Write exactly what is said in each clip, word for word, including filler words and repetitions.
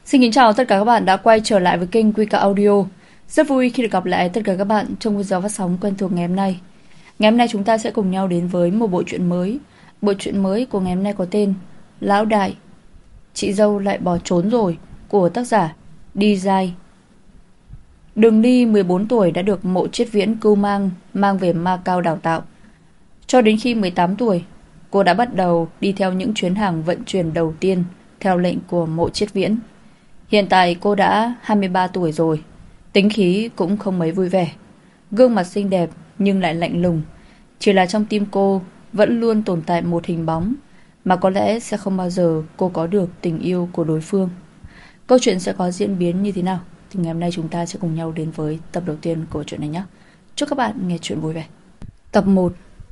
Xin kính chào tất cả các bạn đã quay trở lại với kênh quy ca Audio. Rất vui khi được gặp lại tất cả các bạn trong video phát sóng quen thuộc ngày hôm nay. Ngày hôm nay chúng ta sẽ cùng nhau đến với một bộ truyện mới. Bộ truyện mới của ngày hôm nay có tên Lão Đại, Chị Dâu Lại Bỏ Trốn Rồi của tác giả Đi Dai. Đường Ly mười bốn tuổi đã được Mộ Chiết Viễn cưu mang mang về Macau đào tạo. Cho đến khi mười tám tuổi, cô đã bắt đầu đi theo những chuyến hàng vận chuyển đầu tiên theo lệnh của Mộ Chiết Viễn. Hiện tại cô đã hai mươi ba tuổi rồi, tính khí cũng không mấy vui vẻ, gương mặt xinh đẹp nhưng lại lạnh lùng. Chỉ là trong tim cô vẫn luôn tồn tại một hình bóng mà có lẽ sẽ không bao giờ cô có được tình yêu của đối phương. Câu chuyện sẽ có diễn biến như thế nào thì ngày hôm nay chúng ta sẽ cùng nhau đến với tập đầu tiên của chuyện này nhé. Chúc các bạn nghe chuyện vui vẻ. Tập một.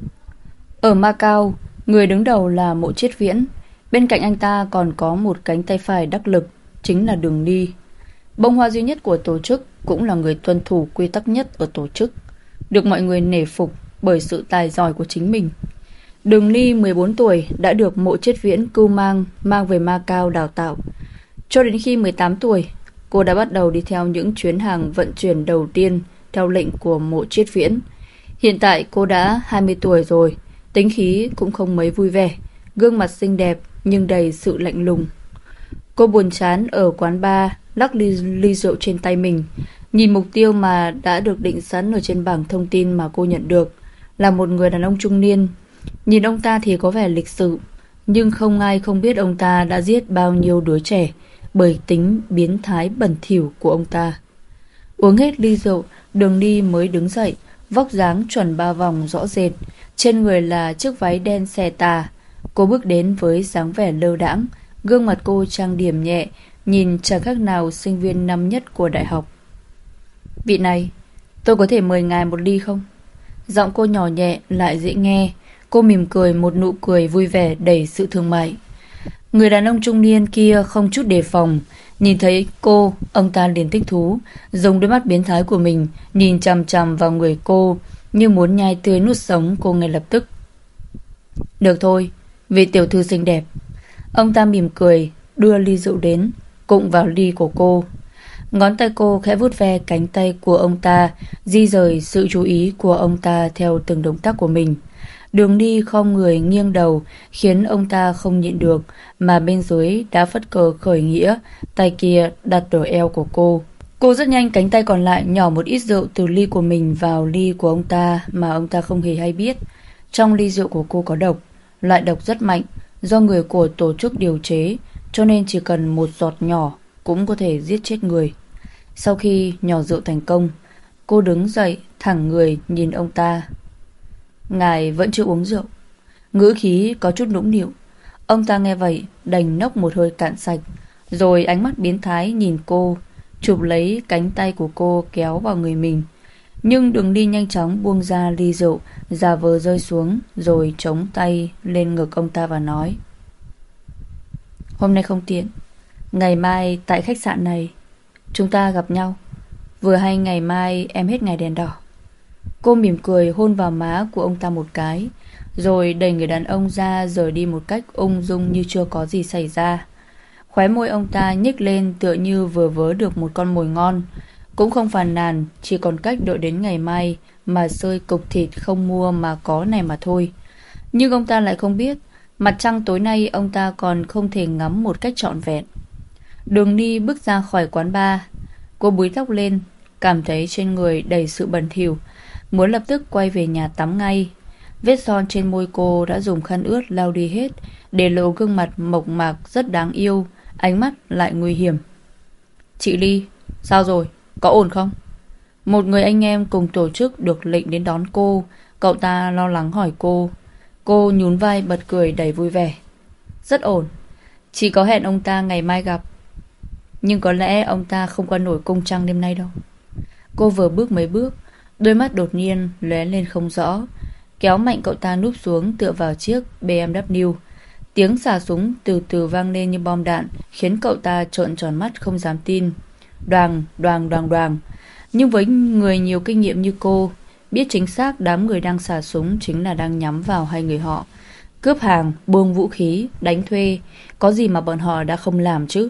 Ở Macau, người đứng đầu là Mộ Chiết Viễn. Bên cạnh anh ta còn có một cánh tay phải đắc lực, chính là Đường Ly, bông hoa duy nhất của tổ chức, cũng là người tuân thủ quy tắc nhất ở tổ chức, được mọi người nể phục bởi sự tài giỏi của chính mình. Đường Ly mười bốn tuổi đã được Mộ Chiết Viễn cưu mang mang về Macau đào tạo. Cho đến khi mười tám tuổi, cô đã bắt đầu đi theo những chuyến hàng vận chuyển đầu tiên theo lệnh của Mộ Chiết Viễn. Hiện tại cô đã hai mươi tuổi rồi, tính khí cũng không mấy vui vẻ, gương mặt xinh đẹp nhưng đầy sự lạnh lùng. Cô buồn chán ở quán bar, lắc ly, ly rượu trên tay mình, nhìn mục tiêu mà đã được định sẵn ở trên bảng thông tin mà cô nhận được, là một người đàn ông trung niên. Nhìn ông ta thì có vẻ lịch sự, nhưng không ai không biết ông ta đã giết bao nhiêu đứa trẻ bởi tính biến thái bẩn thỉu của ông ta. Uống hết ly rượu, Đường Ly mới đứng dậy, vóc dáng chuẩn ba vòng rõ rệt, trên người là chiếc váy đen xẻ tà. Cô bước đến với dáng vẻ lơ đãng, gương mặt cô trang điểm nhẹ, nhìn chẳng khác nào sinh viên năm nhất của đại học. Vị này, tôi có thể mời ngài một ly không? Giọng cô nhỏ nhẹ lại dễ nghe. Cô mỉm cười một nụ cười vui vẻ đầy sự thương mại. Người đàn ông trung niên kia không chút đề phòng, nhìn thấy cô, ông ta liền thích thú, dùng đôi mắt biến thái của mình nhìn chằm chằm vào người cô, như muốn nhai tươi nuốt sống cô ngay lập tức. Được thôi, vị tiểu thư xinh đẹp. Ông ta mỉm cười, đưa ly rượu đến, cụng vào ly của cô. Ngón tay cô khẽ vuốt ve cánh tay của ông ta, di rời sự chú ý của ông ta theo từng động tác của mình. Đường Ly khom người nghiêng đầu, khiến ông ta không nhịn được, mà bên dưới đã phất cờ khởi nghĩa, tay kia đặt ở eo của cô. Cô rất nhanh cánh tay còn lại nhỏ một ít rượu từ ly của mình vào ly của ông ta mà ông ta không hề hay biết. Trong ly rượu của cô có độc, loại độc rất mạnh, do người của tổ chức điều chế, cho nên chỉ cần một giọt nhỏ cũng có thể giết chết người. Sau khi nhỏ rượu thành công, cô đứng dậy thẳng người nhìn ông ta. Ngài vẫn chưa uống rượu. Ngữ khí có chút nũng nịu. Ông ta nghe vậy đành nốc một hơi cạn sạch, rồi ánh mắt biến thái nhìn cô, chụp lấy cánh tay của cô kéo vào người mình. Nhưng Đường Ly nhanh chóng buông ra ly rượu, giả vờ rơi xuống, rồi chống tay lên ngực ông ta và nói: Hôm nay không tiện, ngày mai tại khách sạn này chúng ta gặp nhau, vừa hay ngày mai em hết ngày đèn đỏ. Cô mỉm cười hôn vào má của ông ta một cái, rồi đẩy người đàn ông ra rời đi một cách ung dung như chưa có gì xảy ra. Khóe môi ông ta nhếch lên tựa như vừa vớ được một con mồi ngon, cũng không phàn nàn, chỉ còn cách đợi đến ngày mai mà xơi cục thịt không mua mà có này mà thôi. Nhưng ông ta lại không biết, mặt trăng tối nay ông ta còn không thể ngắm một cách trọn vẹn. Đường Ly bước ra khỏi quán bar. Cô búi tóc lên, cảm thấy trên người đầy sự bẩn thỉu, muốn lập tức quay về nhà tắm ngay. Vết son trên môi cô đã dùng khăn ướt lau đi hết, để lộ gương mặt mộc mạc rất đáng yêu, ánh mắt lại nguy hiểm. Chị Ly, sao rồi? Có ổn không? Một người anh em cùng tổ chức được lệnh đến đón cô. Cậu ta lo lắng hỏi cô. Cô nhún vai bật cười đầy vui vẻ. Rất ổn, chỉ có hẹn ông ta ngày mai gặp, nhưng có lẽ ông ta không qua nổi cung trăng đêm nay đâu. Cô vừa bước mấy bước, đôi mắt đột nhiên lóe lên không rõ, kéo mạnh cậu ta núp xuống tựa vào chiếc bê em vê. Tiếng xả súng từ từ vang lên như bom đạn, khiến cậu ta trợn tròn mắt không dám tin. Đoàng, đoàng, đoàng, đoàng. Nhưng với người nhiều kinh nghiệm như cô, biết chính xác đám người đang xả súng chính là đang nhắm vào hai người họ. Cướp hàng, buông vũ khí, đánh thuê, có gì mà bọn họ đã không làm chứ.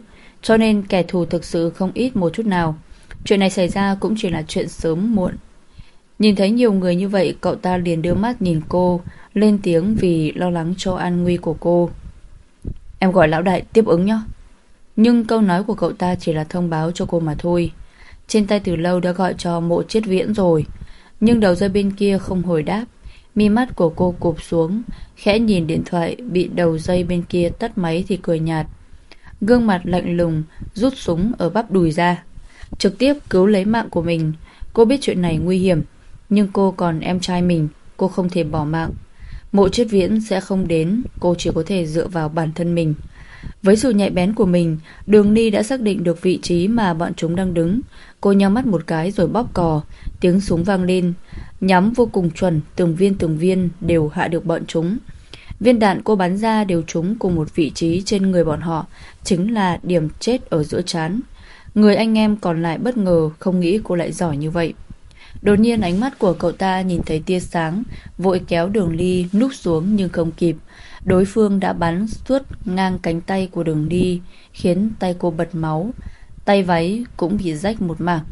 cho nên kẻ thù thực sự không ít một chút nào. Chuyện này xảy ra cũng chỉ là chuyện sớm muộn. Nhìn thấy nhiều người như vậy, cậu ta liền đưa mắt nhìn cô, lên tiếng vì lo lắng cho an nguy của cô. Em gọi lão đại tiếp ứng nhé. Nhưng câu nói của cậu ta chỉ là thông báo cho cô mà thôi. Trên tay từ lâu đã gọi cho Mộ Chiết Viễn rồi, nhưng đầu dây bên kia không hồi đáp. Mi mắt của cô cụp xuống, khẽ nhìn điện thoại bị đầu dây bên kia tắt máy thì cười nhạt. Gương mặt lạnh lùng, rút súng ở bắp đùi ra, trực tiếp cứu lấy mạng của mình. Cô biết chuyện này nguy hiểm, nhưng cô còn em trai mình, cô không thể bỏ mạng. Mộ Chiết Viễn sẽ không đến, cô chỉ có thể dựa vào bản thân mình. Với sự nhạy bén của mình, Đường Ly đã xác định được vị trí mà bọn chúng đang đứng. Cô nhắm mắt một cái rồi bóp cò. Tiếng súng vang lên, nhắm vô cùng chuẩn, từng viên từng viên đều hạ được bọn chúng. Viên đạn cô bắn ra đều trúng cùng một vị trí trên người bọn họ, chính là điểm chết ở giữa trán. Người anh em còn lại bất ngờ, không nghĩ cô lại giỏi như vậy. Đột nhiên ánh mắt của cậu ta nhìn thấy tia sáng, vội kéo Đường Ly núp xuống nhưng không kịp. Đối phương đã bắn suốt ngang cánh tay của Đường Ly, khiến tay cô bật máu, tay váy cũng bị rách một mảng.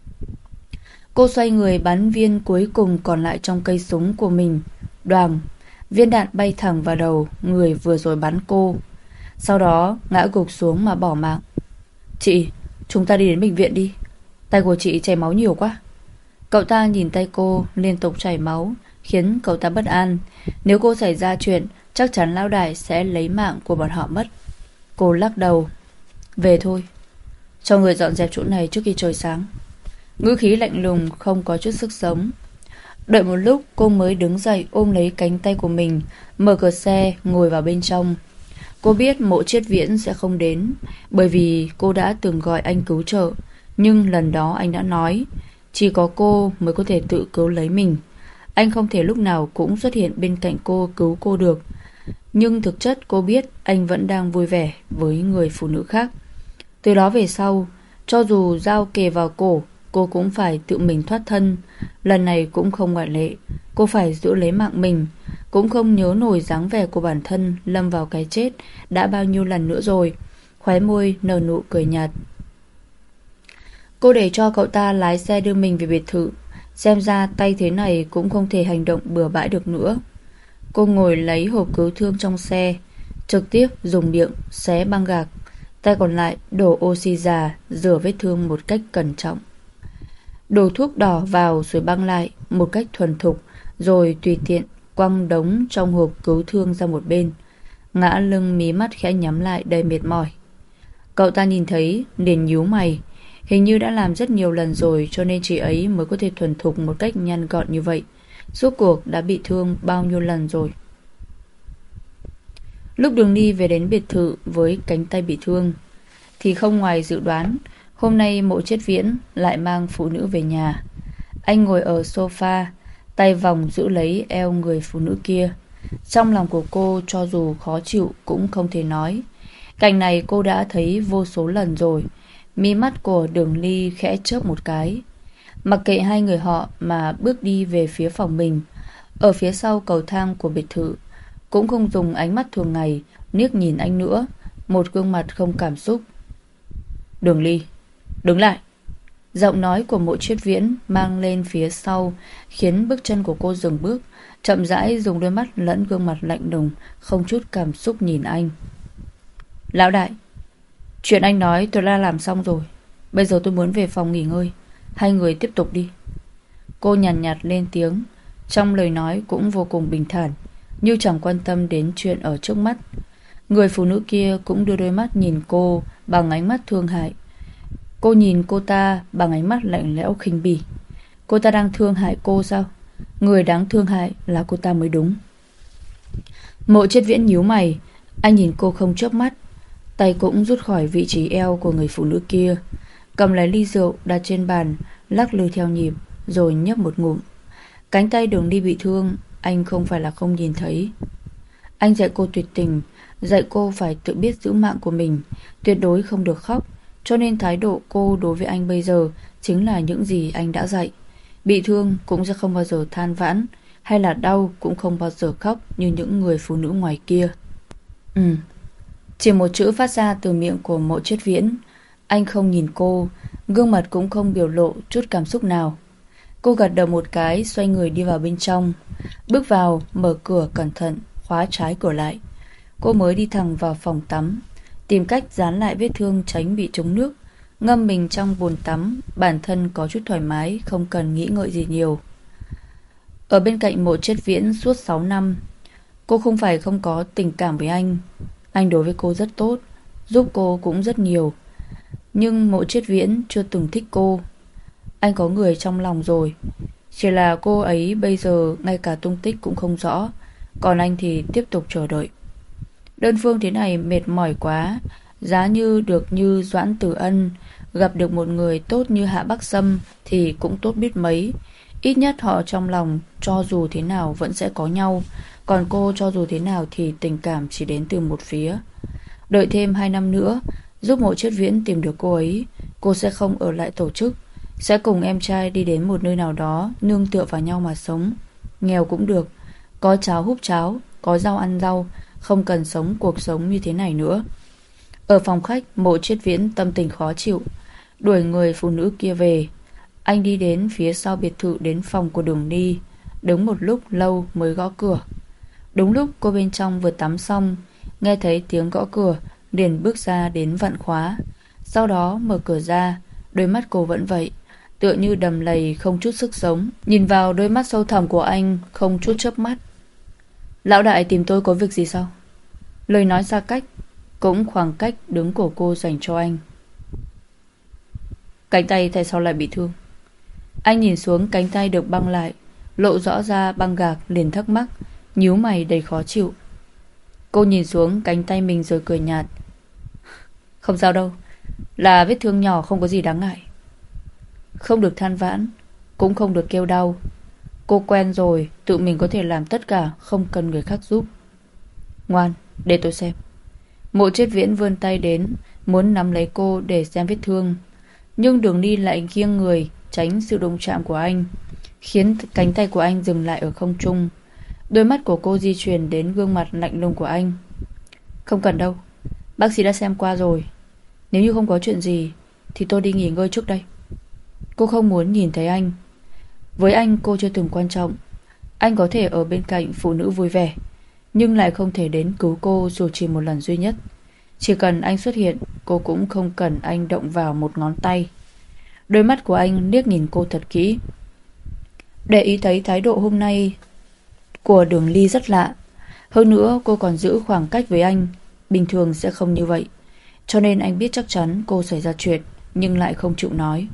Cô xoay người bắn viên cuối cùng còn lại trong cây súng của mình. Đoàng, viên đạn bay thẳng vào đầu người vừa rồi bắn cô, sau đó ngã gục xuống mà bỏ mạng. Chị, chúng ta đi đến bệnh viện đi. Tay của chị chảy máu nhiều quá. Cậu ta nhìn tay cô liên tục chảy máu, khiến cậu ta bất an. Nếu cô xảy ra chuyện, chắc chắn lão đại sẽ lấy mạng của bọn họ mất. Cô lắc đầu. Về thôi, cho người dọn dẹp chỗ này trước khi trời sáng. Ngữ khí lạnh lùng, không có chút sức sống. Đợi một lúc cô mới đứng dậy, ôm lấy cánh tay của mình, mở cửa xe ngồi vào bên trong. Cô biết Mộ Chiết Viễn sẽ không đến, bởi vì cô đã từng gọi anh cứu trợ. Nhưng lần đó anh đã nói chỉ có cô mới có thể tự cứu lấy mình. Anh không thể lúc nào cũng xuất hiện bên cạnh cô cứu cô được. Nhưng thực chất cô biết anh vẫn đang vui vẻ với người phụ nữ khác. Từ đó về sau, cho dù dao kề vào cổ, cô cũng phải tự mình thoát thân. Lần này cũng không ngoại lệ. Cô phải giữ lấy mạng mình. Cũng không nhớ nổi dáng vẻ của bản thân lâm vào cái chết đã bao nhiêu lần nữa rồi. Khóe môi nở nụ cười nhạt. Cô để cho cậu ta lái xe đưa mình về biệt thự. Xem ra tay thế này cũng không thể hành động bừa bãi được nữa. Cô ngồi lấy hộp cứu thương trong xe, trực tiếp dùng miệng xé băng gạc, tay còn lại đổ oxy già, rửa vết thương một cách cẩn trọng. Đổ thuốc đỏ vào rồi băng lại một cách thuần thục, rồi tùy tiện quăng đống trong hộp cứu thương ra một bên. Ngã lưng, mí mắt khẽ nhắm lại đầy mệt mỏi. Cậu ta nhìn thấy liền nhíu mày. Hình như đã làm rất nhiều lần rồi, cho nên chị ấy mới có thể thuần thục một cách nhanh gọn như vậy. Rốt cuộc đã bị thương bao nhiêu lần rồi. Lúc Đường Ly về đến biệt thự với cánh tay bị thương thì không ngoài dự đoán, hôm nay Mộ Chiết Viễn lại mang phụ nữ về nhà. Anh ngồi ở sofa, tay vòng giữ lấy eo người phụ nữ kia. Trong lòng của cô cho dù khó chịu cũng không thể nói. Cảnh này cô đã thấy vô số lần rồi. Mí mắt của Đường Ly khẽ chớp một cái. Mặc kệ hai người họ mà bước đi về phía phòng mình. Ở phía sau cầu thang của biệt thự, cũng không dùng ánh mắt thường ngày liếc nhìn anh nữa. Một gương mặt không cảm xúc. Đường Ly, đứng lại. Giọng nói của Mộ Chiết Viễn mang lên phía sau, khiến bước chân của cô dừng bước, chậm rãi dùng đôi mắt lẫn gương mặt lạnh lùng, không chút cảm xúc nhìn anh. Lão đại, chuyện anh nói tôi đã làm xong rồi. Bây giờ tôi muốn về phòng nghỉ ngơi. Hai người tiếp tục đi. Cô nhàn nhạt, nhạt lên tiếng, trong lời nói cũng vô cùng bình thản, như chẳng quan tâm đến chuyện ở trước mắt. Người phụ nữ kia cũng đưa đôi mắt nhìn cô bằng ánh mắt thương hại. Cô nhìn cô ta bằng ánh mắt lạnh lẽo khinh bỉ. Cô ta đang thương hại cô sao? Người đáng thương hại là cô ta mới đúng. Mộ Chiết Viễn nhíu mày. Anh nhìn cô không chớp mắt, tay cũng rút khỏi vị trí eo của người phụ nữ kia, cầm lấy ly rượu đặt trên bàn, lắc lư theo nhịp, rồi nhấp một ngụm. Cánh tay Đường Ly bị thương, anh không phải là không nhìn thấy. Anh dạy cô tuyệt tình, dạy cô phải tự biết giữ mạng của mình, tuyệt đối không được khóc. Cho nên thái độ cô đối với anh bây giờ chính là những gì anh đã dạy. Bị thương cũng sẽ không bao giờ than vãn, hay là đau cũng không bao giờ khóc như những người phụ nữ ngoài kia. Ừ, Chỉ một chữ phát ra từ miệng của Mộ Triết Viễn. Anh không nhìn cô, gương mặt cũng không biểu lộ chút cảm xúc nào. Cô gật đầu một cái, xoay người đi vào bên trong. Bước vào, mở cửa cẩn thận, khóa trái cửa lại. Cô mới đi thẳng vào phòng tắm, tìm cách dán lại vết thương tránh bị trúng nước. Ngâm mình trong bồn tắm, bản thân có chút thoải mái, không cần nghĩ ngợi gì nhiều. Ở bên cạnh Mộ Triết Viễn suốt sáu năm, cô không phải không có tình cảm với anh. Anh đối với cô rất tốt, giúp cô cũng rất nhiều. Nhưng Mộ Triết Viễn chưa từng thích cô. Anh có người trong lòng rồi. Chỉ là cô ấy bây giờ ngay cả tung tích cũng không rõ. Còn anh thì tiếp tục chờ đợi. Đơn phương thế này mệt mỏi quá. Giá như được như Doãn Tử Ân, gặp được một người tốt như Hạ Bắc Sâm thì cũng tốt biết mấy. Ít nhất họ trong lòng cho dù thế nào vẫn sẽ có nhau. Còn cô cho dù thế nào thì tình cảm chỉ đến từ một phía. Đợi thêm hai năm nữa, giúp Mộ Triết Viễn tìm được cô ấy, cô sẽ không ở lại tổ chức, sẽ cùng em trai đi đến một nơi nào đó, nương tựa vào nhau mà sống. Nghèo cũng được, có cháo húp cháo, có rau ăn rau, không cần sống cuộc sống như thế này nữa. Ở phòng khách, Mộ Triết Viễn tâm tình khó chịu, đuổi người phụ nữ kia về. Anh đi đến phía sau biệt thự đến phòng của Đường Ni, đứng một lúc lâu mới gõ cửa. Đúng lúc cô bên trong vừa tắm xong, nghe thấy tiếng gõ cửa, liền bước ra đến vặn khóa. Sau đó mở cửa ra, đôi mắt cô vẫn vậy, tựa như đầm lầy không chút sức sống. Nhìn vào đôi mắt sâu thẳm của anh, không chút chớp mắt. Lão đại tìm tôi có việc gì sao? Lời nói xa cách, cũng khoảng cách đứng của cô dành cho anh. Cánh tay tại sao lại bị thương? Anh nhìn xuống cánh tay được băng lại, lộ rõ ra băng gạc, liền thắc mắc, nhíu mày đầy khó chịu. Cô nhìn xuống cánh tay mình rồi cười nhạt. Không sao đâu, là vết thương nhỏ, không có gì đáng ngại. Không được than vãn, cũng không được kêu đau. Cô quen rồi, tự mình có thể làm tất cả, không cần người khác giúp. Ngoan, để tôi xem. Mộ Triết Viễn vươn tay đến, muốn nắm lấy cô để xem vết thương. Nhưng Đường Ni lại nghiêng người tránh sự đụng chạm của anh, khiến cánh tay của anh dừng lại ở không trung. Đôi mắt của cô di chuyển đến gương mặt lạnh lùng của anh. Không cần đâu, bác sĩ đã xem qua rồi. Nếu như không có chuyện gì thì tôi đi nghỉ ngơi trước đây. Cô không muốn nhìn thấy anh. Với anh cô chưa từng quan trọng. Anh có thể ở bên cạnh phụ nữ vui vẻ, nhưng lại không thể đến cứu cô dù chỉ một lần duy nhất. Chỉ cần anh xuất hiện, cô cũng không cần anh động vào một ngón tay. Đôi mắt của anh liếc nhìn cô thật kỹ. Để ý thấy thái độ hôm nay của Đường Ly rất lạ. Hơn nữa cô còn giữ khoảng cách với anh, bình thường sẽ không như vậy. Cho nên anh biết chắc chắn cô xảy ra chuyện, nhưng lại không chịu nói.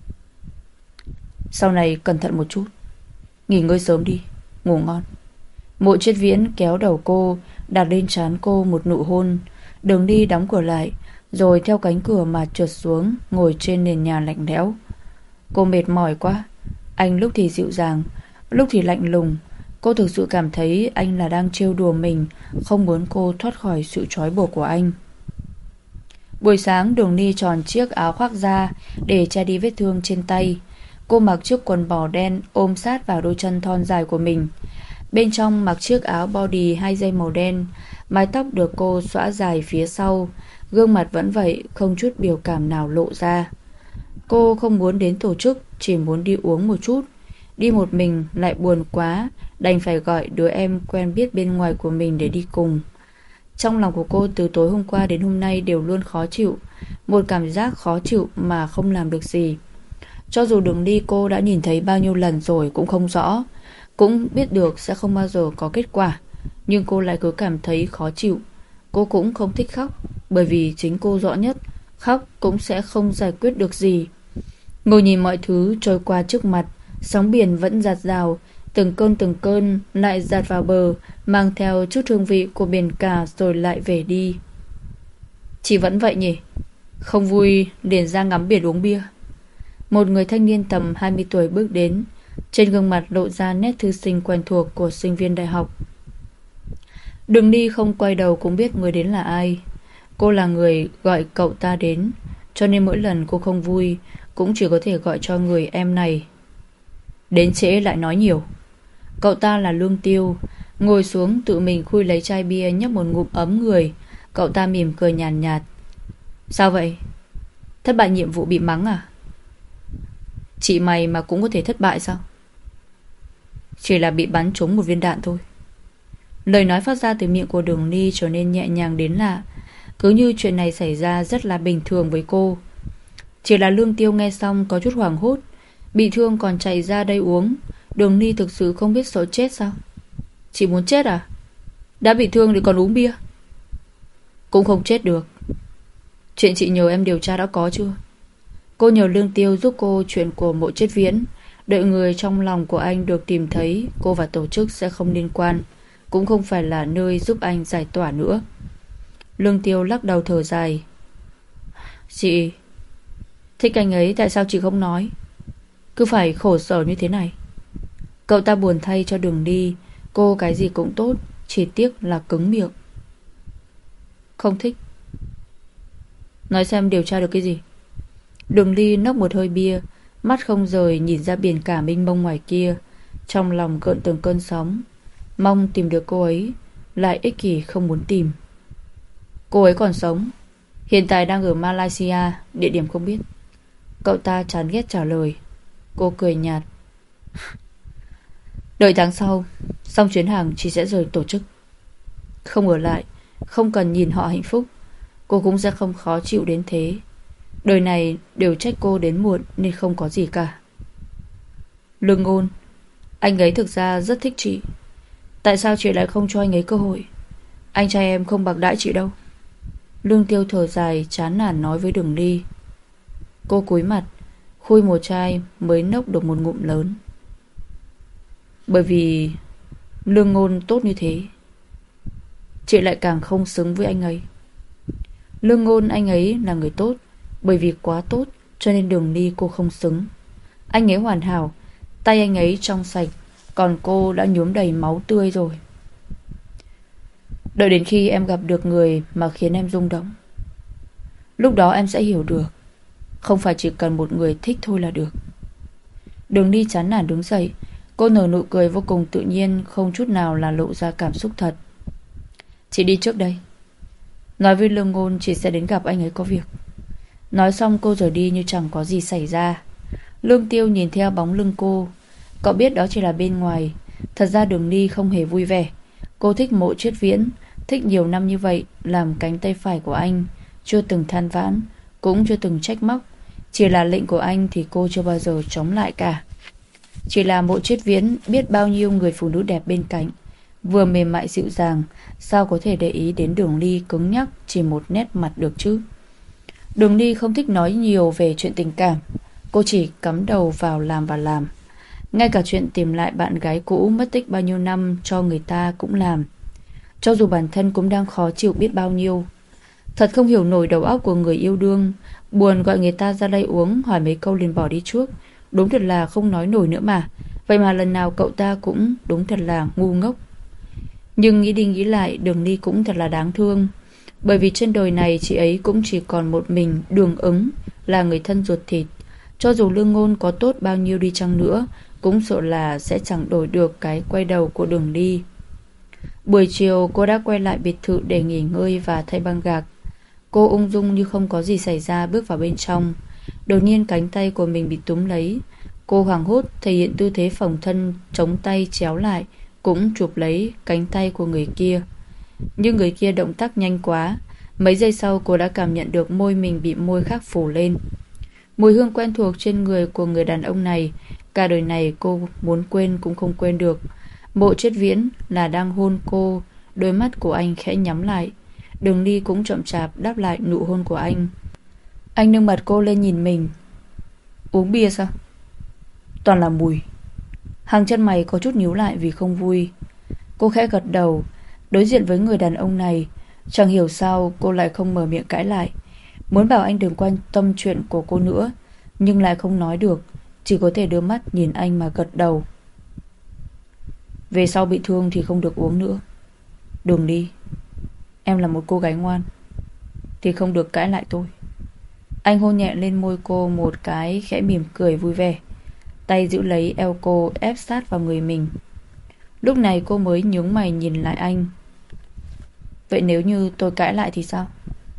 Sau này cẩn thận một chút, nghỉ ngơi sớm đi, ngủ ngon. Mộ Triết Viễn kéo đầu cô, đặt lên trán cô một nụ hôn. Đường Ly đóng cửa lại, rồi theo cánh cửa mà trượt xuống, ngồi trên nền nhà lạnh lẽo. Cô mệt mỏi quá. Anh lúc thì dịu dàng, lúc thì lạnh lùng. Cô thực sự cảm thấy anh là đang trêu đùa mình, không muốn cô thoát khỏi sự trói buộc của anh. Buổi sáng Đường Ni tròn chiếc áo khoác da để che đi vết thương trên tay. Cô mặc chiếc quần bò đen ôm sát vào đôi chân thon dài của mình. Bên trong mặc chiếc áo body hai dây màu đen. Mái tóc được cô xõa dài phía sau. Gương mặt vẫn vậy, không chút biểu cảm nào lộ ra. Cô không muốn đến tổ chức, chỉ muốn đi uống một chút. Đi một mình lại buồn quá, đành phải gọi đứa em quen biết bên ngoài của mình để đi cùng. Trong lòng của cô từ tối hôm qua đến hôm nay đều luôn khó chịu. Một cảm giác khó chịu mà không làm được gì. Cho dù Đường Ly cô đã nhìn thấy bao nhiêu lần rồi cũng không rõ, cũng biết được sẽ không bao giờ có kết quả, nhưng cô lại cứ cảm thấy khó chịu. Cô cũng không thích khóc, bởi vì chính cô rõ nhất khóc cũng sẽ không giải quyết được gì. Ngồi nhìn mọi thứ trôi qua trước mặt, sóng biển vẫn dạt dào, từng cơn từng cơn lại dạt vào bờ, mang theo chút hương vị của biển cả rồi lại về đi. Chị vẫn vậy nhỉ? Không vui liền ra ngắm biển uống bia. Một người thanh niên tầm hai mươi tuổi bước đến, trên gương mặt lộ ra nét thư sinh quen thuộc của sinh viên đại học. Đường Ni không quay đầu cũng biết người đến là ai. Cô là người gọi cậu ta đến, cho nên mỗi lần cô không vui cũng chỉ có thể gọi cho người em này. Đến trễ lại nói nhiều. Cậu ta là Lương Tiêu, ngồi xuống tự mình khui lấy chai bia nhấp một ngụm ấm người, Cậu ta mỉm cười nhàn nhạt, nhạt. Sao vậy? Thất bại nhiệm vụ bị mắng à? Chị mày mà cũng có thể thất bại sao? Chỉ là bị bắn trúng một viên đạn thôi. Lời nói phát ra từ miệng của Đường Ly trở nên nhẹ nhàng đến lạ, cứ như chuyện này xảy ra rất là bình thường với cô. Chỉ là Lương Tiêu nghe xong có chút hoảng hốt. Bị thương còn chạy ra đây uống. Đường Ly thực sự không biết sợ chết sao? Chị muốn chết à? Đã bị thương thì còn uống bia? Cũng không chết được. Chuyện chị nhờ em điều tra đã có chưa? Cô nhờ Lương Tiêu giúp cô chuyện của Mộ Chết Viễn. Đợi người trong lòng của anh được tìm thấy, cô và tổ chức sẽ không liên quan, cũng không phải là nơi giúp anh giải tỏa nữa. Lương Tiêu lắc đầu thở dài. Chị thích anh ấy, tại sao chị không nói? Cứ phải khổ sở như thế này. Cậu ta buồn thay cho Đường Ly. Cô cái gì cũng tốt, chỉ tiếc là cứng miệng. Không thích. Nói xem điều tra được cái gì? Đường Ly nốc một hơi bia, mắt không rời nhìn ra biển cả mênh mông ngoài kia. Trong lòng gợn từng cơn sóng. Mong tìm được cô ấy, lại ích kỷ không muốn tìm. Cô ấy còn sống, hiện tại đang ở Malaysia, địa điểm không biết. Cậu ta chán ghét trả lời. Cô cười nhạt. Đợi tháng sau, xong chuyến hàng chị sẽ rời tổ chức. Không ở lại, không cần nhìn họ hạnh phúc, cô cũng sẽ không khó chịu đến thế. Đời này đều trách cô đến muộn nên không có gì cả. Lương Ngôn, anh ấy thực ra rất thích chị. Tại sao chị lại không cho anh ấy cơ hội? Anh trai em không bạc đãi chị đâu. Lương Tiêu thở dài chán nản nói với Đường Ly. Cô cúi mặt, khui một chai mới nốc được một ngụm lớn. Bởi vì Lương Ngôn tốt như thế, chị lại càng không xứng với anh ấy. Lương Ngôn anh ấy là người tốt, bởi vì quá tốt cho nên Đường Ly cô không xứng. Anh ấy hoàn hảo, tay anh ấy trong sạch, còn cô đã nhuốm đầy máu tươi rồi. Đợi đến khi em gặp được người mà khiến em rung động, lúc đó em sẽ hiểu được, không phải chỉ cần một người thích thôi là được. Đường Ly chán nản đứng dậy. Cô nở nụ cười vô cùng tự nhiên, không chút nào là lộ ra cảm xúc thật. Chị đi trước đây. Nói với Lương Ngôn chị sẽ đến gặp anh ấy có việc. Nói xong cô rời đi như chẳng có gì xảy ra. Lương Tiêu nhìn theo bóng lưng cô. Cậu biết đó chỉ là bên ngoài. Thật ra Đường Ly không hề vui vẻ. Cô thích Mộ Chết Viễn, thích nhiều năm như vậy, làm cánh tay phải của anh, chưa từng than vãn, cũng chưa từng trách móc. Chỉ là lệnh của anh thì cô chưa bao giờ chống lại cả. Chỉ là Mộ Chết Viễn biết bao nhiêu người phụ nữ đẹp bên cạnh, vừa mềm mại dịu dàng, sao có thể để ý đến Đường Ly cứng nhắc chỉ một nét mặt được chứ? Đường Ly không thích nói nhiều về chuyện tình cảm. Cô chỉ cắm đầu vào làm và làm. Ngay cả chuyện tìm lại bạn gái cũ mất tích bao nhiêu năm cho người ta cũng làm. Cho dù bản thân cũng đang khó chịu biết bao nhiêu. Thật không hiểu nổi đầu óc của người yêu đương. Buồn gọi người ta ra đây uống, hỏi mấy câu liền bỏ đi trước. Đúng thật là không nói nổi nữa mà. Vậy mà lần nào cậu ta cũng đúng thật là ngu ngốc. Nhưng nghĩ đi nghĩ lại, Đường Ly cũng thật là đáng thương. Bởi vì trên đời này chị ấy cũng chỉ còn một mình Đường Ứng là người thân ruột thịt. Cho dù Lương Ngôn có tốt bao nhiêu đi chăng nữa, cũng sợ là sẽ chẳng đổi được cái quay đầu của Đường Ly. Buổi chiều cô đã quay lại biệt thự để nghỉ ngơi và thay băng gạc. Cô ung dung như không có gì xảy ra bước vào bên trong. Đột nhiên cánh tay của mình bị túm lấy. Cô hoảng hốt thể hiện tư thế phồng thân, chống tay chéo lại, cũng chụp lấy cánh tay của người kia. Nhưng người kia động tác nhanh quá. Mấy giây sau cô đã cảm nhận được môi mình bị môi khác phủ lên. Mùi hương quen thuộc trên người của người đàn ông này, cả đời này cô muốn quên cũng không quên được. Mộ Chết Viễn là đang hôn cô. Đôi mắt của anh khẽ nhắm lại. Đường Ly cũng chậm chạp đáp lại nụ hôn của anh. Anh nâng mặt cô lên nhìn mình. Uống bia sao? Toàn là mùi. Hàng chân mày có chút nhíu lại vì không vui. Cô khẽ gật đầu. Đối diện với người đàn ông này, chẳng hiểu sao cô lại không mở miệng cãi lại. Muốn bảo anh đừng quan tâm chuyện của cô nữa, nhưng lại không nói được, chỉ có thể đưa mắt nhìn anh mà gật đầu. Về sau bị thương thì không được uống nữa. Đường Ly, em là một cô gái ngoan thì không được cãi lại tôi. Anh hôn nhẹ lên môi cô một cái, khẽ mỉm cười vui vẻ. Tay giữ lấy eo cô ép sát vào người mình. Lúc này cô mới nhướng mày nhìn lại anh. Vậy nếu như tôi cãi lại thì sao?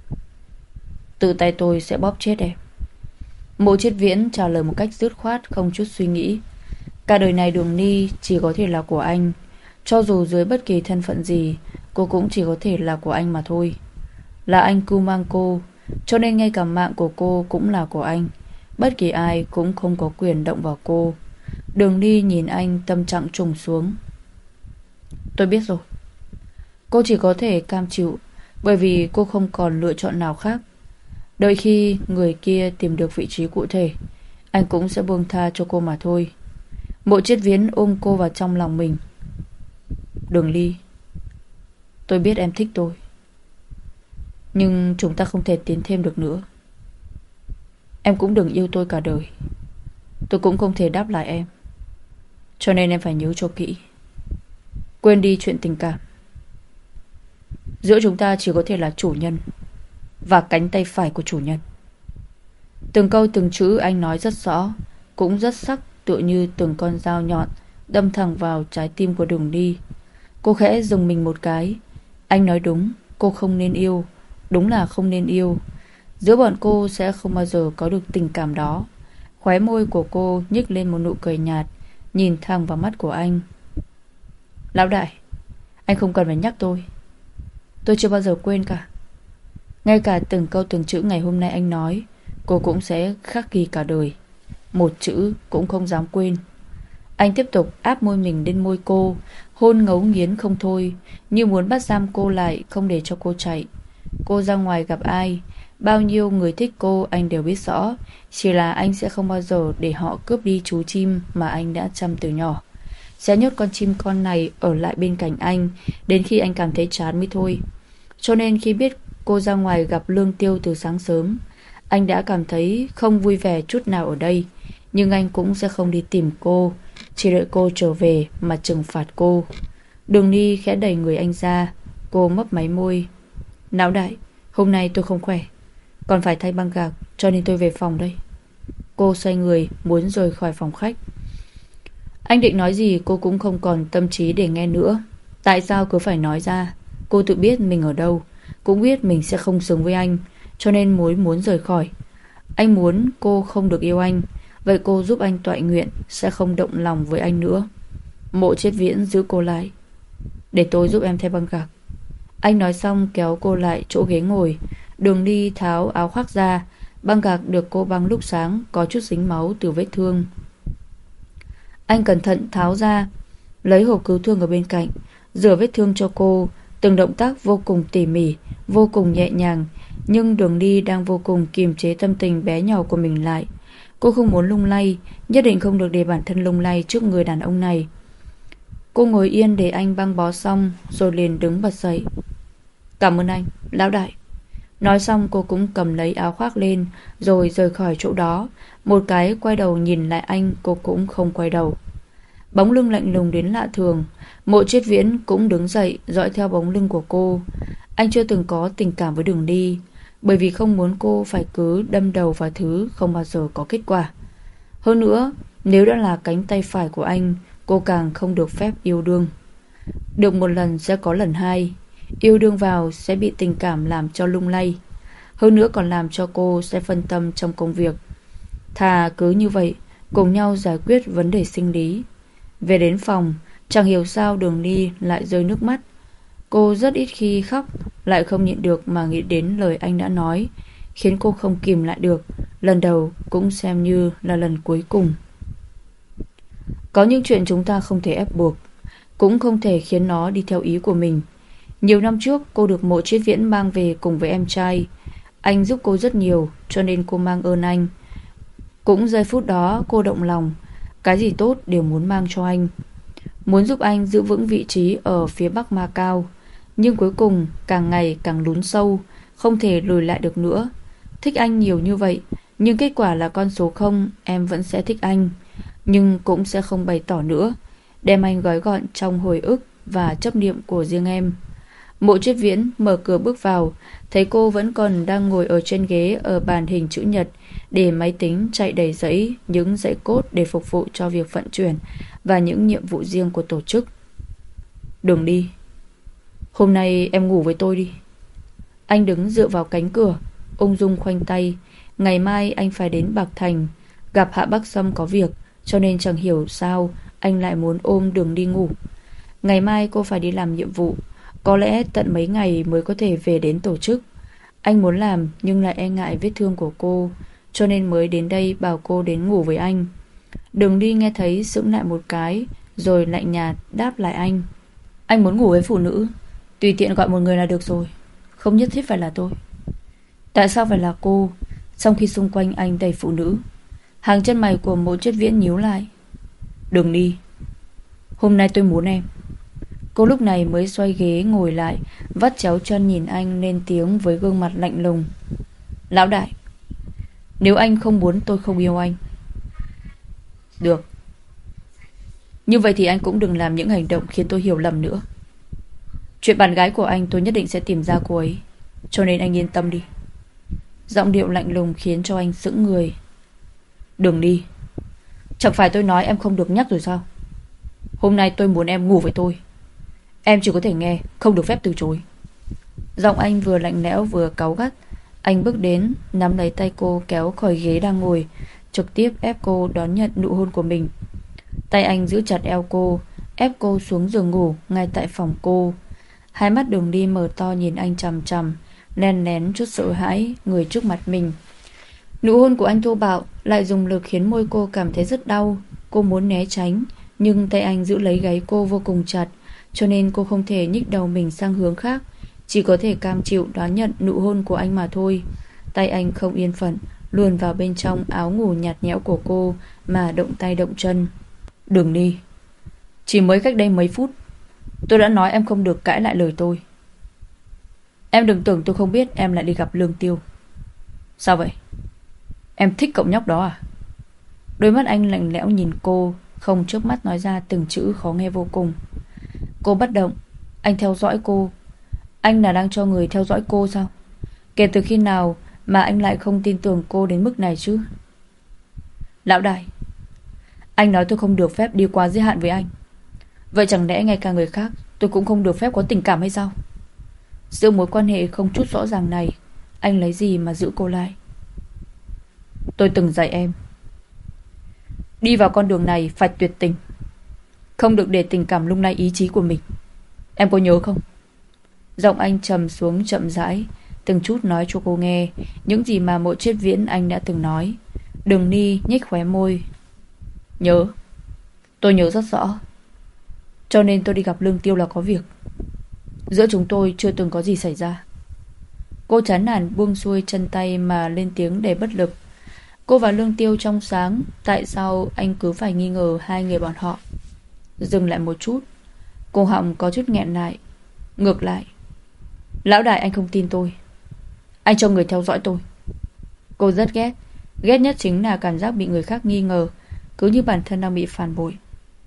Tự tay tôi sẽ bóp chết em. Mộ Triết Viễn trả lời một cách dứt khoát, không chút suy nghĩ. Cả đời này Đường Ni chỉ có thể là của anh. Cho dù dưới bất kỳ thân phận gì, cô cũng chỉ có thể là của anh mà thôi. Là anh cưu mang cô, cho nên ngay cả mạng của cô cũng là của anh. Bất kỳ ai cũng không có quyền động vào cô. Đường Ni nhìn anh, tâm trạng trùng xuống. Tôi biết rồi. Cô chỉ có thể cam chịu, bởi vì cô không còn lựa chọn nào khác. Đợi khi người kia tìm được vị trí cụ thể, anh cũng sẽ buông tha cho cô mà thôi. Mộ Triết Viễn ôm cô vào trong lòng mình. Đường Ly, tôi biết em thích tôi, nhưng chúng ta không thể tiến thêm được nữa. Em cũng đừng yêu tôi cả đời. Tôi cũng không thể đáp lại em. Cho nên em phải nhớ cho kỹ. Quên đi chuyện tình cảm. Giữa chúng ta chỉ có thể là chủ nhân và cánh tay phải của chủ nhân. Từng câu từng chữ anh nói rất rõ, cũng rất sắc, tựa như từng con dao nhọn đâm thẳng vào trái tim của Đường Ly. Cô khẽ dùng mình một cái. Anh nói đúng, cô không nên yêu. Đúng là không nên yêu. Giữa bọn cô sẽ không bao giờ có được tình cảm đó. Khóe môi của cô nhếch lên một nụ cười nhạt, nhìn thẳng vào mắt của anh. Lão đại, anh không cần phải nhắc tôi. Tôi chưa bao giờ quên cả. Ngay cả từng câu từng chữ ngày hôm nay anh nói, cô cũng sẽ khắc ghi cả đời. Một chữ cũng không dám quên. Anh tiếp tục áp môi mình lên môi cô, hôn ngấu nghiến không thôi, như muốn bắt giam cô lại, không để cho cô chạy. Cô ra ngoài gặp ai, bao nhiêu người thích cô anh đều biết rõ. Chỉ là anh sẽ không bao giờ để họ cướp đi chú chim mà anh đã chăm từ nhỏ. Sẽ nhốt con chim con này ở lại bên cạnh anh đến khi anh cảm thấy chán mới thôi. Cho nên khi biết cô ra ngoài gặp Lương Tiêu từ sáng sớm, anh đã cảm thấy không vui vẻ chút nào ở đây. Nhưng anh cũng sẽ không đi tìm cô, chỉ đợi cô trở về mà trừng phạt cô. Đường Ni khẽ đẩy người anh ra. Cô mấp máy môi. Lão đại, hôm nay tôi không khỏe, còn phải thay băng gạc, cho nên tôi về phòng đây. Cô xoay người muốn rời khỏi phòng khách. Anh định nói gì cô cũng không còn tâm trí để nghe nữa. Tại sao cứ phải nói ra? Cô tự biết mình ở đâu, cũng biết mình sẽ không xứng với anh, cho nên mới muốn rời khỏi. Anh muốn cô không được yêu anh, vậy cô giúp anh toại nguyện sẽ không động lòng với anh nữa. Mộ Triết Viễn giữ cô lại. Để tôi giúp em thay băng gạc. Anh nói xong kéo cô lại chỗ ghế ngồi. Đường Đi tháo áo khoác ra. Băng gạc được cô băng lúc sáng có chút dính máu từ vết thương. Anh cẩn thận tháo ra, lấy hộp cứu thương ở bên cạnh, rửa vết thương cho cô. Từng động tác vô cùng tỉ mỉ, vô cùng nhẹ nhàng. Nhưng Đường Đi đang vô cùng kiềm chế tâm tình bé nhỏ của mình lại. Cô không muốn lung lay, nhất định không được để bản thân lung lay trước người đàn ông này. Cô ngồi yên để anh băng bó xong, rồi liền đứng bật dậy. Cảm ơn anh, lão đại. Nói xong cô cũng cầm lấy áo khoác lên, rồi rời khỏi chỗ đó. Một cái quay đầu nhìn lại anh, cô cũng không quay đầu. Bóng lưng lạnh lùng đến lạ thường. Mộ Triết Viễn cũng đứng dậy, dõi theo bóng lưng của cô. Anh chưa từng có tình cảm với Đường Đi, bởi vì không muốn cô phải cứ đâm đầu vào thứ không bao giờ có kết quả. Hơn nữa, nếu đã là cánh tay phải của anh, cô càng không được phép yêu đương. Được một lần sẽ có lần hai. Yêu đương vào sẽ bị tình cảm làm cho lung lay, hơn nữa còn làm cho cô sẽ phân tâm trong công việc. Thà cứ như vậy, cùng nhau giải quyết vấn đề sinh lý. Về đến phòng, chẳng hiểu sao Đường Đi lại rơi nước mắt. Cô rất ít khi khóc, lại không nhịn được mà nghĩ đến lời anh đã nói, khiến cô không kìm lại được. Lần đầu cũng xem như là lần cuối cùng. Có những chuyện chúng ta không thể ép buộc, cũng không thể khiến nó đi theo ý của mình. Nhiều năm trước cô được Mộ Triết Viễn mang về cùng với em trai. Anh giúp cô rất nhiều, cho nên cô mang ơn anh. Cũng giây phút đó cô động lòng, cái gì tốt đều muốn mang cho anh, muốn giúp anh giữ vững vị trí ở phía Bắc Ma Cao. Nhưng cuối cùng càng ngày càng lún sâu, không thể lùi lại được nữa. Thích anh nhiều như vậy, nhưng kết quả là con số không. Em vẫn sẽ thích anh, nhưng cũng sẽ không bày tỏ nữa, đem anh gói gọn trong hồi ức và chấp niệm của riêng em. Mộ Triết Viễn mở cửa bước vào, thấy cô vẫn còn đang ngồi ở trên ghế ở bàn hình chữ nhật, để máy tính chạy đầy giấy, những dãy code để phục vụ cho việc vận chuyển và những nhiệm vụ riêng của tổ chức. Đường Đi, Hôm nay em ngủ với tôi đi. Anh đứng dựa vào cánh cửa, ung dung khoanh tay. Ngày mai anh phải đến Bạc Thành gặp Hạ Bắc Sâm có việc, cho nên chẳng hiểu sao anh lại muốn ôm Đường đi ngủ. Ngày mai cô phải đi làm nhiệm vụ, có lẽ tận mấy ngày mới có thể về đến tổ chức. Anh muốn làm nhưng lại e ngại vết thương của cô, cho nên mới đến đây bảo cô đến ngủ với anh. Đường đi nghe thấy sững lại một cái, rồi lạnh nhạt đáp lại anh. Anh muốn ngủ với phụ nữ, tùy tiện gọi một người là được rồi, không nhất thiết phải là tôi. Tại sao phải là cô, trong khi xung quanh anh đầy phụ nữ? Hàng chân mày của Mộ Triết Viễn nhíu lại. Đừng đi, hôm nay tôi muốn em. Cô lúc này mới xoay ghế ngồi lại, vắt chéo chân nhìn anh, lên tiếng với gương mặt lạnh lùng. Lão đại, nếu anh không muốn tôi không yêu anh. Được. Như vậy thì anh cũng đừng làm những hành động khiến tôi hiểu lầm nữa. Chuyện bạn gái của anh tôi nhất định sẽ tìm ra cô ấy, cho nên anh yên tâm đi. Giọng điệu lạnh lùng khiến cho anh sững người. Đừng đi. Chẳng phải tôi nói em không được nhắc rồi sao? Hôm nay tôi muốn em ngủ với tôi. Em chỉ có thể nghe, không được phép từ chối. Giọng anh vừa lạnh lẽo vừa cáu gắt. Anh bước đến, nắm lấy tay cô kéo khỏi ghế đang ngồi, trực tiếp ép cô đón nhận nụ hôn của mình. Tay anh giữ chặt eo cô, ép cô xuống giường ngủ ngay tại phòng cô. Hai mắt Đường đi mở to nhìn anh chằm chằm, len lén chút sợ hãi người trước mặt mình. Nụ hôn của anh thô bạo lại dùng lực khiến môi cô cảm thấy rất đau. Cô muốn né tránh, nhưng tay anh giữ lấy gáy cô vô cùng chặt, cho nên cô không thể nhích đầu mình sang hướng khác, chỉ có thể cam chịu đón nhận nụ hôn của anh mà thôi. Tay anh không yên phận, luồn vào bên trong áo ngủ nhạt nhẽo của cô mà động tay động chân. Đừng đi. Chỉ mới cách đây mấy phút tôi đã nói em không được cãi lại lời tôi. Em đừng tưởng tôi không biết em lại đi gặp Lương Tiêu. Sao vậy? Em thích cậu nhóc đó à? Đôi mắt anh lạnh lẽo nhìn cô, không chớp mắt nói ra từng chữ khó nghe vô cùng. Cô bất động. Anh theo dõi cô. Anh là đang cho người theo dõi cô sao? Kể từ khi nào mà anh lại không tin tưởng cô đến mức này chứ? Lão đại, anh nói tôi không được phép đi quá giới hạn với anh. Vậy chẳng lẽ ngay cả người khác tôi cũng không được phép có tình cảm hay sao? Giữa mối quan hệ không chút rõ ràng này, anh lấy gì mà giữ cô lại? Tôi từng dạy em, đi vào con đường này phải tuyệt tình, không được để tình cảm lung lay ý chí của mình. Em có nhớ không? Giọng anh trầm xuống chậm rãi, từng chút nói cho cô nghe những gì mà Mộ Triết Viễn anh đã từng nói. Đường Ni nhếch khóe môi. Nhớ. Tôi nhớ rất rõ. Cho nên tôi đi gặp Lương Tiêu là có việc. Giữa chúng tôi chưa từng có gì xảy ra. Cô chán nản buông xuôi chân tay mà lên tiếng để bất lực. Cô và Lương Tiêu trong sáng, tại sao anh cứ phải nghi ngờ hai người bọn họ? Dừng lại một chút, cô họng có chút nghẹn lại. Ngược lại, lão đại, anh không tin tôi. Anh cho người theo dõi tôi. Cô rất ghét. Ghét nhất chính là cảm giác bị người khác nghi ngờ, cứ như bản thân đang bị phản bội.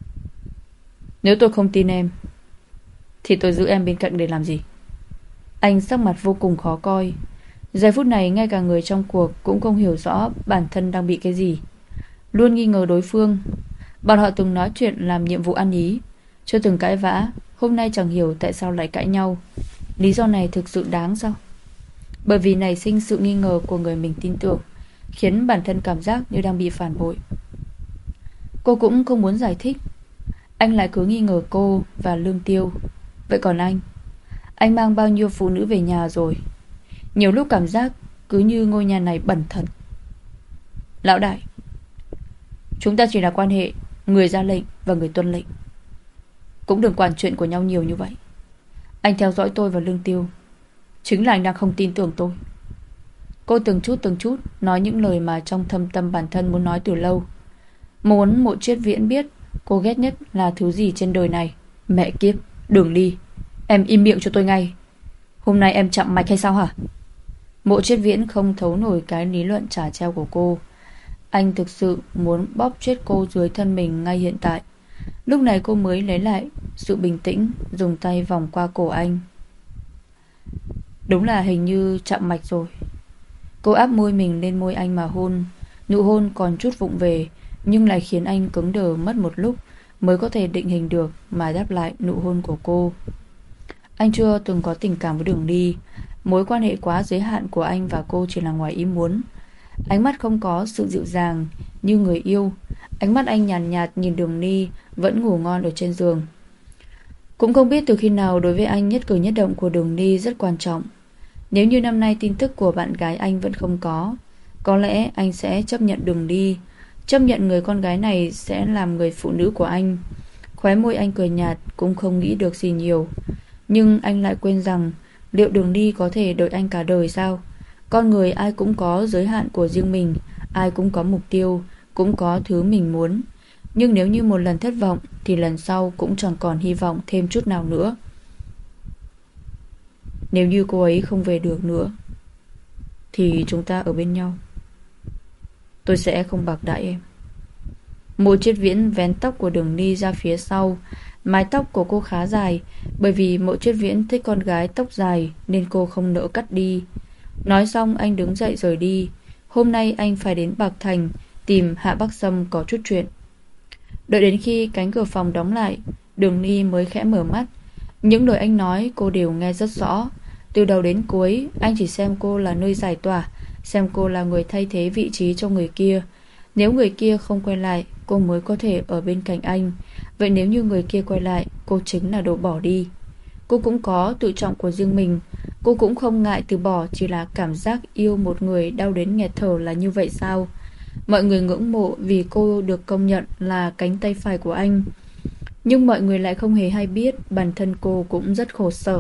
Nếu tôi không tin em thì tôi giữ em bên cạnh để làm gì? Anh sắc mặt vô cùng khó coi. Giây phút này ngay cả người trong cuộc cũng không hiểu rõ bản thân đang bị cái gì, luôn nghi ngờ đối phương. Bọn họ từng nói chuyện làm nhiệm vụ ăn ý, chưa từng cãi vã. Hôm nay chẳng hiểu tại sao lại cãi nhau. Lý do này thực sự đáng sao? Bởi vì nảy sinh sự nghi ngờ của người mình tin tưởng, khiến bản thân cảm giác như đang bị phản bội. Cô cũng không muốn giải thích. Anh lại cứ nghi ngờ cô và Lương Tiêu. Vậy còn anh? Anh mang bao nhiêu phụ nữ về nhà rồi? Nhiều lúc cảm giác cứ như ngôi nhà này bẩn thật. Lão đại, chúng ta chỉ là quan hệ người ra lệnh và người tuân lệnh. Cũng đừng quản chuyện của nhau nhiều như vậy. Anh theo dõi tôi và Lương Tiêu, chính là anh đang không tin tưởng tôi. Cô từng chút từng chút nói những lời mà trong thâm tâm bản thân muốn nói từ lâu. Muốn Mộ Triết Viễn biết cô ghét nhất là thứ gì trên đời này. Mẹ kiếp, Đường đi, em im miệng cho tôi ngay. Hôm nay em chậm mạch hay sao hả? Mộ Triết Viễn không thấu nổi cái lý luận trả treo của cô. Anh thực sự muốn bóp chết cô dưới thân mình ngay hiện tại. Lúc này cô mới lấy lại sự bình tĩnh, dùng tay vòng qua cổ anh. Đúng là hình như chạm mạch rồi. Cô áp môi mình lên môi anh mà hôn. Nụ hôn còn chút vụng về, nhưng lại khiến anh cứng đờ mất một lúc mới có thể định hình được mà đáp lại nụ hôn của cô. Anh chưa từng có tình cảm với Đường Ly. Mối quan hệ quá giới hạn của anh và cô chỉ là ngoài ý muốn. Ánh mắt không có sự dịu dàng như người yêu. Ánh mắt anh nhàn nhạt, nhạt nhìn Đường Ly vẫn ngủ ngon ở trên giường. Cũng không biết từ khi nào đối với anh nhất cử nhất động của Đường Ly rất quan trọng. Nếu như năm nay tin tức của bạn gái anh vẫn không có, có lẽ anh sẽ chấp nhận Đường Ly, chấp nhận người con gái này sẽ làm người phụ nữ của anh. Khóe môi anh cười nhạt, cũng không nghĩ được gì nhiều. Nhưng anh lại quên rằng liệu Đường Ly có thể đợi anh cả đời sao? Con người ai cũng có giới hạn của riêng mình, ai cũng có mục tiêu, cũng có thứ mình muốn. Nhưng nếu như một lần thất vọng thì lần sau cũng chẳng còn hy vọng thêm chút nào nữa. Nếu như cô ấy không về được nữa thì chúng ta ở bên nhau. Tôi sẽ không bạc đãi em. Mộ Triết Viễn vén tóc của Đường Ly ra phía sau. Mái tóc của cô khá dài, bởi vì Mộ Triết Viễn thích con gái tóc dài nên cô không nỡ cắt đi. Nói xong anh đứng dậy rời đi. Hôm nay anh phải đến Bạc Thành tìm Hạ Bắc Sâm có chút chuyện. Đợi đến khi cánh cửa phòng đóng lại, Đường Ly mới khẽ mở mắt. Những lời anh nói cô đều nghe rất rõ. Từ đầu đến cuối anh chỉ xem cô là nơi giải tỏa, xem cô là người thay thế vị trí cho người kia. Nếu người kia không quay lại, cô mới có thể ở bên cạnh anh. Vậy nếu như người kia quay lại, cô chính là đồ bỏ đi. Cô cũng có tự trọng của riêng mình. Cô cũng không ngại từ bỏ, chỉ là cảm giác yêu một người đau đến nghẹt thở là như vậy sao? Mọi người ngưỡng mộ vì cô được công nhận là cánh tay phải của anh. Nhưng mọi người lại không hề hay biết bản thân cô cũng rất khổ sở.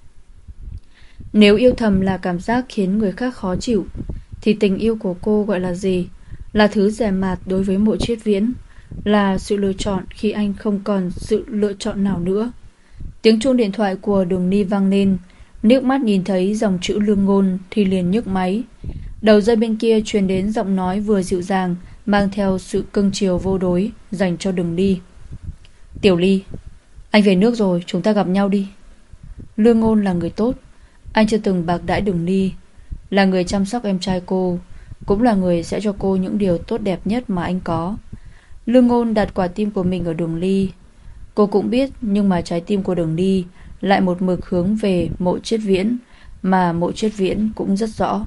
Nếu yêu thầm là cảm giác khiến người khác khó chịu, thì tình yêu của cô gọi là gì? Là thứ dè mạt đối với Mộ Triết Viễn, là sự lựa chọn khi anh không còn sự lựa chọn nào nữa. Tiếng chuông điện thoại của Đường Ly vang lên. Nước mắt nhìn thấy dòng chữ Lương Ngôn thì liền nhấc máy. Đầu dây bên kia truyền đến giọng nói vừa dịu dàng, mang theo sự cưng chiều vô đối dành cho Đường Ly. Tiểu Ly, anh về nước rồi, chúng ta gặp nhau đi. Lương Ngôn là người tốt. Anh chưa từng bạc đãi Đường Ly. Là người chăm sóc em trai cô, cũng là người sẽ cho cô những điều tốt đẹp nhất mà anh có. Lương Ngôn đặt quả tim của mình ở Đường Ly. Cô cũng biết, nhưng mà trái tim của Đường Ly lại một mực hướng về Mộ Triết Viễn, mà Mộ Triết Viễn cũng rất rõ.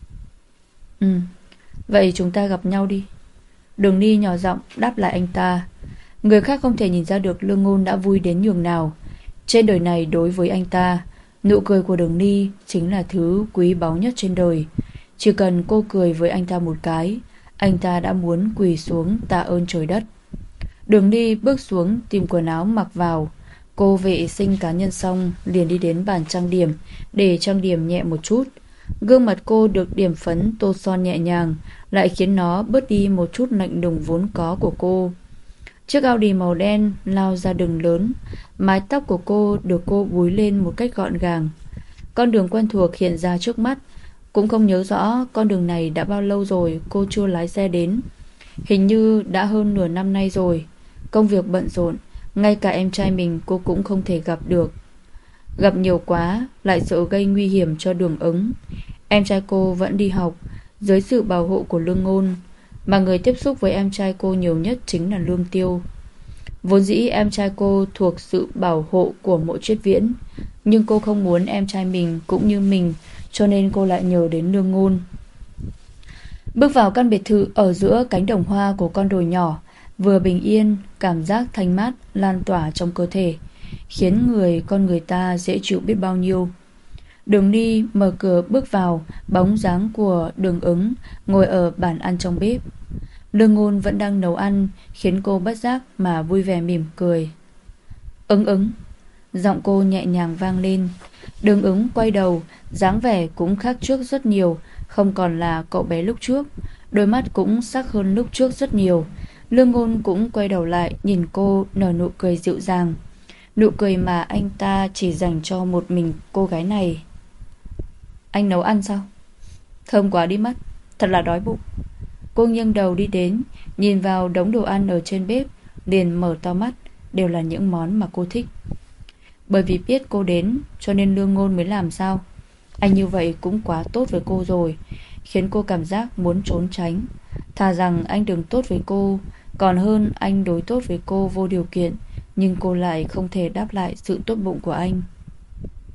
Ừ, vậy chúng ta gặp nhau đi. Đường Ly nhỏ giọng đáp lại anh ta. Người khác không thể nhìn ra được Lương Ngôn đã vui đến nhường nào. Trên đời này đối với anh ta, nụ cười của Đường Ly chính là thứ quý báu nhất trên đời. Chỉ cần cô cười với anh ta một cái, anh ta đã muốn quỳ xuống tạ ơn trời đất. Đường Ly bước xuống tìm quần áo mặc vào. Cô vệ sinh cá nhân xong liền đi đến bàn trang điểm để trang điểm nhẹ một chút. Gương mặt cô được điểm phấn tô son nhẹ nhàng, lại khiến nó bớt đi một chút lạnh lùng vốn có của cô. Chiếc Audi màu đen lao ra đường lớn. Mái tóc của cô được cô búi lên một cách gọn gàng. Con đường quen thuộc hiện ra trước mắt. Cũng không nhớ rõ con đường này đã bao lâu rồi cô chưa lái xe đến. Hình như đã hơn nửa năm nay rồi. Công việc bận rộn, ngay cả em trai mình cô cũng không thể gặp được. Gặp nhiều quá lại sợ gây nguy hiểm cho Đường Ứng. Em trai cô vẫn đi học dưới sự bảo hộ của Lương Ngôn, mà người tiếp xúc với em trai cô nhiều nhất chính là Lương Tiêu. Vốn dĩ em trai cô thuộc sự bảo hộ của Mộ Triết Viễn, nhưng cô không muốn em trai mình cũng như mình, cho nên cô lại nhờ đến Lương Ngôn. Bước vào căn biệt thự ở giữa cánh đồng hoa của con đồi nhỏ, vừa bình yên, cảm giác thanh mát lan tỏa trong cơ thể, khiến người con người ta dễ chịu biết bao nhiêu. Đường Ly mở cửa bước vào, bóng dáng của Đường Ứng ngồi ở bàn ăn trong bếp. Lương Ngôn vẫn đang nấu ăn, khiến cô bất giác mà vui vẻ mỉm cười. Ứng Ứng, giọng cô nhẹ nhàng vang lên. Đường Ứng quay đầu, dáng vẻ cũng khác trước rất nhiều, không còn là cậu bé lúc trước, đôi mắt cũng sắc hơn lúc trước rất nhiều. Lương Ngôn cũng quay đầu lại nhìn cô, nở nụ cười dịu dàng, nụ cười mà anh ta chỉ dành cho một mình cô gái này. Anh nấu ăn sao? Thơm quá đi mất, thật là đói bụng. Cô nghiêng đầu đi đến, nhìn vào đống đồ ăn ở trên bếp, liền mở to mắt. Đều là những món mà cô thích. Bởi vì biết cô đến cho nên Lương Ngôn mới làm sao? Anh như vậy cũng quá tốt với cô rồi, khiến cô cảm giác muốn trốn tránh. Thà rằng anh đừng tốt với cô, còn hơn anh đối tốt với cô vô điều kiện, nhưng cô lại không thể đáp lại sự tốt bụng của anh.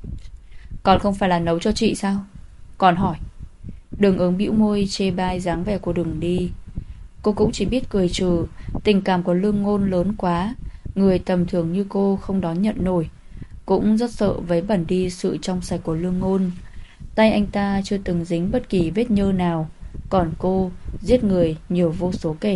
Còn không phải là nấu cho chị sao? Còn hỏi. Đường Ứng bĩu môi chê bai dáng vẻ của Đường Đi. Cô cũng chỉ biết cười trừ. Tình cảm của Lương Ngôn lớn quá, người tầm thường như cô không đón nhận nổi. Cũng rất sợ vấy bẩn đi sự trong sạch của Lương Ngôn. Tay anh ta chưa từng dính bất kỳ vết nhơ nào, còn cô giết người nhiều vô số kể.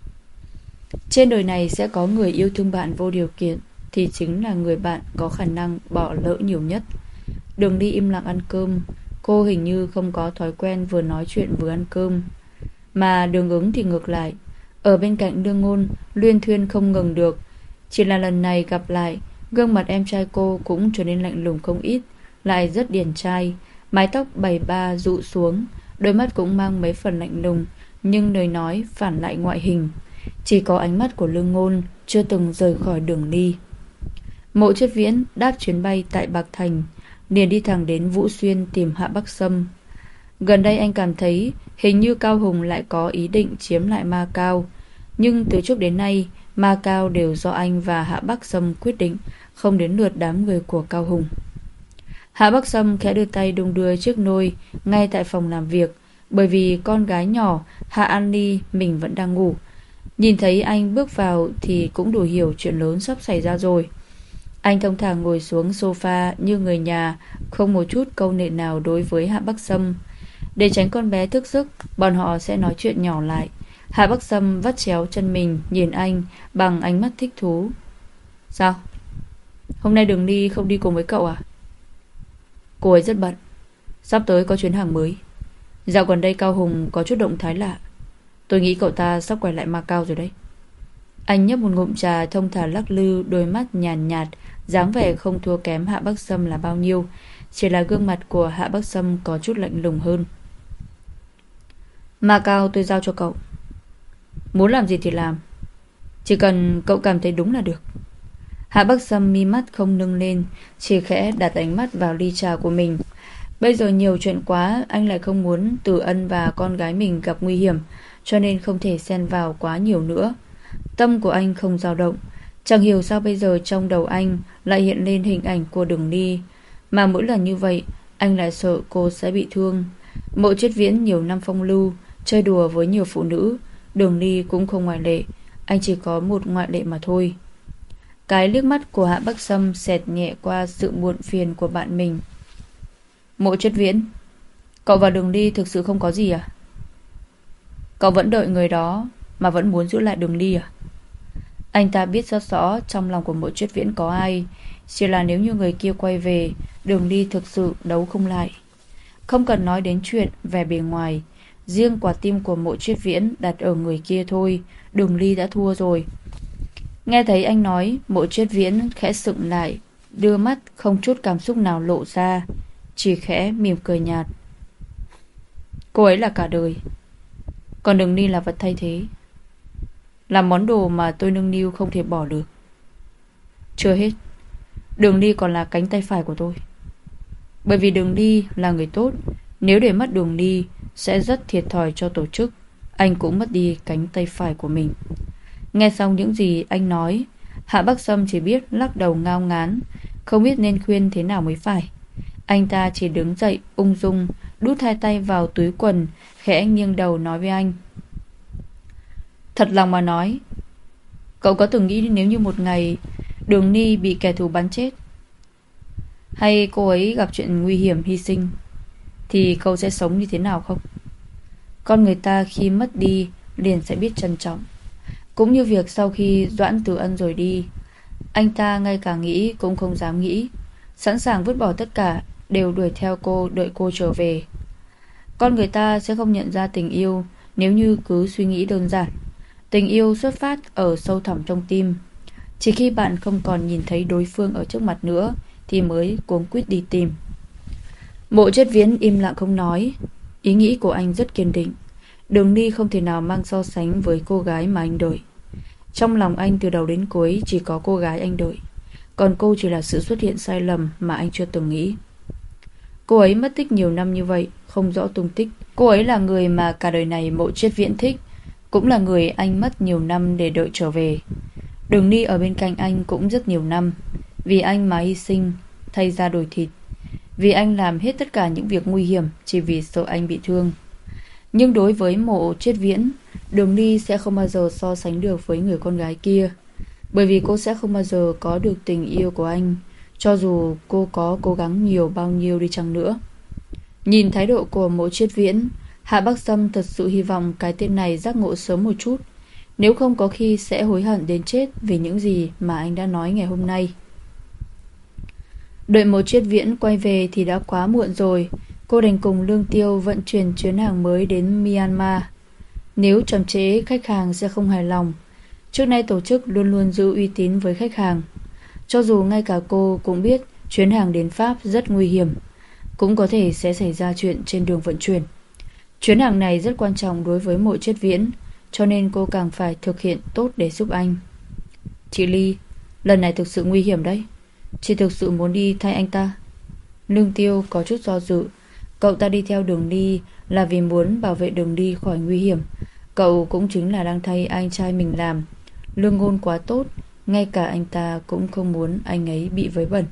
Trên đời này sẽ có người yêu thương bạn vô điều kiện, thì chính là người bạn có khả năng bỏ lỡ nhiều nhất. Đường Đi im lặng ăn cơm. Cô hình như không có thói quen vừa nói chuyện vừa ăn cơm. Mà Đường Ứng thì ngược lại, ở bên cạnh Lương Ngôn luyên thuyên không ngừng được. Chỉ là lần này gặp lại, gương mặt em trai cô cũng trở nên lạnh lùng không ít, lại rất điển trai. Mái tóc bảy ba rụ xuống, đôi mắt cũng mang mấy phần lạnh lùng, nhưng lời nói phản lại ngoại hình. Chỉ có ánh mắt của Lương Ngôn chưa từng rời khỏi Đường Đi. Mộ Chất Viễn đáp chuyến bay tại Bạc Thành, liền đi thẳng đến Vũ Xuyên tìm Hạ Bắc Sâm. Gần đây anh cảm thấy hình như Cao Hùng lại có ý định chiếm lại Ma Cao, nhưng từ trước đến nay Ma Cao đều do anh và Hạ Bắc Sâm quyết định, không đến lượt đám người của Cao Hùng. Hạ Bắc Sâm khẽ đưa tay đung đưa chiếc nôi ngay tại phòng làm việc, bởi vì con gái nhỏ Hạ An Ly mình vẫn đang ngủ. Nhìn thấy anh bước vào thì cũng đủ hiểu chuyện lớn sắp xảy ra rồi. Anh thông thả ngồi xuống sofa như người nhà, không một chút câu nệ nào đối với Hạ Bắc Sâm. Để tránh con bé thức giấc, bọn họ sẽ nói chuyện nhỏ lại. Hạ Bắc Sâm vắt chéo chân mình nhìn anh bằng ánh mắt thích thú. Sao? Hôm nay Đường Đi không đi cùng với cậu à? Cô ấy rất bận, sắp tới có chuyến hàng mới. Dạo gần đây Cao Hùng có chút động thái lạ. Tôi nghĩ cậu ta sắp quay lại Ma Cao rồi đấy. Anh nhấp một ngụm trà thông thả lắc lư, đôi mắt nhàn nhạt, nhạt, dáng vẻ không thua kém Hạ Bắc Sâm là bao nhiêu. Chỉ là gương mặt của Hạ Bắc Sâm có chút lạnh lùng hơn. Ma Cao tôi giao cho cậu, muốn làm gì thì làm, chỉ cần cậu cảm thấy đúng là được. Hạ Bắc Sâm mi mắt không nâng lên, chỉ khẽ đặt ánh mắt vào ly trà của mình. Bây giờ nhiều chuyện quá, anh lại không muốn Tử Ân và con gái mình gặp nguy hiểm, cho nên không thể xen vào quá nhiều nữa. Tâm của anh không dao động. Chẳng hiểu sao bây giờ trong đầu anh lại hiện lên hình ảnh của Đường Đi, mà mỗi lần như vậy anh lại sợ cô sẽ bị thương. Mộ Chất Viễn nhiều năm phong lưu, chơi đùa với nhiều phụ nữ, Đường Đi cũng không ngoại lệ. Anh chỉ có một ngoại lệ mà thôi. Cái liếc mắt của Hạ Bắc Sâm xẹt nhẹ qua sự muộn phiền của bạn mình. Mộ Chất Viễn, cậu và Đường Đi thực sự không có gì à? Cậu vẫn đợi người đó mà vẫn muốn giữ lại Đường Đi à? Anh ta biết rất rõ trong lòng của Mộ Chất Viễn có ai, chỉ là nếu như người kia quay về, Đường Đi thực sự đấu không lại. Không cần nói đến chuyện vẻ bề ngoài, riêng quả tim của Mộ Chất Viễn đặt ở người kia thôi, Đường Đi đã thua rồi. Nghe thấy anh nói, Mộ Chất Viễn khẽ sững lại, đưa mắt không chút cảm xúc nào lộ ra, chỉ khẽ mỉm cười nhạt. Cô ấy là cả đời, còn Đường Đi là vật thay thế, là món đồ mà tôi nâng niu không thể bỏ được. Chưa hết, Đường Đi còn là cánh tay phải của tôi. Bởi vì Đường Đi là người tốt, nếu để mất Đường Đi sẽ rất thiệt thòi cho tổ chức. Anh cũng mất đi cánh tay phải của mình. Nghe xong những gì anh nói, Hạ Bắc Sâm chỉ biết lắc đầu ngao ngán, không biết nên khuyên thế nào mới phải. Anh ta chỉ đứng dậy ung dung, đút hai tay vào túi quần, khẽ nghiêng đầu nói với anh. Thật lòng mà nói, cậu có từng nghĩ nếu như một ngày Đường Ni bị kẻ thù bắn chết, hay cô ấy gặp chuyện nguy hiểm hy sinh, thì cậu sẽ sống như thế nào không? Con người ta khi mất đi liền sẽ biết trân trọng. Cũng như việc sau khi Doãn Tử Ân rồi đi, anh ta ngay cả nghĩ cũng không dám nghĩ, sẵn sàng vứt bỏ tất cả, đều đuổi theo cô, đợi cô trở về. Con người ta sẽ không nhận ra tình yêu nếu như cứ suy nghĩ đơn giản. Tình yêu xuất phát ở sâu thẳm trong tim. Chỉ khi bạn không còn nhìn thấy đối phương ở trước mặt nữa thì mới cuống quýt đi tìm. Mộ Chất Viễn im lặng không nói. Ý nghĩ của anh rất kiên định. Đường Ni không thể nào mang so sánh với cô gái mà anh đợi. Trong lòng anh từ đầu đến cuối chỉ có cô gái anh đợi, còn cô chỉ là sự xuất hiện sai lầm mà anh chưa từng nghĩ. Cô ấy mất tích nhiều năm như vậy, không rõ tung tích. Cô ấy là người mà cả đời này Mộ Chất Viễn thích, cũng là người anh mất nhiều năm để đợi trở về. Đường Ni ở bên cạnh anh cũng rất nhiều năm, vì anh mà hy sinh, thay da đổi thịt. vì anh làm hết tất cả những việc nguy hiểm chỉ vì sợ anh bị thương. Nhưng đối với Mộ Triết Viễn, Đường Ly sẽ không bao giờ so sánh được với người con gái kia, bởi vì cô sẽ không bao giờ có được tình yêu của anh, cho dù cô có cố gắng nhiều bao nhiêu đi chăng nữa. Nhìn thái độ của Mộ Triết Viễn, Hạ Bắc Sâm thật sự hy vọng cái tên này giác ngộ sớm một chút, nếu không có khi sẽ hối hận đến chết vì những gì mà anh đã nói ngày hôm nay. Đợi Mộ Triết Viễn quay về thì đã quá muộn rồi. Cô đành cùng Lương Tiêu vận chuyển chuyến hàng mới đến Myanmar. Nếu chậm trễ, khách hàng sẽ không hài lòng. Trước nay tổ chức luôn luôn giữ uy tín với khách hàng. Cho dù ngay cả cô cũng biết chuyến hàng đến Pháp rất nguy hiểm, cũng có thể sẽ xảy ra chuyện trên đường vận chuyển. Chuyến hàng này rất quan trọng đối với Mộ Triết Viễn, cho nên cô càng phải thực hiện tốt để giúp anh. Chị Ly, lần này thực sự nguy hiểm đấy. Chị thực sự muốn đi thay anh ta? Lương Tiêu có chút do dự. Cậu ta đi theo Đường Ly là vì muốn bảo vệ Đường Ly khỏi nguy hiểm. Cậu cũng chính là đang thay anh trai mình làm. Lương ngôn quá tốt, ngay cả anh ta cũng không muốn anh ấy bị vấy bẩn.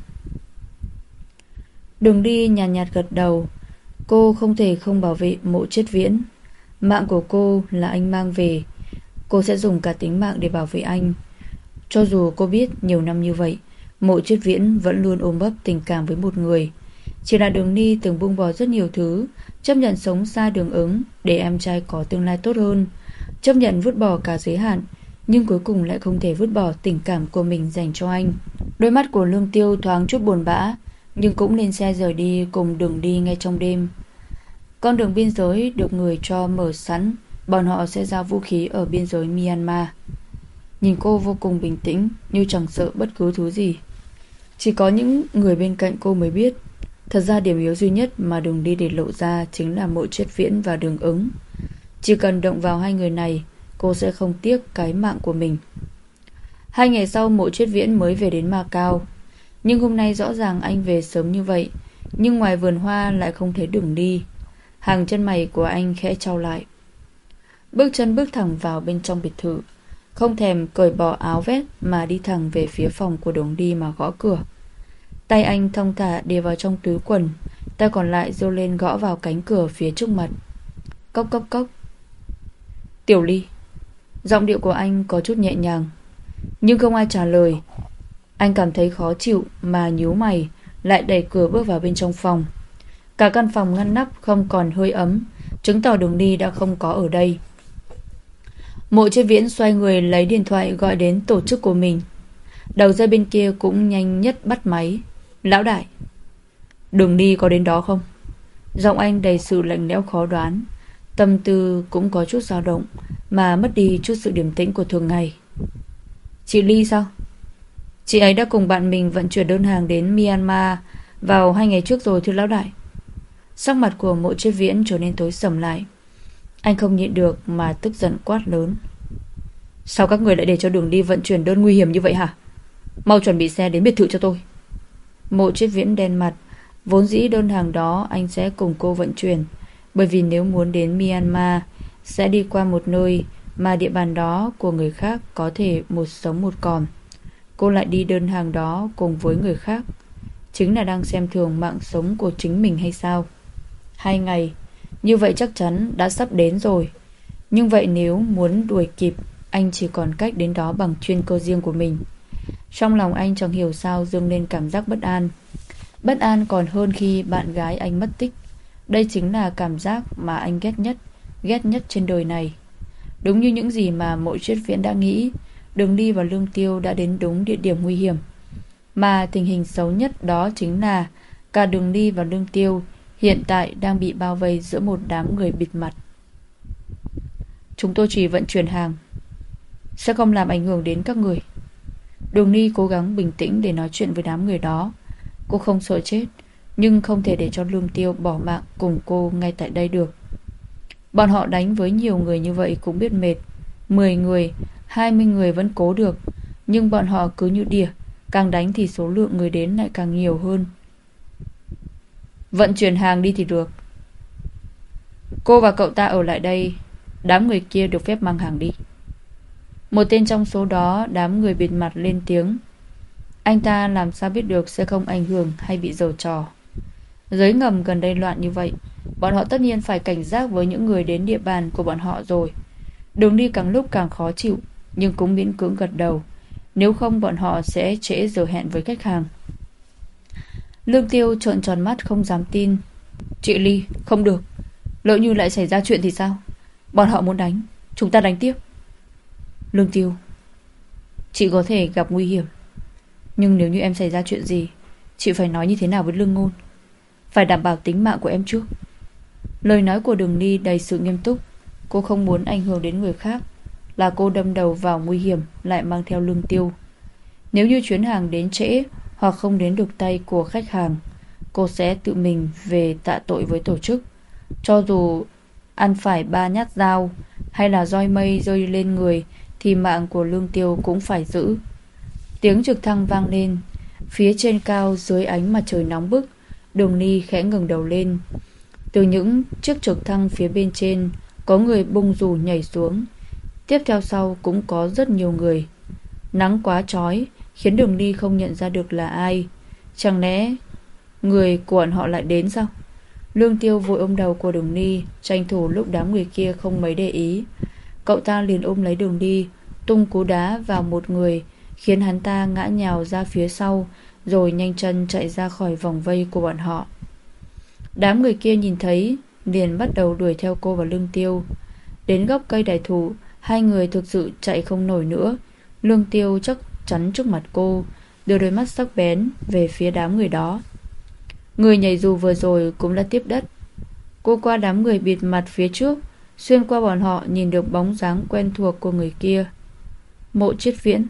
Đường Ly nhàn nhạt, nhạt gật đầu. Cô không thể không bảo vệ Mộ Triết Viễn. Mạng của cô là anh mang về. Cô sẽ dùng cả tính mạng để bảo vệ anh. Cho dù cô biết nhiều năm như vậy Mộ Triết Viễn vẫn luôn ôm ấp tình cảm với một người. Chỉ là Đường Ly từng buông bỏ rất nhiều thứ, chấp nhận sống xa Đường Ứng để em trai có tương lai tốt hơn, chấp nhận vứt bỏ cả giới hạn, nhưng cuối cùng lại không thể vứt bỏ tình cảm của mình dành cho anh. Đôi mắt của Lương Tiêu thoáng chút buồn bã, nhưng cũng lên xe rời đi cùng Đường Ly ngay trong đêm. Con đường biên giới được người cho mở sẵn, bọn họ sẽ giao vũ khí ở biên giới Myanmar. Nhìn cô vô cùng bình tĩnh, như chẳng sợ bất cứ thứ gì. Chỉ có những người bên cạnh cô mới biết, thật ra điểm yếu duy nhất mà Đường Ly để lộ ra chính là Mộ Triết Viễn và Đường Ứng. Chỉ cần động vào hai người này, cô sẽ không tiếc cái mạng của mình. Hai ngày sau Mộ Triết Viễn mới về đến Macau. Nhưng hôm nay rõ ràng anh về sớm như vậy, nhưng ngoài vườn hoa lại không thấy Đường Ly. Hàng chân mày của anh khẽ chau lại. Bước chân bước thẳng vào bên trong biệt thự, không thèm cởi bỏ áo vest mà đi thẳng về phía phòng của Đường Ly mà gõ cửa. Tay anh thong thả để vào trong túi quần, tay còn lại giơ lên gõ vào cánh cửa phía trước mặt. Cốc cốc cốc. Tiểu Ly. Giọng điệu của anh có chút nhẹ nhàng, nhưng không ai trả lời. Anh cảm thấy khó chịu mà nhíu mày, lại đẩy cửa bước vào bên trong phòng. Cả căn phòng ngăn nắp không còn hơi ấm, chứng tỏ Đường Ly đã không có ở đây. Mộ Triết Viễn xoay người lấy điện thoại gọi đến tổ chức của mình. Đầu dây bên kia cũng nhanh nhất bắt máy. Lão đại, Đường Ly có đến đó không? Giọng anh đầy sự lạnh lẽo khó đoán, tâm tư cũng có chút dao động, mà mất đi chút sự điềm tĩnh của thường ngày. Chị Ly sao? Chị ấy đã cùng bạn mình vận chuyển đơn hàng đến Myanmar vào hai ngày trước rồi thưa lão đại. Sắc mặt của Mộ Triết Viễn trở nên tối sầm lại. Anh không nhịn được mà tức giận quát lớn. Sao các người lại để cho Đường Ly vận chuyển đơn nguy hiểm như vậy hả? Mau chuẩn bị xe đến biệt thự cho tôi. Mộ Triết Viễn đen mặt. Vốn dĩ đơn hàng đó anh sẽ cùng cô vận chuyển, bởi vì nếu muốn đến Myanmar sẽ đi qua một nơi mà địa bàn đó của người khác có thể một sống một còn. Cô lại đi đơn hàng đó cùng với người khác, chính là đang xem thường mạng sống của chính mình hay sao? Hai ngày như vậy chắc chắn đã sắp đến rồi. Nhưng vậy nếu muốn đuổi kịp, anh chỉ còn cách đến đó bằng chuyên cơ riêng của mình. Trong lòng anh chẳng hiểu sao dâng lên cảm giác bất an. Bất an còn hơn khi bạn gái anh mất tích. Đây chính là cảm giác mà anh ghét nhất, ghét nhất trên đời này. Đúng như những gì mà Mộ Triết Viễn đã nghĩ, Đường Ly và Lương Tiêu đã đến đúng địa điểm nguy hiểm. Mà tình hình xấu nhất đó chính là cả Đường Ly và Lương Tiêu hiện tại đang bị bao vây giữa một đám người bịt mặt. Chúng tôi chỉ vận chuyển hàng, sẽ không làm ảnh hưởng đến các người. Đường Ly cố gắng bình tĩnh để nói chuyện với đám người đó. Cô không sợ chết, nhưng không thể để cho Lương Tiêu bỏ mạng cùng cô ngay tại đây được. Bọn họ đánh với nhiều người như vậy cũng biết mệt. Mười người, hai mươi người vẫn cố được, nhưng bọn họ cứ như đỉa, càng đánh thì số lượng người đến lại càng nhiều hơn. Vận chuyển hàng đi thì được. Cô và cậu ta ở lại đây, đám người kia được phép mang hàng đi. Một tên trong số đó, đám người bịt mặt lên tiếng. Anh ta làm sao biết được sẽ không ảnh hưởng hay bị giở trò. Giới ngầm gần đây loạn như vậy, bọn họ tất nhiên phải cảnh giác với những người đến địa bàn của bọn họ rồi. Đường đi càng lúc càng khó chịu, nhưng cũng miễn cưỡng gật đầu. Nếu không bọn họ sẽ trễ giờ hẹn với khách hàng. Lương Tiêu trợn tròn mắt không dám tin. Chị Ly, không được. Lỡ như lại xảy ra chuyện thì sao? Bọn họ muốn đánh, chúng ta đánh tiếp. Lương Tiêu, chị có thể gặp nguy hiểm, nhưng nếu như em xảy ra chuyện gì, chị phải nói như thế nào với Lương Ngôn? Phải đảm bảo tính mạng của em trước. Lời nói của Đường Ni đầy sự nghiêm túc. Cô không muốn ảnh hưởng đến người khác, là cô đâm đầu vào nguy hiểm lại mang theo Lương Tiêu. Nếu như chuyến hàng đến trễ hoặc không đến được tay của khách hàng, cô sẽ tự mình về tạ tội với tổ chức. Cho dù ăn phải ba nhát dao hay là roi mây rơi lên người thì mạng của Lương Tiêu cũng phải giữ. Tiếng trực thăng vang lên. Phía trên cao dưới ánh mặt trời nóng bức, Đường Ni khẽ ngẩng đầu lên. Từ những chiếc trực thăng phía bên trên có người bung dù nhảy xuống. Tiếp theo sau cũng có rất nhiều người. Nắng quá chói khiến Đường Ni không nhận ra được là ai. Chẳng lẽ người của bọn họ lại đến sao? Lương Tiêu vội ôm đầu của Đường Ni, tranh thủ lúc đám người kia không mấy để ý. Cậu ta liền ôm lấy Đường Ni, tung cú đá vào một người, khiến hắn ta ngã nhào ra phía sau, rồi nhanh chân chạy ra khỏi vòng vây của bọn họ. Đám người kia nhìn thấy liền bắt đầu đuổi theo cô và Lương Tiêu. Đến gốc cây đại thụ, hai người thực sự chạy không nổi nữa. Lương Tiêu chắc chắn trước mặt cô, đưa đôi mắt sắc bén về phía đám người đó. Người nhảy dù vừa rồi cũng đã tiếp đất. Cô qua đám người bịt mặt phía trước, xuyên qua bọn họ nhìn được bóng dáng quen thuộc của người kia. Mộ Triết Viễn.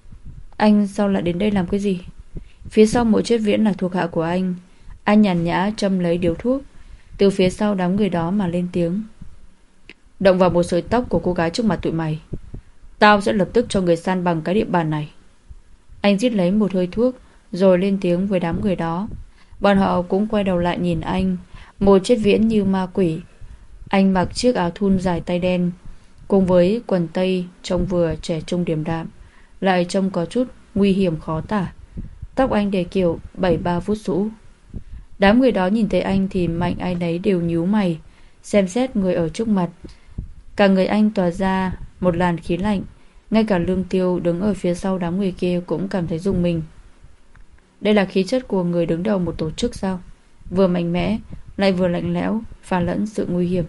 Anh sao lại đến đây làm cái gì? Phía sau Mộ Triết Viễn là thuộc hạ của anh. Anh nhàn nhã châm lấy điếu thuốc, từ phía sau đám người đó mà lên tiếng. Động vào một sợi tóc của cô gái trước mặt tụi mày, tao sẽ lập tức cho người san bằng cái địa bàn này. Anh rít lấy một hơi thuốc, rồi lên tiếng với đám người đó. Bọn họ cũng quay đầu lại nhìn anh. Mộ Triết Viễn như ma quỷ. Anh mặc chiếc áo thun dài tay đen, cùng với quần tây trông vừa trẻ trung điềm đạm, lại trông có chút nguy hiểm khó tả. Tóc anh để kiểu bảy ba vuốt rũ. Đám người đó nhìn thấy anh thì mạnh ai nấy đều nhíu mày, xem xét người ở trước mặt. Cả người anh tỏa ra một làn khí lạnh. Ngay cả Lương Tiêu đứng ở phía sau đám người kia cũng cảm thấy rùng mình. Đây là khí chất của người đứng đầu một tổ chức sao? Vừa mạnh mẽ lại vừa lạnh lẽo, pha lẫn sự nguy hiểm.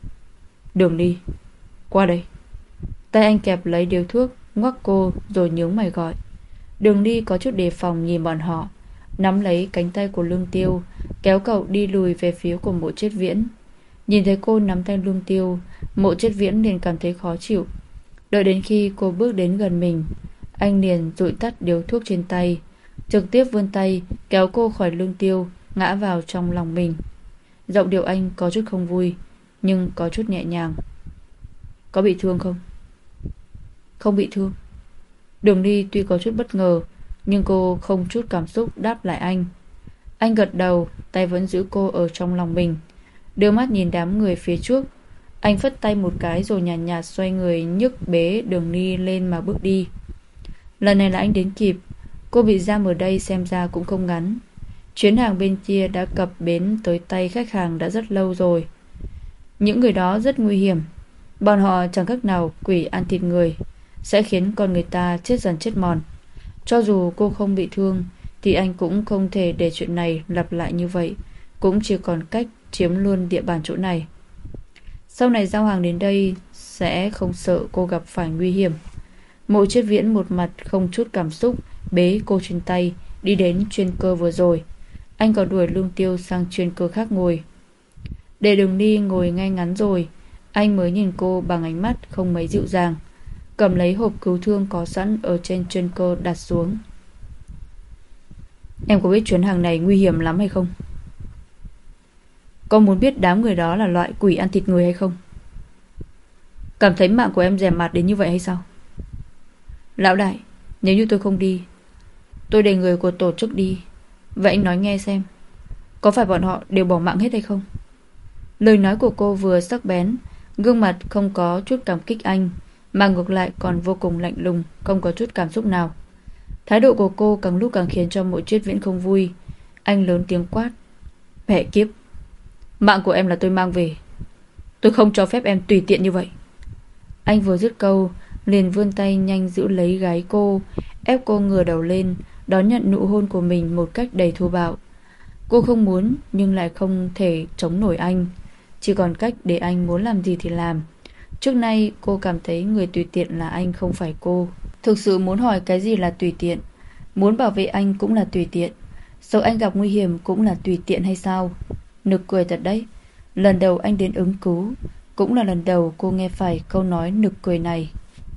Đường đi, qua đây. Tay anh kẹp lấy điếu thuốc, ngoắc cô rồi nhướng mày gọi. Đường đi có chút đề phòng nhìn bọn họ, nắm lấy cánh tay của Lương Tiêu, kéo cậu đi lùi về phía của Mộ Triết Viễn. Nhìn thấy cô nắm tay Lương Tiêu, Mộ Triết Viễn liền cảm thấy khó chịu. Đợi đến khi cô bước đến gần mình, anh liền dụi tắt điếu thuốc trên tay, trực tiếp vươn tay kéo cô khỏi Lương Tiêu, ngã vào trong lòng mình. Giọng điệu anh có chút không vui, nhưng có chút nhẹ nhàng. Có bị thương không? Không bị thương. Đường đi tuy có chút bất ngờ, nhưng cô không chút cảm xúc đáp lại anh. Anh gật đầu, tay vẫn giữ cô ở trong lòng mình, đưa mắt nhìn đám người phía trước. Anh phất tay một cái rồi nhàn nhạt, nhạt xoay người nhấc bế Đường Ni lên mà bước đi. Lần này là anh đến kịp. Cô bị giam ở đây xem ra cũng không ngắn. Chuyến hàng bên kia đã cập bến tới tay khách hàng đã rất lâu rồi. Những người đó rất nguy hiểm. Bọn họ chẳng khác nào quỷ ăn thịt người, sẽ khiến con người ta chết dần chết mòn. Cho dù cô không bị thương thì anh cũng không thể để chuyện này lặp lại như vậy. Cũng chỉ còn cách chiếm luôn địa bàn chỗ này. Sau này giao hàng đến đây sẽ không sợ cô gặp phải nguy hiểm. Mộ Triết Viễn một mặt không chút cảm xúc bế cô trên tay đi đến chuyên cơ vừa rồi. Anh còn đuổi Lương Tiêu sang chuyên cơ khác ngồi. Để Đường Ni ngồi ngay ngắn rồi, anh mới nhìn cô bằng ánh mắt không mấy dịu dàng, cầm lấy hộp cứu thương có sẵn ở trên chuyên cơ đặt xuống. Em có biết chuyến hàng này nguy hiểm lắm hay không? Có muốn biết đám người đó là loại quỷ ăn thịt người hay không? Cảm thấy mạng của em dè mạt đến như vậy hay sao? Lão đại, nếu như tôi không đi, tôi để người của tổ chức đi. Vậy anh nói nghe xem, có phải bọn họ đều bỏ mạng hết hay không? Lời nói của cô vừa sắc bén, gương mặt không có chút cảm kích anh, mà ngược lại còn vô cùng lạnh lùng, không có chút cảm xúc nào. Thái độ của cô càng lúc càng khiến cho Mộ Triết Viễn không vui. Anh lớn tiếng quát. Mẹ kiếp, mạng của em là tôi mang về, tôi không cho phép em tùy tiện như vậy. Anh vừa dứt câu liền vươn tay nhanh giữ lấy gái cô, ép cô ngửa đầu lên, đón nhận nụ hôn của mình một cách đầy thô bạo. Cô không muốn nhưng lại không thể chống nổi anh, chỉ còn cách để anh muốn làm gì thì làm. Trước nay cô cảm thấy người tùy tiện là anh, không phải cô. Thực sự muốn hỏi cái gì là tùy tiện? Muốn bảo vệ anh cũng là tùy tiện, sợ anh gặp nguy hiểm cũng là tùy tiện hay sao? Nực cười thật đấy. Lần đầu anh đến ứng cứu, cũng là lần đầu cô nghe phải câu nói nực cười này.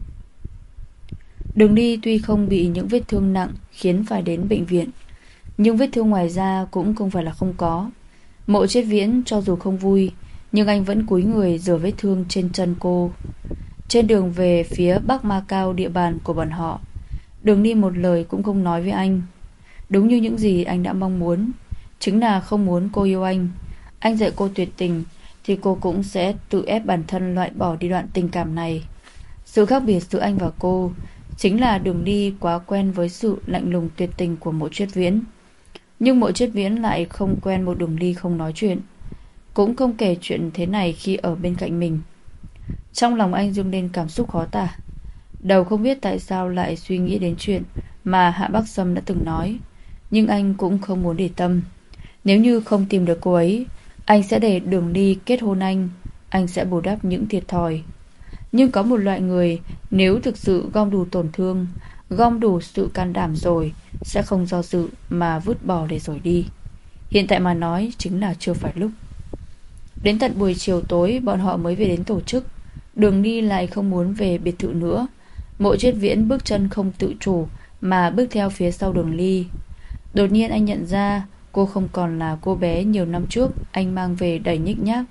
Đường Đi tuy không bị những vết thương nặng khiến phải đến bệnh viện, nhưng vết thương ngoài da cũng không phải là không có. Mộ Chết Viễn cho dù không vui, nhưng anh vẫn cúi người rửa vết thương trên chân cô. Trên đường về phía Bắc Ma Cao, địa bàn của bọn họ, Đường Đi một lời cũng không nói với anh. Đúng như những gì anh đã mong muốn, chính là không muốn cô yêu anh. Anh dạy cô tuyệt tình thì cô cũng sẽ tự ép bản thân loại bỏ đi đoạn tình cảm này. Sự khác biệt giữa anh và cô chính là Đường Đi quá quen với sự lạnh lùng tuyệt tình của Mộ Chết Viễn, nhưng Mộ Chết Viễn lại không quen một Đường Đi không nói chuyện, cũng không kể chuyện thế này khi ở bên cạnh mình. Trong lòng anh dâng lên cảm xúc khó tả. Đầu không biết tại sao lại suy nghĩ đến chuyện mà Hạ Bắc Sâm đã từng nói, nhưng anh cũng không muốn để tâm. Nếu như không tìm được cô ấy, anh sẽ để Đường Đi kết hôn anh. Anh sẽ bù đắp những thiệt thòi. Nhưng có một loại người, nếu thực sự gom đủ tổn thương, gom đủ sự can đảm rồi, sẽ không do dự mà vứt bỏ để rồi đi. Hiện tại mà nói chính là chưa phải lúc. Đến tận buổi chiều tối bọn họ mới về đến tổ chức. Đường Đi lại không muốn về biệt thự nữa. Mộ Chết Viễn bước chân không tự chủ mà bước theo phía sau Đường Ly. Đột nhiên anh nhận ra cô không còn là cô bé nhiều năm trước anh mang về đầy nhích nhác.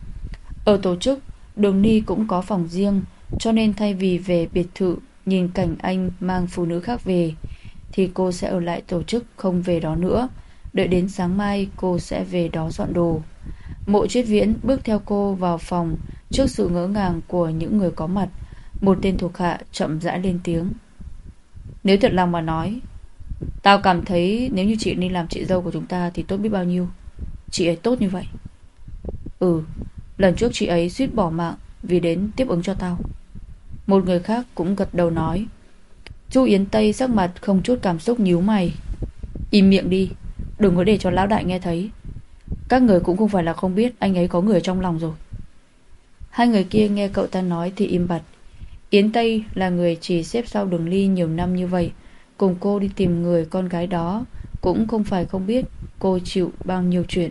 Ở tổ chức, Đường Ly cũng có phòng riêng, cho nên thay vì về biệt thự nhìn cảnh anh mang phụ nữ khác về, thì cô sẽ ở lại tổ chức, không về đó nữa. Đợi đến sáng mai cô sẽ về đó dọn đồ. Mộ Chết Viễn bước theo cô vào phòng. Trước sự ngỡ ngàng của những người có mặt, một tên thuộc hạ chậm rãi lên tiếng. Nếu thật lòng mà nói, tao cảm thấy nếu như chị nên làm chị dâu của chúng ta thì tốt biết bao nhiêu. Chị ấy tốt như vậy. Ừ, lần trước chị ấy suýt bỏ mạng vì đến tiếp ứng cho tao. Một người khác cũng gật đầu nói. Chu Yến Tây sắc mặt không chút cảm xúc nhíu mày. Im miệng đi, đừng có để cho lão đại nghe thấy. Các người cũng không phải là không biết anh ấy có người trong lòng rồi. Hai người kia nghe cậu ta nói thì im bặt. Yến Tây là người chỉ xếp sau Đường Ly nhiều năm như vậy, cùng cô đi tìm người con gái đó, cũng không phải không biết cô chịu bao nhiêu chuyện.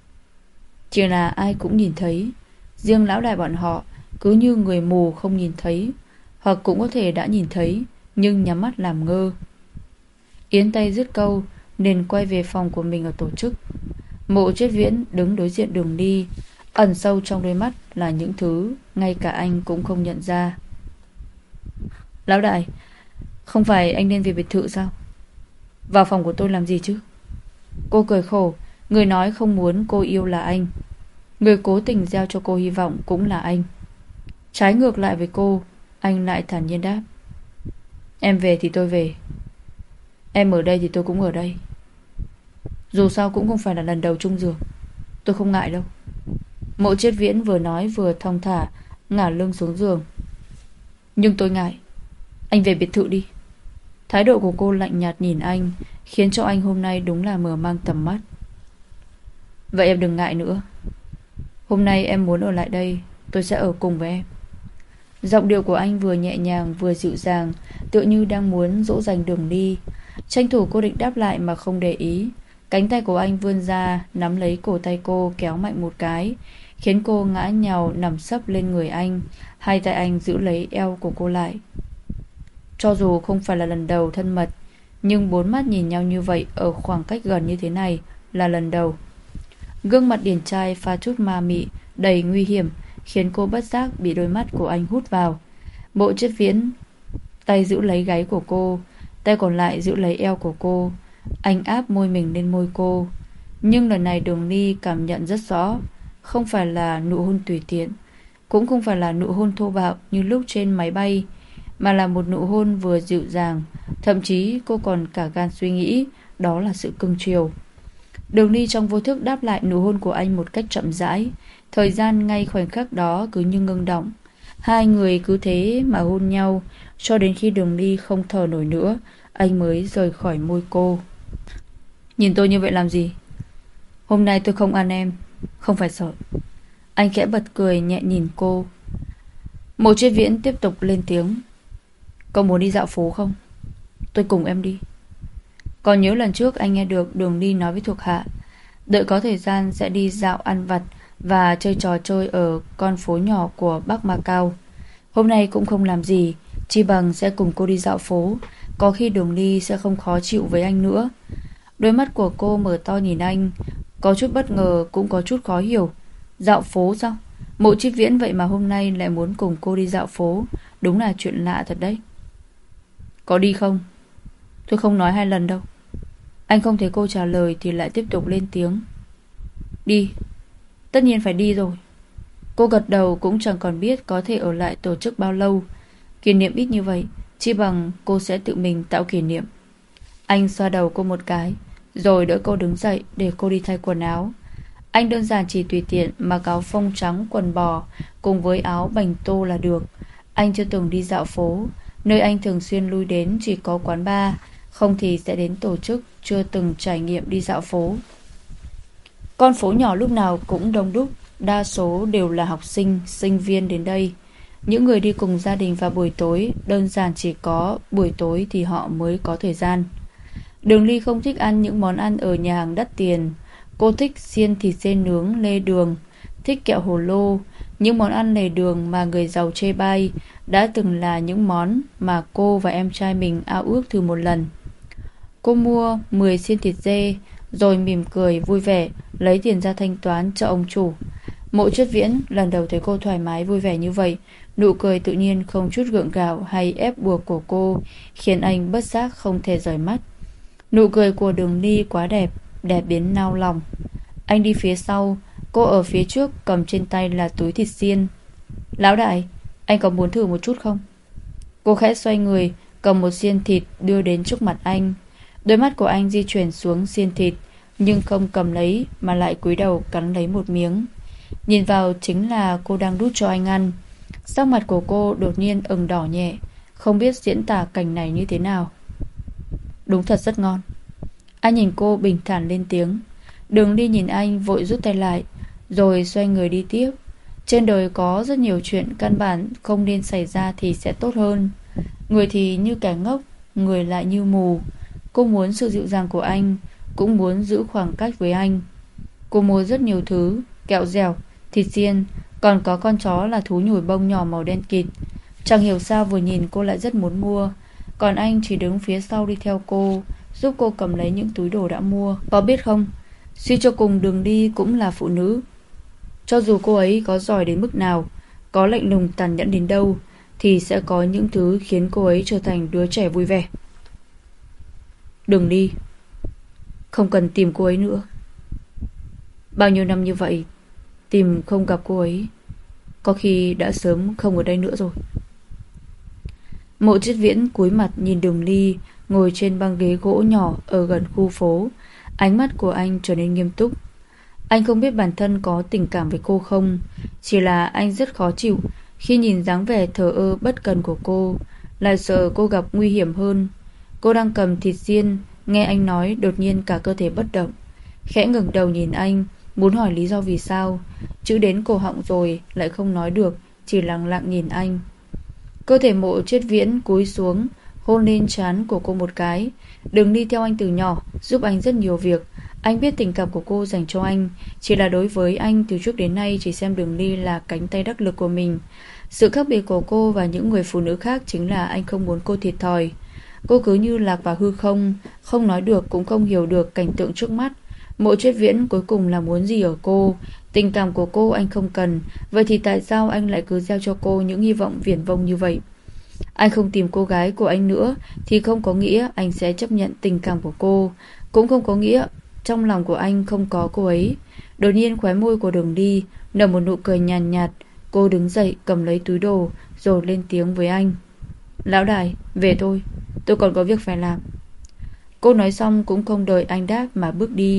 Chỉ là ai cũng nhìn thấy, riêng lão đại bọn họ cứ như người mù không nhìn thấy, hoặc cũng có thể đã nhìn thấy nhưng nhắm mắt làm ngơ. Yến Tây dứt câu nên quay về phòng của mình ở tổ chức. Mộ Chết Viễn đứng đối diện Đường Ly, ẩn sâu trong đôi mắt là những thứ ngay cả anh cũng không nhận ra. Lão đại, không phải anh nên về biệt thự sao? Vào phòng của tôi làm gì chứ? Cô cười khổ. Người nói không muốn cô yêu là anh, người cố tình gieo cho cô hy vọng cũng là anh. Trái ngược lại với cô, anh lại thản nhiên đáp. Em về thì tôi về, em ở đây thì tôi cũng ở đây. Dù sao cũng không phải là lần đầu chung giường, tôi không ngại đâu. Mộ Chết Viễn vừa nói vừa thong thả ngả lưng xuống giường. Nhưng tôi ngại. Anh về biệt thự đi. Thái độ của cô lạnh nhạt nhìn anh, khiến cho anh hôm nay đúng là mở mang tầm mắt. Vậy em đừng ngại nữa. Hôm nay em muốn ở lại đây, tôi sẽ ở cùng với em. Giọng điệu của anh vừa nhẹ nhàng vừa dịu dàng, tựa như đang muốn dỗ dành Đường Đi. Tranh thủ cô định đáp lại mà không để ý. Cánh tay của anh vươn ra nắm lấy cổ tay cô, kéo mạnh một cái, khiến cô ngã nhào nằm sấp lên người anh. Hai tay anh giữ lấy eo của cô lại. Cho dù không phải là lần đầu thân mật, nhưng bốn mắt nhìn nhau như vậy ở khoảng cách gần như thế này là lần đầu. Gương mặt điển trai pha chút ma mị, đầy nguy hiểm, khiến cô bất giác bị đôi mắt của anh hút vào. Mộ Chết Viễn tay giữ lấy gáy của cô, tay còn lại giữ lấy eo của cô. Anh áp môi mình lên môi cô. Nhưng lần này Đường Ly cảm nhận rất rõ, không phải là nụ hôn tùy tiện, cũng không phải là nụ hôn thô bạo như lúc trên máy bay, mà là một nụ hôn vừa dịu dàng. Thậm chí cô còn cả gan suy nghĩ đó là sự cưng chiều. Đường Ly trong vô thức đáp lại nụ hôn của anh một cách chậm rãi. Thời gian ngay khoảnh khắc đó cứ như ngưng động. Hai người cứ thế mà hôn nhau cho đến khi Đường Ly không thở nổi nữa, anh mới rời khỏi môi cô. Nhìn tôi như vậy làm gì? Hôm nay tôi không ăn em. Không phải sợ. Anh khẽ bật cười nhẹ nhìn cô. Mộ Triết Viễn tiếp tục lên tiếng. Cậu muốn đi dạo phố không? Tôi cùng em đi. Còn nhớ lần trước anh nghe được Đường Ly nói với thuộc hạ, đợi có thời gian sẽ đi dạo ăn vặt và chơi trò chơi ở con phố nhỏ của Bắc Macau. Hôm nay cũng không làm gì, chi bằng sẽ cùng cô đi dạo phố. Có khi Đường Ly sẽ không khó chịu với anh nữa. Đôi mắt của cô mở to nhìn anh, có chút bất ngờ cũng có chút khó hiểu. Dạo phố sao? Mộ Triết Viễn vậy mà hôm nay lại muốn cùng cô đi dạo phố. Đúng là chuyện lạ thật đấy. Có đi không? Tôi không nói hai lần đâu. Anh không thấy cô trả lời thì lại tiếp tục lên tiếng. Đi. Tất nhiên phải đi rồi. Cô gật đầu cũng chẳng còn biết có thể ở lại tổ chức bao lâu. Kỷ niệm ít như vậy, chỉ bằng cô sẽ tự mình tạo kỷ niệm. Anh xoa đầu cô một cái, rồi đỡ cô đứng dậy để cô đi thay quần áo. Anh đơn giản chỉ tùy tiện mặc áo phông trắng quần bò cùng với áo bành tô là được. Anh chưa từng đi dạo phố. Nơi anh thường xuyên lui đến chỉ có quán bar, không thì sẽ đến tổ chức, chưa từng trải nghiệm đi dạo phố. Con phố nhỏ lúc nào cũng đông đúc, đa số đều là học sinh, sinh viên đến đây. Những người đi cùng gia đình vào buổi tối, đơn giản chỉ có buổi tối thì họ mới có thời gian. Đường Ly không thích ăn những món ăn ở nhà hàng đắt tiền. Cô thích xiên thịt dê nướng lê đường, thích kẹo hồ lô. Những món ăn lề đường mà người giàu chê bai đã từng là những món mà cô và em trai mình ao ước thử một lần. Cô mua mười xiên thịt dê, rồi mỉm cười vui vẻ lấy tiền ra thanh toán cho ông chủ. Mộ Triết Viễn lần đầu thấy cô thoải mái vui vẻ như vậy. Nụ cười tự nhiên không chút gượng gạo hay ép buộc của cô khiến anh bất giác không thể rời mắt. Nụ cười của Đường Ly quá đẹp, đẹp đến nao lòng. Anh đi phía sau, cô ở phía trước cầm trên tay là túi thịt xiên. Lão đại, anh có muốn thử một chút không? Cô khẽ xoay người, cầm một xiên thịt đưa đến trước mặt anh. Đôi mắt của anh di chuyển xuống xiên thịt, nhưng không cầm lấy mà lại cúi đầu cắn lấy một miếng. Nhìn vào chính là cô đang đút cho anh ăn. Sắc mặt của cô đột nhiên ửng đỏ nhẹ, không biết diễn tả cảnh này như thế nào. Đúng thật rất ngon. Anh nhìn cô bình thản lên tiếng. Đường Ly nhìn anh vội rút tay lại, rồi xoay người đi tiếp. Trên đời có rất nhiều chuyện căn bản không nên xảy ra thì sẽ tốt hơn. Người thì như kẻ ngốc, người lại như mù. Cô muốn sự dịu dàng của anh, cũng muốn giữ khoảng cách với anh. Cô mua rất nhiều thứ, kẹo dẻo, thịt xiên, còn có con chó là thú nhồi bông nhỏ màu đen kịt. Chẳng hiểu sao vừa nhìn cô lại rất muốn mua. Còn anh chỉ đứng phía sau đi theo cô, giúp cô cầm lấy những túi đồ đã mua. Có biết không, suy cho cùng Đường Ly cũng là phụ nữ. Cho dù cô ấy có giỏi đến mức nào, có lạnh lùng tàn nhẫn đến đâu, thì sẽ có những thứ khiến cô ấy trở thành đứa trẻ vui vẻ. Đường Ly, không cần tìm cô ấy nữa. Bao nhiêu năm như vậy, tìm không gặp cô ấy, có khi đã sớm không ở đây nữa rồi. Mộ Triết Viễn cúi mặt nhìn Đường Ly ngồi trên băng ghế gỗ nhỏ ở gần khu phố. Ánh mắt của anh trở nên nghiêm túc. Anh không biết bản thân có tình cảm với cô không, chỉ là anh rất khó chịu khi nhìn dáng vẻ thờ ơ bất cần của cô, lại sợ cô gặp nguy hiểm hơn. Cô đang cầm thịt xiên, nghe anh nói đột nhiên cả cơ thể bất động, khẽ ngẩng đầu nhìn anh, muốn hỏi lý do vì sao. Chữ đến cổ họng rồi lại không nói được, chỉ lặng lặng nhìn anh. Cơ thể Mộ Triết Viễn cúi xuống, hôn lên trán của cô một cái. Đường Ly theo anh từ nhỏ, giúp anh rất nhiều việc. Anh biết tình cảm của cô dành cho anh, chỉ là đối với anh từ trước đến nay chỉ xem Đường Ly là cánh tay đắc lực của mình. Sự khác biệt của cô và những người phụ nữ khác chính là anh không muốn cô thiệt thòi. Cô cứ như lạc vào hư không, không nói được cũng không hiểu được cảnh tượng trước mắt. Mộ Triết Viễn cuối cùng là muốn gì ở cô? Tình cảm của cô anh không cần, vậy thì tại sao anh lại cứ gieo cho cô những hy vọng viển vông như vậy? Anh không tìm cô gái của anh nữa thì không có nghĩa anh sẽ chấp nhận tình cảm của cô, cũng không có nghĩa trong lòng của anh không có cô ấy. Đột nhiên khóe môi của Đường Ly nở một nụ cười nhàn nhạt, nhạt. Cô đứng dậy cầm lấy túi đồ rồi lên tiếng với anh. Lão đại, về thôi, tôi còn có việc phải làm. Cô nói xong cũng không đợi anh đáp mà bước đi.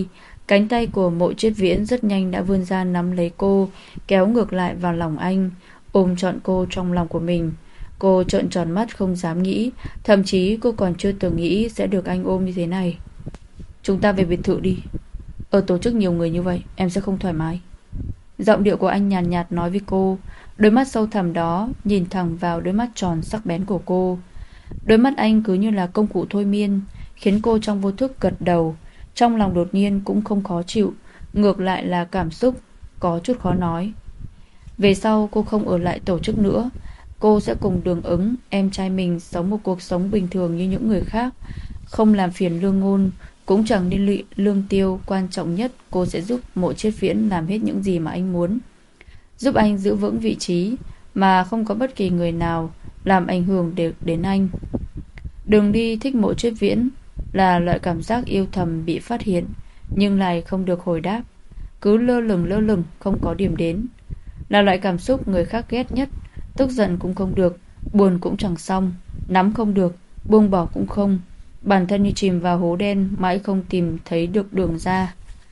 Cánh tay của Mộ Triết Viễn rất nhanh đã vươn ra nắm lấy cô, kéo ngược lại vào lòng anh, ôm trọn cô trong lòng của mình. Cô trợn tròn mắt không dám nghĩ, thậm chí cô còn chưa từng nghĩ sẽ được anh ôm như thế này. Chúng ta về biệt thự đi. Ở tổ chức nhiều người như vậy, em sẽ không thoải mái. Giọng điệu của anh nhàn nhạt, nhạt nói với cô. Đôi mắt sâu thẳm đó nhìn thẳng vào đôi mắt tròn sắc bén của cô. Đôi mắt anh cứ như là công cụ thôi miên, khiến cô trong vô thức gật đầu. Trong lòng đột nhiên cũng không khó chịu, ngược lại là cảm xúc có chút khó nói. Về sau cô không ở lại tổ chức nữa. Cô sẽ cùng Đường Ứng, em trai mình, sống một cuộc sống bình thường như những người khác, không làm phiền Lương Ngôn, cũng chẳng liên lụy Lương Tiêu. Quan trọng nhất, cô sẽ giúp Mộ Triết Viễn làm hết những gì mà anh muốn, giúp anh giữ vững vị trí mà không có bất kỳ người nào làm ảnh hưởng được đến anh. Đường Đi thích Mộ Triết Viễn là loại cảm giác yêu thầm bị phát hiện nhưng lại không được hồi đáp, cứ lơ lửng lơ lửng không có điểm đến, là loại cảm xúc người khác ghét nhất. Tức giận cũng không được, buồn cũng chẳng xong, nắm không được, buông bỏ cũng không, bản thân như chìm vào hố đen, mãi không tìm thấy được đường ra.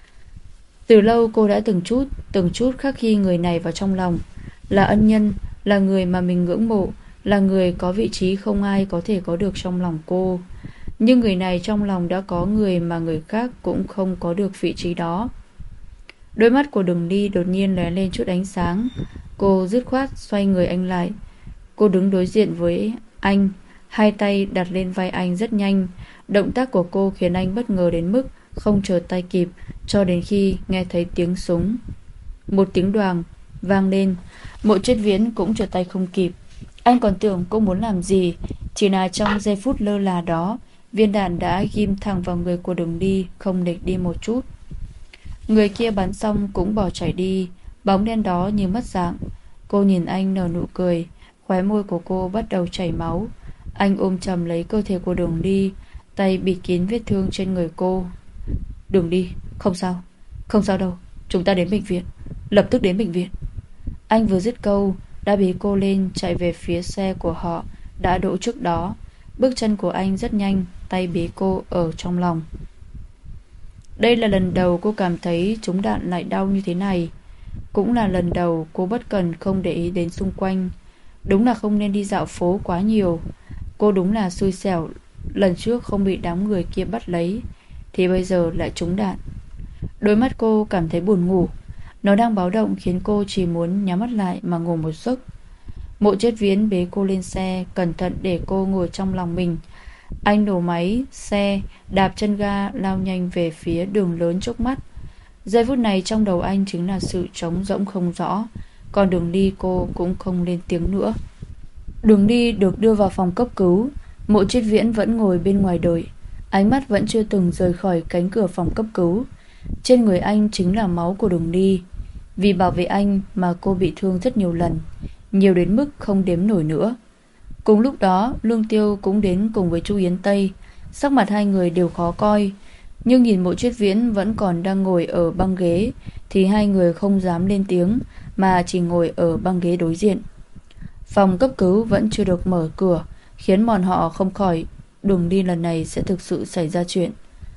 Từ lâu cô đã từng chút Từng chút khắc ghi người này vào trong lòng, là ân nhân, là người mà mình ngưỡng mộ, là người có vị trí không ai có thể có được trong lòng cô. Nhưng người này trong lòng đã có người mà người khác cũng không có được vị trí đó. Đôi mắt của Đường Đi đột nhiên lóe lên chút ánh sáng. Cô dứt khoát xoay người anh lại. Cô đứng đối diện với anh, hai tay đặt lên vai anh rất nhanh. Động tác của cô khiến anh bất ngờ đến mức không chờ tay kịp, cho đến khi nghe thấy tiếng súng. Một tiếng đoàng vang lên. Mộ Triết Viễn cũng chờ tay không kịp. Anh còn tưởng cô muốn làm gì, chỉ là trong giây phút lơ là đó, viên đạn đã ghim thẳng vào người của Đường Đi, không địch đi một chút. Người kia bắn xong cũng bỏ chạy đi, bóng đen đó như mất dạng. Cô nhìn anh nở nụ cười, khóe môi của cô bắt đầu chảy máu. Anh ôm chầm lấy cơ thể của Đường Đi, tay bịt kín vết thương trên người cô. Đường Đi, không sao, không sao đâu, chúng ta đến bệnh viện, lập tức đến bệnh viện. Anh vừa dứt câu đã bế cô lên, chạy về phía xe của họ đã đỗ trước đó. Bước chân của anh rất nhanh, tay bế cô ở trong lòng. Đây là lần đầu cô cảm thấy trúng đạn lại đau như thế này. Cũng là lần đầu cô bất cần không để ý đến xung quanh. Đúng là không nên đi dạo phố quá nhiều. Cô đúng là xui xẻo, lần trước không bị đám người kia bắt lấy, thì bây giờ lại trúng đạn. Đôi mắt cô cảm thấy buồn ngủ, nó đang báo động khiến cô chỉ muốn nhắm mắt lại mà ngủ một giấc. Mộ Triết Viễn bế cô lên xe, cẩn thận để cô ngồi trong lòng mình. Anh nổ máy xe, đạp chân ga lao nhanh về phía đường lớn trước mắt. Giây phút này trong đầu anh chính là sự trống rỗng không rõ. Còn Đường Đi cô cũng không lên tiếng nữa. Đường Đi được đưa vào phòng cấp cứu. Mộ Triết Viễn vẫn ngồi bên ngoài đợi, ánh mắt vẫn chưa từng rời khỏi cánh cửa phòng cấp cứu. Trên người anh chính là máu của Đường Đi. Vì bảo vệ anh mà cô bị thương rất nhiều lần, nhiều đến mức không đếm nổi nữa. Cùng lúc đó Lương Tiêu cũng đến cùng với Chu Yến Tây. Sắc mặt hai người đều khó coi, nhưng nhìn Mộ Triết Viễn vẫn còn đang ngồi ở băng ghế thì hai người không dám lên tiếng, mà chỉ ngồi ở băng ghế đối diện. Phòng cấp cứu vẫn chưa được mở cửa, khiến bọn họ không khỏi Đường Đi lần này sẽ thực sự xảy ra chuyện.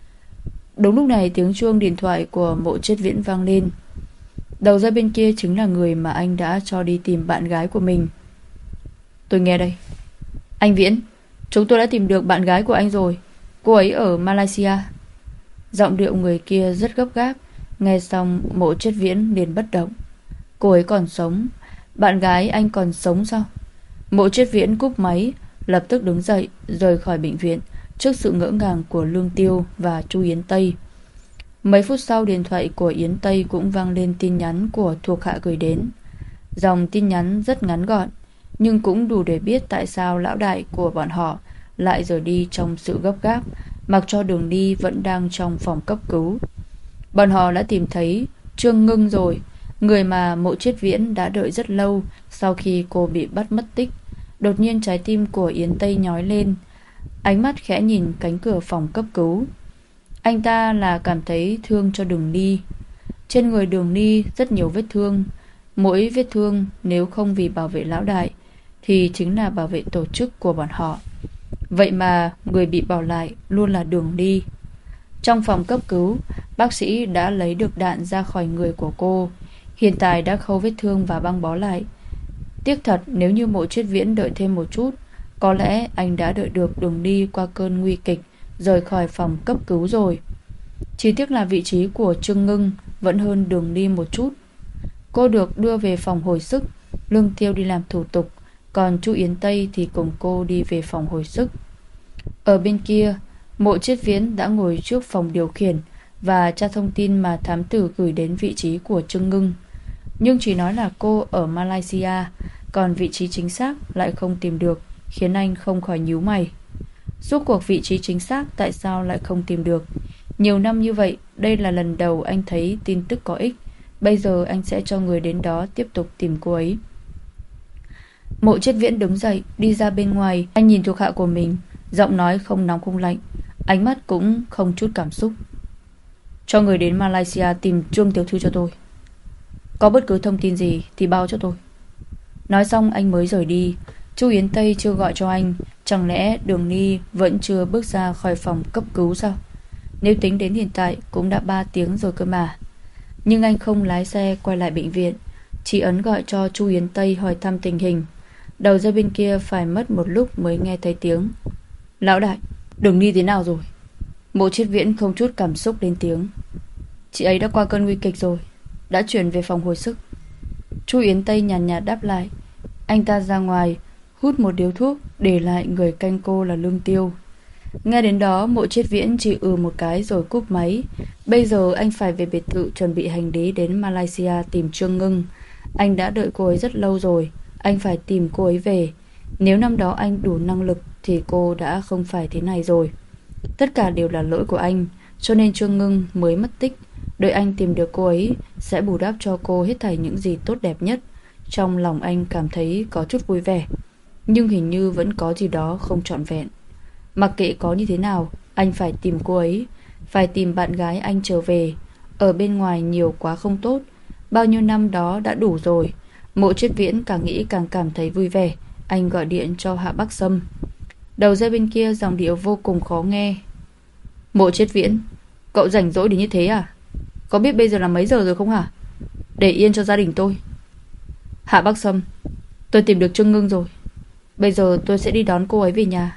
Đúng lúc này tiếng chuông điện thoại của Mộ Triết Viễn vang lên. Đầu dây bên kia chính là người mà anh đã cho đi tìm bạn gái của mình. Tôi nghe đây. Anh Viễn, chúng tôi đã tìm được bạn gái của anh rồi, cô ấy ở Malaysia. Giọng điệu người kia rất gấp gáp. Nghe xong Mộ Triết Viễn liền bất động. Cô ấy còn sống? Bạn gái anh còn sống sao? Mộ Triết Viễn cúp máy, lập tức đứng dậy rời khỏi bệnh viện trước sự ngỡ ngàng của Lương Tiêu và Chu Yến Tây. Mấy phút sau, điện thoại của Yến Tây cũng vang lên tin nhắn của thuộc hạ gửi đến. Dòng tin nhắn rất ngắn gọn, nhưng cũng đủ để biết tại sao lão đại của bọn họ lại rời đi trong sự gấp gáp, mặc cho Đường Đi vẫn đang trong phòng cấp cứu. Bọn họ đã tìm thấy Trương Ngưng rồi, người mà Mộ Triết Viễn đã đợi rất lâu sau khi cô bị bắt mất tích. Đột nhiên trái tim của Yến Tây nhói lên, ánh mắt khẽ nhìn cánh cửa phòng cấp cứu. Anh ta là cảm thấy thương cho Đường Đi. Trên người Đường Đi rất nhiều vết thương. Mỗi vết thương nếu không vì bảo vệ lão đại thì chính là bảo vệ tổ chức của bọn họ. Vậy mà người bị bỏ lại luôn là Đường Đi. Trong phòng cấp cứu, bác sĩ đã lấy được đạn ra khỏi người của cô. Hiện tại đã khâu vết thương và băng bó lại. Tiếc thật, nếu như Mộ Triết Viễn đợi thêm một chút, có lẽ anh đã đợi được Đường Đi qua cơn nguy kịch, rời khỏi phòng cấp cứu rồi. Chỉ tiếc là vị trí của Trương Ngưng vẫn hơn Đường Đi một chút. Cô được đưa về phòng hồi sức, Lương Tiêu đi làm thủ tục, còn Chu Yến Tây thì cùng cô đi về phòng hồi sức. Ở bên kia, Mộ Triết Viễn đã ngồi trước phòng điều khiển và tra thông tin mà thám tử gửi đến vị trí của Trương Ngưng. Nhưng chỉ nói là cô ở Malaysia, còn vị trí chính xác lại không tìm được, khiến anh không khỏi nhíu mày. Suốt cuộc vị trí chính xác tại sao lại không tìm được? Nhiều năm như vậy, đây là lần đầu anh thấy tin tức có ích. Bây giờ anh sẽ cho người đến đó tiếp tục tìm cô ấy. Mộ Triết Viễn đứng dậy, đi ra bên ngoài. Anh nhìn thuộc hạ của mình, giọng nói không nóng không lạnh, ánh mắt cũng không chút cảm xúc. Cho người đến Malaysia tìm Trương tiểu thư cho tôi. Có bất cứ thông tin gì thì báo cho tôi. Nói xong anh mới rời đi. Chu Yến Tây chưa gọi cho anh. Chẳng lẽ Đường Ni vẫn chưa bước ra khỏi phòng cấp cứu sao? Nếu tính đến hiện tại cũng đã ba tiếng rồi cơ mà. Nhưng anh không lái xe quay lại bệnh viện, chỉ ấn gọi cho Chu Yến Tây hỏi thăm tình hình. Đầu dây bên kia phải mất một lúc mới nghe thấy tiếng. Lão đại, Đường Ni thế nào rồi? Mộ Triết Viễn không chút cảm xúc lên tiếng. Chị ấy đã qua cơn nguy kịch rồi, đã chuyển về phòng hồi sức. Chu Yến Tây nhàn nhạt, nhạt đáp lại. Anh ta ra ngoài hút một điếu thuốc, để lại người canh cô là Lương Tiêu. Nghe đến đó, Mộ Triết Viễn chỉ ừ một cái rồi cúp máy. Bây giờ anh phải về biệt thự chuẩn bị hành lý đến Malaysia tìm Trương Ngưng. Anh đã đợi cô ấy rất lâu rồi, anh phải tìm cô ấy về. Nếu năm đó anh đủ năng lực thì cô đã không phải thế này rồi. Tất cả đều là lỗi của anh, cho nên Trương Ngưng mới mất tích. Đợi anh tìm được cô ấy sẽ bù đắp cho cô hết thảy những gì tốt đẹp nhất. Trong lòng anh cảm thấy có chút vui vẻ, nhưng hình như vẫn có gì đó không trọn vẹn. Mặc kệ có như thế nào, anh phải tìm cô ấy, phải tìm bạn gái anh trở về. Ở bên ngoài nhiều quá không tốt. Bao nhiêu năm đó đã đủ rồi. Mộ Triết Viễn càng nghĩ càng cảm thấy vui vẻ. Anh gọi điện cho Hạ Bắc Sâm. Đầu dây bên kia giọng điệu vô cùng khó nghe. Mộ Triết Viễn, cậu rảnh rỗi đến như thế à? Có biết bây giờ là mấy giờ rồi không hả? Để yên cho gia đình tôi. Hạ Bắc Sâm, tôi tìm được Trương Ngưng rồi. Bây giờ tôi sẽ đi đón cô ấy về nhà.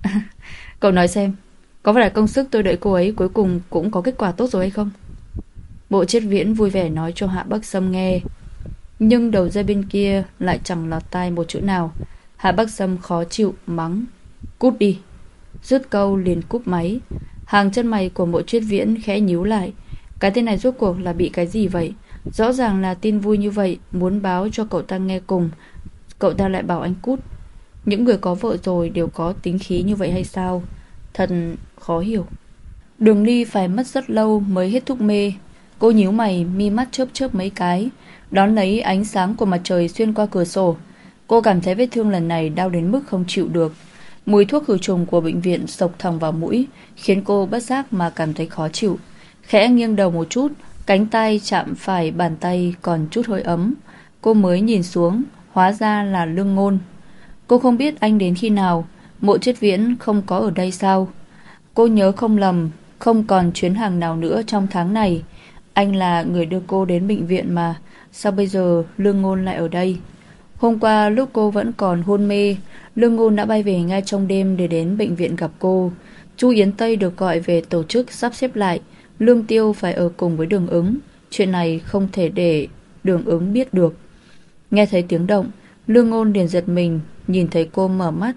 Cậu nói xem, có phải là công sức tôi đợi cô ấy cuối cùng cũng có kết quả tốt rồi hay không? Mộ Triết Viễn vui vẻ nói cho Hạ Bắc Sâm nghe. Nhưng đầu dây bên kia lại chẳng lọt tai một chữ nào. Hạ Bắc Sâm khó chịu mắng. Cút đi. Dứt câu liền cúp máy. Hàng chân mày của Mộ Triết Viễn khẽ nhíu lại. Cái tên này rốt cuộc là bị cái gì vậy? Rõ ràng là tin vui như vậy, muốn báo cho cậu ta nghe cùng, cậu ta lại bảo anh cút. Những người có vợ rồi đều có tính khí như vậy hay sao? Thật khó hiểu. Đường Ly phải mất rất lâu mới hết thuốc mê. Cô nhíu mày, mi mắt chớp chớp mấy cái, đón lấy ánh sáng của mặt trời xuyên qua cửa sổ. Cô cảm thấy vết thương lần này đau đến mức không chịu được. Mùi thuốc khử trùng của bệnh viện xộc thẳng vào mũi, khiến cô bất giác mà cảm thấy khó chịu. Khẽ nghiêng đầu một chút, cánh tay chạm phải bàn tay còn chút hơi ấm. Cô mới nhìn xuống, hóa ra là Lương Ngôn. Cô không biết anh đến khi nào. Mộ Triết Viễn không có ở đây sao? Cô nhớ không lầm, không còn chuyến hàng nào nữa trong tháng này. Anh là người đưa cô đến bệnh viện mà. Sao bây giờ Lương Ngôn lại ở đây? Hôm qua lúc cô vẫn còn hôn mê, Lương Ngôn đã bay về ngay trong đêm để đến bệnh viện gặp cô. Chu Yến Tây được gọi về tổ chức sắp xếp lại. Lương Tiêu phải ở cùng với Đường Ứng. Chuyện này không thể để Đường Ứng biết được. Nghe thấy tiếng động, Lương Ngôn liền giật mình, nhìn thấy cô mở mắt.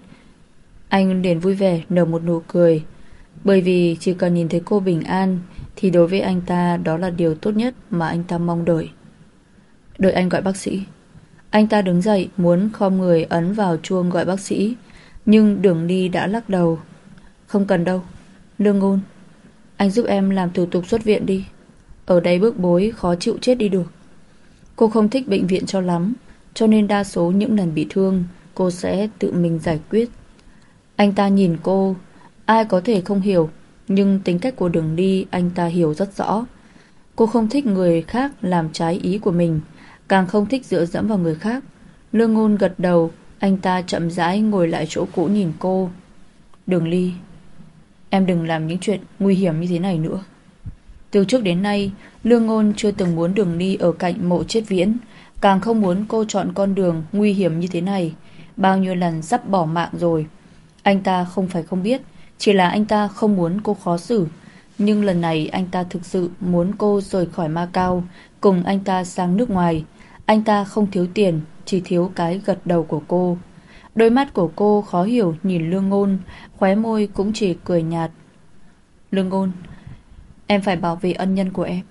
Anh liền vui vẻ nở một nụ cười. Bởi vì chỉ cần nhìn thấy cô bình an thì đối với anh ta đó là điều tốt nhất mà anh ta mong đợi. Đợi anh gọi bác sĩ. Anh ta đứng dậy muốn khom người ấn vào chuông gọi bác sĩ, nhưng Đường Ly đã lắc đầu. Không cần đâu. Lương Ngôn, anh giúp em làm thủ tục xuất viện đi. Ở đây bức bối khó chịu chết đi được. Cô không thích bệnh viện cho lắm, cho nên đa số những lần bị thương cô sẽ tự mình giải quyết. Anh ta nhìn cô, ai có thể không hiểu, nhưng tính cách của Đường Ly anh ta hiểu rất rõ. Cô không thích người khác làm trái ý của mình, càng không thích dựa dẫm vào người khác. Lương Ngôn gật đầu. Anh ta chậm rãi ngồi lại chỗ cũ nhìn cô. Đường Ly, Em đừng làm những chuyện nguy hiểm như thế này nữa. Từ trước đến nay, Lương Ngôn chưa từng muốn Đường Ni ở cạnh Mộ Chiết Viễn, càng không muốn cô chọn con đường nguy hiểm như thế này. Bao nhiêu lần sắp bỏ mạng rồi. Anh ta không phải không biết, chỉ là anh ta không muốn cô khó xử. Nhưng lần này anh ta thực sự muốn cô rời khỏi Macau, cùng anh ta sang nước ngoài. Anh ta không thiếu tiền, chỉ thiếu cái gật đầu của cô. Đôi mắt của cô khó hiểu nhìn Lương Ngôn, khóe môi cũng chỉ cười nhạt. Lương Ngôn, em phải bảo vệ ân nhân của em.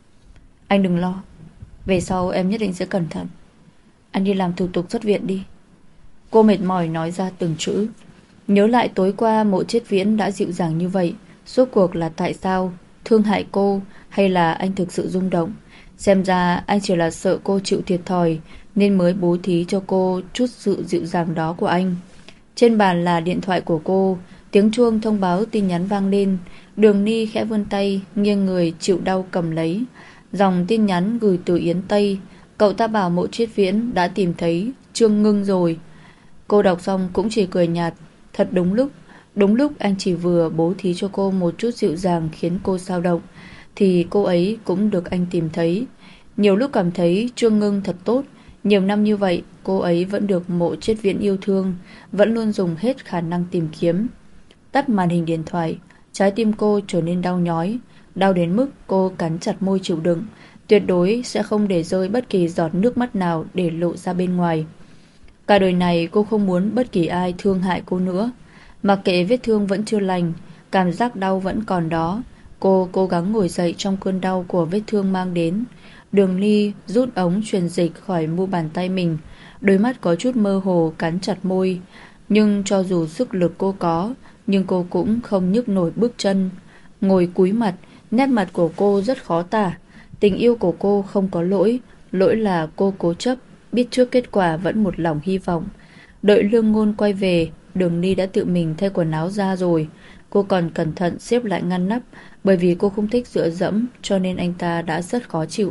Anh đừng lo, về sau em nhất định sẽ cẩn thận. Anh đi làm thủ tục xuất viện đi. Cô mệt mỏi nói ra từng chữ. Nhớ lại tối qua Mộ Chiết Viễn đã dịu dàng như vậy, rốt cuộc là tại sao? Thương hại cô hay là anh thực sự rung động? Xem ra anh chỉ là sợ cô chịu thiệt thòi nên mới bố thí cho cô chút sự dịu dàng đó của anh. Trên bàn là điện thoại của cô. Tiếng chuông thông báo tin nhắn vang lên. Đường Ni khẽ vươn tay, nghiêng người chịu đau cầm lấy. Dòng tin nhắn gửi từ Yến Tây. Cậu ta bảo Mộ Chiết Viễn đã tìm thấy Trương Ngưng rồi. Cô đọc xong cũng chỉ cười nhạt. Thật đúng lúc. Đúng lúc anh chỉ vừa bố thí cho cô một chút dịu dàng khiến cô xao động, thì cô ấy cũng được anh tìm thấy. Nhiều lúc cảm thấy Trương Ngưng thật tốt. Nhiều năm như vậy cô ấy vẫn được Mộ Chiết Viễn yêu thương, vẫn luôn dùng hết khả năng tìm kiếm. Tắt màn hình điện thoại, trái tim cô trở nên đau nhói. Đau đến mức cô cắn chặt môi chịu đựng, tuyệt đối sẽ không để rơi bất kỳ giọt nước mắt nào để lộ ra bên ngoài. Cả đời này cô không muốn bất kỳ ai thương hại cô nữa. Mặc kệ vết thương vẫn chưa lành, cảm giác đau vẫn còn đó. Cô cố gắng ngồi dậy trong cơn đau của vết thương mang đến. Đường Ni rút ống truyền dịch khỏi mu bàn tay mình. Đôi mắt có chút mơ hồ, cắn chặt môi. Nhưng cho dù sức lực cô có, nhưng cô cũng không nhấc nổi bước chân. Ngồi cúi mặt, nét mặt của cô rất khó tả. Tình yêu của cô không có lỗi. Lỗi là cô cố chấp, biết trước kết quả vẫn một lòng hy vọng. Đợi Lương Ngôn quay về, Đường Ni đã tự mình thay quần áo ra rồi. Cô còn cẩn thận xếp lại ngăn nắp, bởi vì cô không thích dựa dẫm, cho nên anh ta đã rất khó chịu.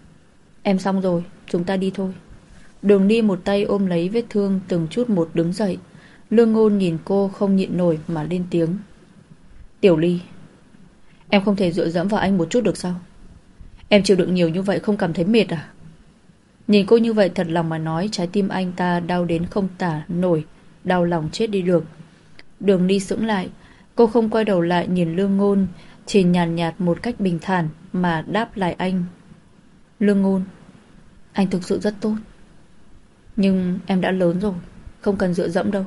Em xong rồi, chúng ta đi thôi. Đường Ni một tay ôm lấy vết thương, từng chút một đứng dậy. Lương Ngôn nhìn cô không nhịn nổi mà lên tiếng. Tiểu Ly, em không thể dựa dẫm vào anh một chút được sao? Em chịu đựng nhiều như vậy không cảm thấy mệt à? Nhìn cô như vậy thật lòng mà nói, trái tim anh ta đau đến không tả nổi, đau lòng chết đi được. Đường Ni sững lại. Cô không quay đầu lại nhìn Lương Ngôn, chỉ nhàn nhạt, nhạt một cách bình thản mà đáp lại anh. Lương Ngôn, anh thực sự rất tốt, nhưng em đã lớn rồi, không cần dựa dẫm đâu.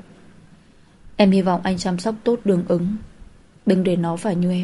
Em hy vọng anh chăm sóc tốt Đường Ứng, đừng để nó phải như em.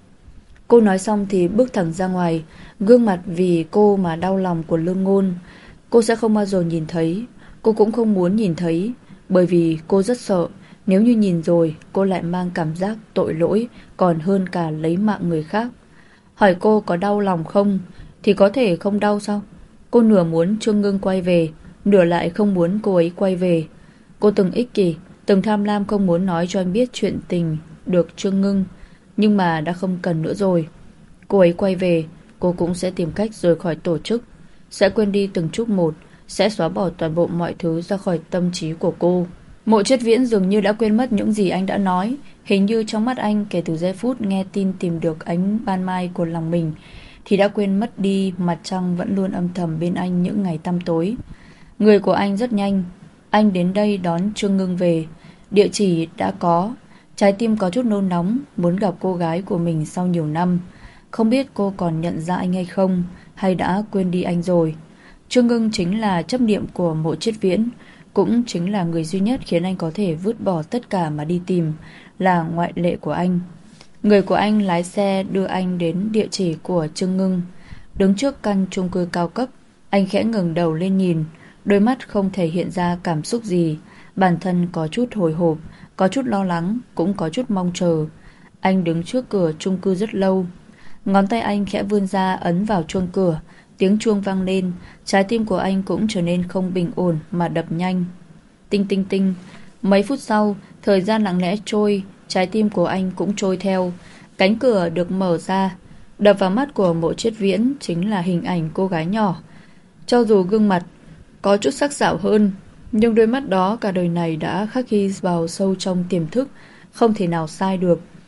Cô nói xong thì bước thẳng ra ngoài. Gương mặt vì cô mà đau lòng của Lương Ngôn cô sẽ không bao giờ nhìn thấy. Cô cũng không muốn nhìn thấy, bởi vì cô rất sợ nếu như nhìn rồi cô lại mang cảm giác tội lỗi còn hơn cả lấy mạng người khác. Hỏi cô có đau lòng không thì có thể không đau sao? Cô nửa muốn Trương Ngưng quay về, nửa lại không muốn cô ấy quay về. Cô từng ích kỷ, từng tham lam không muốn nói cho anh biết chuyện tình được Trương Ngưng, nhưng mà đã không cần nữa rồi. Cô ấy quay về, cô cũng sẽ tìm cách rời khỏi tổ chức, sẽ quên đi từng chút một, sẽ xóa bỏ toàn bộ mọi thứ ra khỏi tâm trí của cô. Mộ Chiết Viễn dường như đã quên mất những gì anh đã nói. Hình như trong mắt anh kể từ giây phút nghe tin tìm được ánh ban mai của lòng mình thì đã quên mất đi mặt trăng vẫn luôn âm thầm bên anh những ngày tăm tối. Người của anh rất nhanh. Anh đến đây đón Trương Ngưng về. Địa chỉ đã có. Trái tim có chút nôn nóng, muốn gặp cô gái của mình sau nhiều năm. Không biết cô còn nhận ra anh hay không, hay đã quên đi anh rồi. Trương Ngưng chính là chấp niệm của Mộ Chiết Viễn, cũng chính là người duy nhất khiến anh có thể vứt bỏ tất cả mà đi tìm, là ngoại lệ của anh. Người của anh lái xe đưa anh đến địa chỉ của Trương Ngưng. Đứng trước căn chung cư cao cấp, anh khẽ ngẩng đầu lên nhìn, đôi mắt không thể hiện ra cảm xúc gì. Bản thân có chút hồi hộp, có chút lo lắng, cũng có chút mong chờ. Anh đứng trước cửa chung cư rất lâu. Ngón tay anh khẽ vươn ra ấn vào chuông cửa. Tiếng chuông vang lên, trái tim của anh cũng trở nên không bình ổn mà đập nhanh. Tinh tinh tinh. Mấy phút sau, thời gian lặng lẽ trôi, trái tim của anh cũng trôi theo. Cánh cửa được mở ra. Đập vào mắt của Mộ Chiết Viễn chính là hình ảnh cô gái nhỏ. Cho dù gương mặt có chút sắc sảo hơn, nhưng đôi mắt đó cả đời này đã khắc ghi vào sâu trong tiềm thức, không thể nào sai được.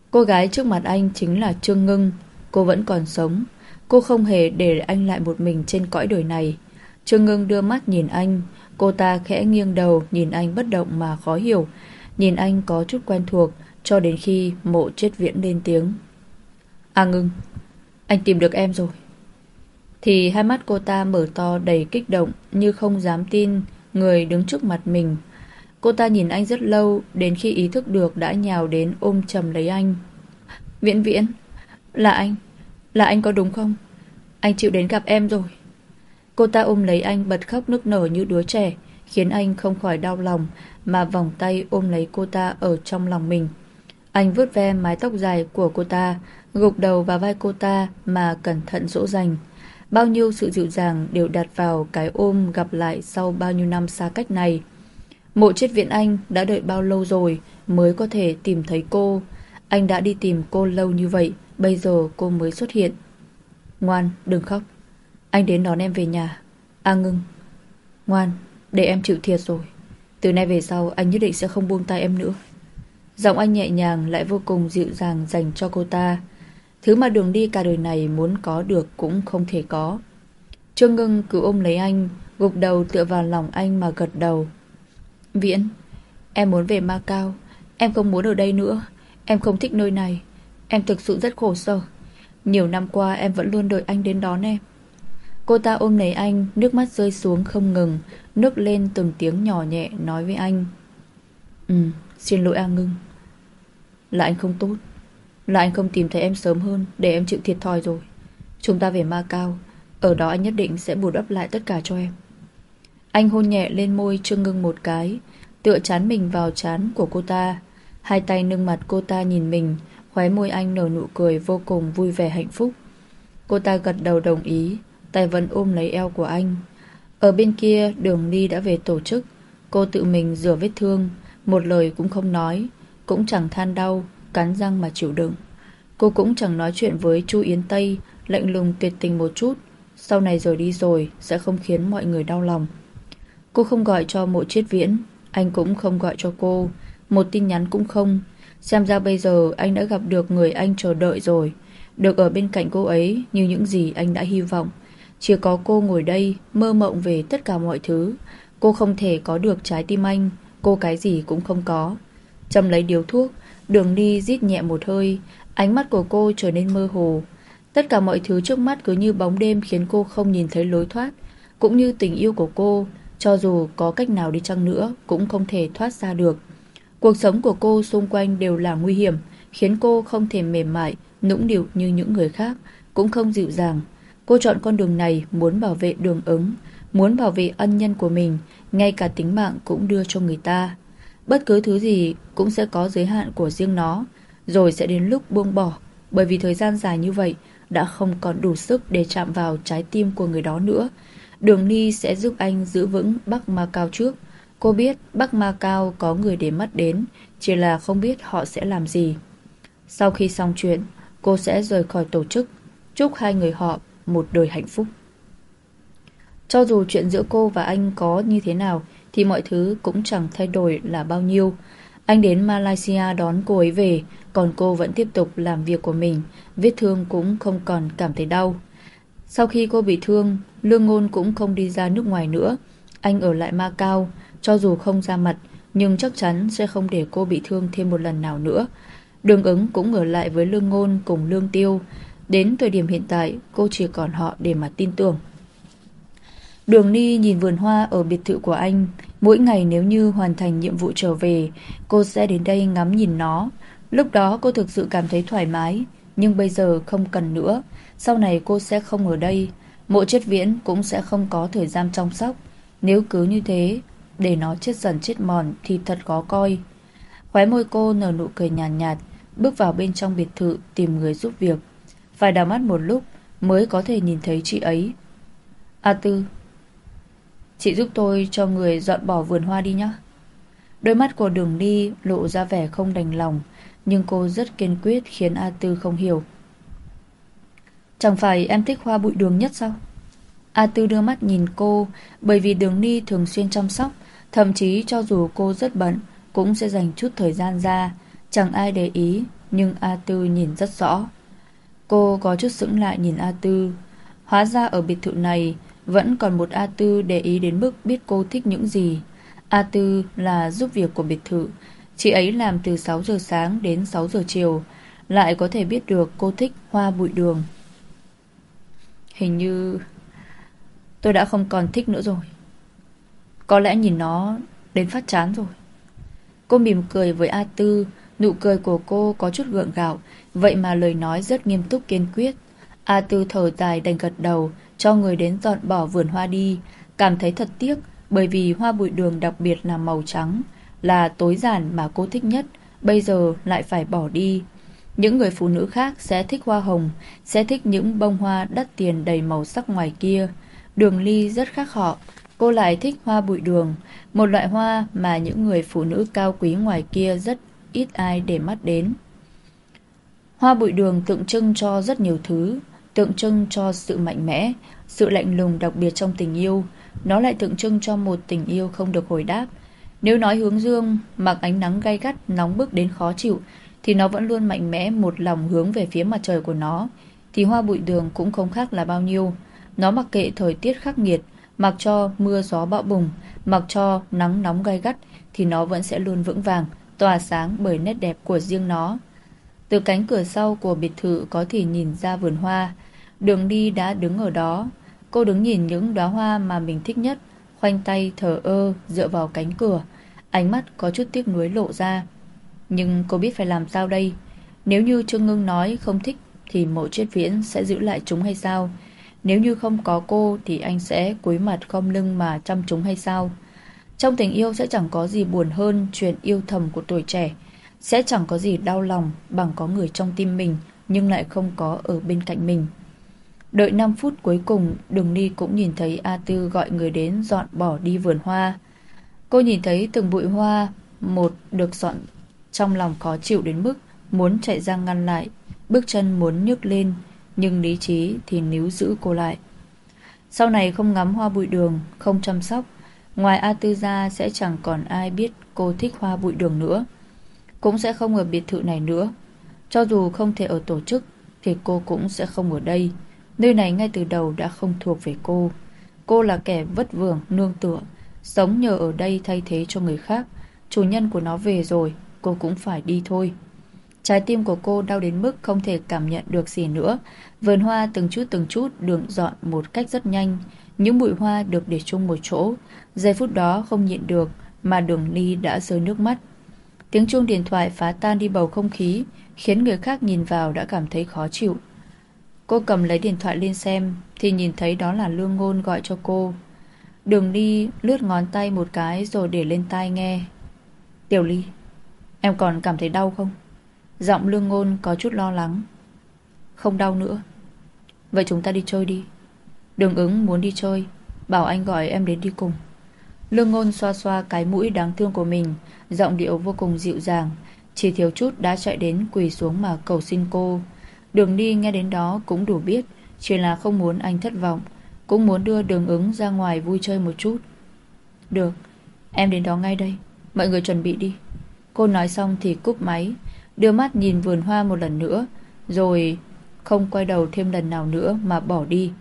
Cô gái trước mặt anh chính là Trương Ngưng. Cô vẫn còn sống. Cô không hề để anh lại một mình trên cõi đời này. Trương Ngưng đưa mắt nhìn anh. Cô ta khẽ nghiêng đầu nhìn anh bất động mà khó hiểu. Nhìn anh có chút quen thuộc. Cho đến khi Mộ Chết Viễn lên tiếng. A Ngưng, anh tìm được em rồi. Thì hai mắt cô ta mở to đầy kích động, như không dám tin người đứng trước mặt mình. Cô ta nhìn anh rất lâu, đến khi ý thức được đã nhào đến ôm chầm lấy anh. Viễn Viễn, là anh, là anh có đúng không? Anh chịu đến gặp em rồi. Cô ta ôm lấy anh bật khóc nức nở như đứa trẻ, khiến anh không khỏi đau lòng, mà vòng tay ôm lấy cô ta ở trong lòng mình. Anh vuốt ve mái tóc dài của cô ta, gục đầu vào vai cô ta mà cẩn thận dỗ dành. Bao nhiêu sự dịu dàng đều đặt vào cái ôm gặp lại sau bao nhiêu năm xa cách này. Mộ Chết Viễn anh đã đợi bao lâu rồi mới có thể tìm thấy cô. Anh đã đi tìm cô lâu như vậy, bây giờ cô mới xuất hiện. Ngoan, đừng khóc. Anh đến đón em về nhà. A Ngưng, ngoan, để em chịu thiệt rồi. Từ nay về sau anh nhất định sẽ không buông tay em nữa. Giọng anh nhẹ nhàng lại vô cùng dịu dàng dành cho cô ta. Thứ mà Đường Đi cả đời này muốn có được cũng không thể có. Trương Ngưng cứ ôm lấy anh, gục đầu tựa vào lòng anh mà gật đầu. Viễn, em muốn về Macau. Em không muốn ở đây nữa. Em không thích nơi này. Em thực sự rất khổ sở. Nhiều năm qua em vẫn luôn đợi anh đến đón em. Cô ta ôm lấy anh, nước mắt rơi xuống không ngừng, nức lên từng tiếng nhỏ nhẹ nói với anh. Ừ, xin lỗi A Ngưng. Là anh không tốt. Là anh không tìm thấy em sớm hơn để em chịu thiệt thòi rồi. Chúng ta về Macau. Ở đó anh nhất định sẽ bù đắp lại tất cả cho em. Anh hôn nhẹ lên môi Trương Ngưng một cái, tựa trán mình vào trán của cô ta. Hai tay nâng mặt cô ta nhìn mình, khóe môi anh nở nụ cười vô cùng vui vẻ hạnh phúc. Cô ta gật đầu đồng ý, tay vẫn ôm lấy eo của anh. Ở bên kia Đường Đi đã về tổ chức. Cô tự mình rửa vết thương, một lời cũng không nói, cũng chẳng than đau, cắn răng mà chịu đựng. Cô cũng chẳng nói chuyện với Chu Yến Tây, lạnh lùng tuyệt tình một chút. Sau này rời đi rồi sẽ không khiến mọi người đau lòng. Cô không gọi cho Mộ Chết Viễn, anh cũng không gọi cho cô, một tin nhắn cũng không. Xem ra bây giờ anh đã gặp được người anh chờ đợi rồi, được ở bên cạnh cô ấy như những gì anh đã hy vọng. Chỉ có cô ngồi đây mơ mộng về tất cả mọi thứ. Cô không thể có được trái tim anh, cô cái gì cũng không có. Châm lấy điếu thuốc, Đường Đi rít nhẹ một hơi, ánh mắt của cô trở nên mơ hồ. Tất cả mọi thứ trước mắt cứ như bóng đêm khiến cô không nhìn thấy lối thoát. Cũng như tình yêu của cô, cho dù có cách nào đi chăng nữa cũng không thể thoát ra được. Cuộc sống của cô xung quanh đều là nguy hiểm, khiến cô không thể mềm mại, nũng nịu như những người khác, cũng không dịu dàng. Cô chọn con đường này muốn bảo vệ Đường Ứng, muốn bảo vệ ân nhân của mình, ngay cả tính mạng cũng đưa cho người ta. Bất cứ thứ gì cũng sẽ có giới hạn của riêng nó, rồi sẽ đến lúc buông bỏ, bởi vì thời gian dài như vậy đã không còn đủ sức để chạm vào trái tim của người đó nữa. Đường Ni sẽ giúp anh giữ vững Bắc Macau trước. Cô biết Bắc Macau có người để mắt đến, chỉ là không biết họ sẽ làm gì. Sau khi xong chuyện, cô sẽ rời khỏi tổ chức, chúc hai người họ một đời hạnh phúc. Cho dù chuyện giữa cô và anh có như thế nào thì mọi thứ cũng chẳng thay đổi là bao nhiêu. Anh đến Malaysia đón cô ấy về, còn cô vẫn tiếp tục làm việc của mình, vết thương cũng không còn cảm thấy đau. Sau khi cô bị thương, Lương Ngôn cũng không đi ra nước ngoài nữa. Anh ở lại Macau, cho dù không ra mặt, nhưng chắc chắn sẽ không để cô bị thương thêm một lần nào nữa. Đường Ứng cũng ở lại với Lương Ngôn cùng Lương Tiêu. Đến thời điểm hiện tại, cô chỉ còn họ để mà tin tưởng. Đường Ni nhìn vườn hoa ở biệt thự của anh. Mỗi ngày nếu như hoàn thành nhiệm vụ trở về, cô sẽ đến đây ngắm nhìn nó. Lúc đó cô thực sự cảm thấy thoải mái. Nhưng bây giờ không cần nữa. Sau này cô sẽ không ở đây. Mộ Chết Viễn cũng sẽ không có thời gian chăm sóc. Nếu cứ như thế, để nó chết dần chết mòn thì thật khó coi. Khóe môi cô nở nụ cười nhàn nhạt, nhạt, bước vào bên trong biệt thự tìm người giúp việc. Phải đảo mắt một lúc mới có thể nhìn thấy chị ấy. A Tư, chị giúp tôi cho người dọn bỏ vườn hoa đi nhé. Đôi mắt của Đường Đi lộ ra vẻ không đành lòng, nhưng cô rất kiên quyết khiến A Tư không hiểu. Chẳng phải em thích hoa bụi đường nhất sao? A Tư đưa mắt nhìn cô, bởi vì Đường Ni thường xuyên chăm sóc, thậm chí cho dù cô rất bận cũng sẽ dành chút thời gian ra. Chẳng ai để ý, nhưng A Tư nhìn rất rõ. Cô có chút sững lại nhìn A Tư. Hóa ra ở biệt thự này vẫn còn một A Tư để ý đến mức biết cô thích những gì. A Tư là giúp việc của biệt thự. Chị ấy làm từ sáu giờ sáng đến sáu giờ chiều, lại có thể biết được cô thích hoa bụi đường. Hình như tôi đã không còn thích nữa rồi. Có lẽ nhìn nó đến phát chán rồi. Cô mỉm cười với A Tư. Nụ cười của cô có chút gượng gạo, vậy mà lời nói rất nghiêm túc kiên quyết. A Tư thở dài đành gật đầu, cho người đến dọn bỏ vườn hoa đi. Cảm thấy thật tiếc, bởi vì hoa bụi đường đặc biệt là màu trắng, là tối giản mà cô thích nhất, bây giờ lại phải bỏ đi. Những người phụ nữ khác sẽ thích hoa hồng, sẽ thích những bông hoa đắt tiền đầy màu sắc ngoài kia. Đường Ly rất khác họ, cô lại thích hoa bụi đường, một loại hoa mà những người phụ nữ cao quý ngoài kia rất ít ai để mắt đến. Hoa bụi đường tượng trưng cho rất nhiều thứ, tượng trưng cho sự mạnh mẽ, sự lạnh lùng đặc biệt trong tình yêu. Nó lại tượng trưng cho một tình yêu không được hồi đáp. Nếu nói hướng dương mặc ánh nắng gay gắt, nóng bức đến khó chịu, thì nó vẫn luôn mạnh mẽ một lòng hướng về phía mặt trời của nó. Thì hoa bụi đường cũng không khác là bao nhiêu. Nó mặc kệ thời tiết khắc nghiệt, mặc cho mưa gió bão bùng, mặc cho nắng nóng gay gắt, thì nó vẫn sẽ luôn vững vàng, tỏa sáng bởi nét đẹp của riêng nó. Từ cánh cửa sau của biệt thự có thể nhìn ra vườn hoa. Đường Đi đã đứng ở đó. Cô đứng nhìn những đóa hoa mà mình thích nhất, khoanh tay thờ ơ dựa vào cánh cửa, ánh mắt có chút tiếc nuối lộ ra. Nhưng cô biết phải làm sao đây? Nếu như Trương Ngưng nói không thích thì Mộ Triết Viễn sẽ giữ lại chúng hay sao? Nếu như không có cô thì anh sẽ cúi mặt khom lưng mà chăm chúng hay sao? Trong tình yêu sẽ chẳng có gì buồn hơn chuyện yêu thầm của tuổi trẻ. Sẽ chẳng có gì đau lòng bằng có người trong tim mình nhưng lại không có ở bên cạnh mình. Đợi năm phút cuối cùng, Đường Ly cũng nhìn thấy A Tư gọi người đến dọn bỏ đi vườn hoa. Cô nhìn thấy từng bụi hoa một được dọn, trong lòng khó chịu đến mức muốn chạy ra ngăn lại, bước chân muốn nhấc lên, nhưng lý trí thì níu giữ cô lại. Sau này không ngắm hoa bụi đường, không chăm sóc, ngoài A Tư ra sẽ chẳng còn ai biết cô thích hoa bụi đường nữa. Cũng sẽ không ở biệt thự này nữa. Cho dù không thể ở tổ chức thì cô cũng sẽ không ở đây. Nơi này ngay từ đầu đã không thuộc về cô. Cô là kẻ vất vưởng nương tựa, sống nhờ ở đây thay thế cho người khác. Chủ nhân của nó về rồi, cô cũng phải đi thôi. Trái tim của cô đau đến mức không thể cảm nhận được gì nữa. Vườn hoa từng chút từng chút được dọn một cách rất nhanh. Những bụi hoa được để chung một chỗ. Giây phút đó không nhịn được mà Đường Ly đã rơi nước mắt. Tiếng chuông điện thoại phá tan đi bầu không khí, khiến người khác nhìn vào đã cảm thấy khó chịu. Cô cầm lấy điện thoại lên xem thì nhìn thấy đó là Lương Ngôn gọi cho cô. Đường Ly lướt ngón tay một cái rồi để lên tai nghe. Tiểu Ly, em còn cảm thấy đau không? Giọng Lương Ngôn có chút lo lắng. Không đau nữa. Vậy chúng ta đi chơi đi. Đường Ứng muốn đi chơi, bảo anh gọi em đến đi cùng. Lương Ngôn xoa xoa cái mũi đáng thương của mình, giọng điệu vô cùng dịu dàng, chỉ thiếu chút đã chạy đến quỳ xuống mà cầu xin cô. Đường Đi nghe đến đó cũng đủ biết, chỉ là không muốn anh thất vọng, cũng muốn đưa Đường Ứng ra ngoài vui chơi một chút. Được, em đến đó ngay đây, mọi người chuẩn bị đi. Cô nói xong thì cúp máy, đưa mắt nhìn vườn hoa một lần nữa, rồi không quay đầu thêm lần nào nữa mà bỏ đi.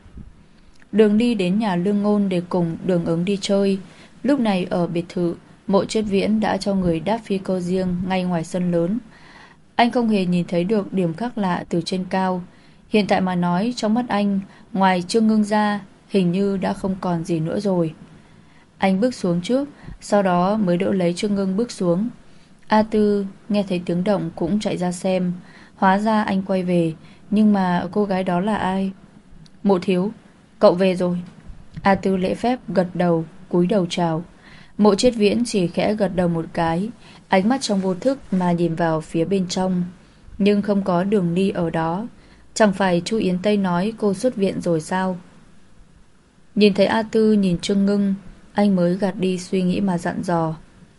Đường Đi đến nhà Lương Ngôn để cùng Đường Ứng đi chơi. Lúc này ở biệt thự, Mộ Triết Viễn đã cho người đáp phi cơ riêng ngay ngoài sân lớn. Anh không hề nhìn thấy được điểm khác lạ từ trên cao. Hiện tại mà nói, trong mắt anh, ngoài Trương Ngưng ra, hình như đã không còn gì nữa rồi. Anh bước xuống trước, sau đó mới đỡ lấy Trương Ngưng bước xuống. A Tư nghe thấy tiếng động cũng chạy ra xem. Hóa ra anh quay về, nhưng mà cô gái đó là ai? Mộ thiếu, cậu về rồi. A Tư lễ phép gật đầu, cúi đầu chào. Mộ Triết Viễn chỉ khẽ gật đầu một cái, ánh mắt trong vô thức mà nhìn vào phía bên trong, nhưng không có Đường Ly ở đó. Chẳng phải Chu Yến Tây nói cô xuất viện rồi sao? Nhìn thấy A Tư nhìn Trương Ngưng, anh mới gạt đi suy nghĩ mà dặn dò.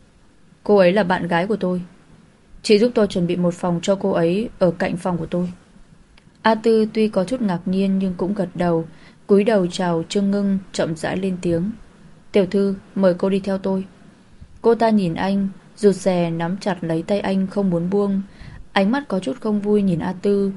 Cô ấy là bạn gái của tôi, chị giúp tôi chuẩn bị một phòng cho cô ấy ở cạnh phòng của tôi. A Tư tuy có chút ngạc nhiên nhưng cũng gật đầu, cúi đầu chào Trương Ngưng, chậm rãi lên tiếng. Tiểu thư, mời cô đi theo tôi. Cô ta nhìn anh, rụt rè nắm chặt lấy tay anh không muốn buông. Ánh mắt có chút không vui nhìn A Tư.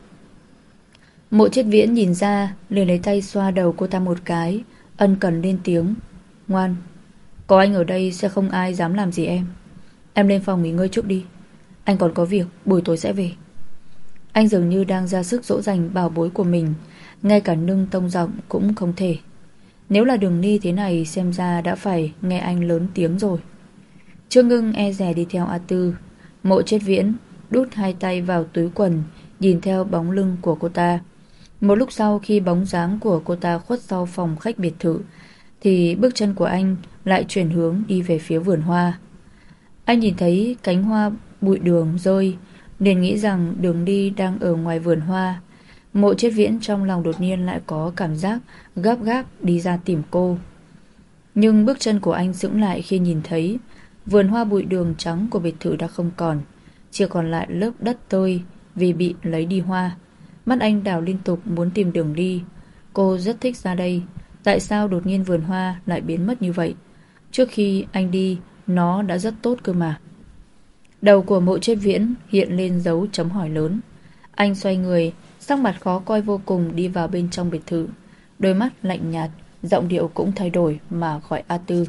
Mộ Chết Viễn nhìn ra, liền lấy tay xoa đầu cô ta một cái, ân cần lên tiếng. Ngoan, có anh ở đây sẽ không ai dám làm gì em. Em lên phòng nghỉ ngơi trước đi. Anh còn có việc, buổi tối sẽ về. Anh dường như đang ra sức dỗ dành bảo bối của mình, ngay cả nâng tông giọng cũng không thể. Nếu là Đường Ni thế này, xem ra đã phải nghe anh lớn tiếng rồi. Trương Ngưng e dè đi theo A Tư. Mộ Chết Viễn đút hai tay vào túi quần, nhìn theo bóng lưng của cô ta. Một lúc sau, khi bóng dáng của cô ta khuất sau phòng khách biệt thự, thì bước chân của anh lại chuyển hướng đi về phía vườn hoa. Anh nhìn thấy cánh hoa bụi đường rơi, liền nghĩ rằng Đường Đi đang ở ngoài vườn hoa. Mộ Chết Viễn trong lòng đột nhiên lại có cảm giác gấp gáp đi ra tìm cô. Nhưng bước chân của anh dững lại khi nhìn thấy vườn hoa bụi đường trắng của biệt thự đã không còn, chỉ còn lại lớp đất tơi vì bị lấy đi hoa. Mắt anh đảo liên tục muốn tìm Đường Đi. Cô rất thích ra đây. Tại sao đột nhiên vườn hoa lại biến mất như vậy? Trước khi anh đi, nó đã rất tốt cơ mà. Đầu của Mộ Chết Viễn hiện lên dấu chấm hỏi lớn. Anh xoay người, sắc mặt khó coi vô cùng đi vào bên trong biệt thự. Đôi mắt lạnh nhạt, giọng điệu cũng thay đổi mà gọi A Tư.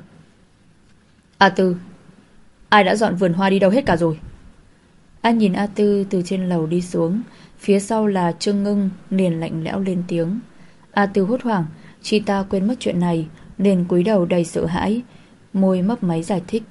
A Tư, ai đã dọn vườn hoa đi đâu hết cả rồi? Anh nhìn A Tư từ trên lầu đi xuống, phía sau là Trương Ngưng, liền lạnh lẽo lên tiếng. A Tư hốt hoảng, chị ta quên mất chuyện này, liền cúi đầu đầy sợ hãi, môi mấp máy giải thích.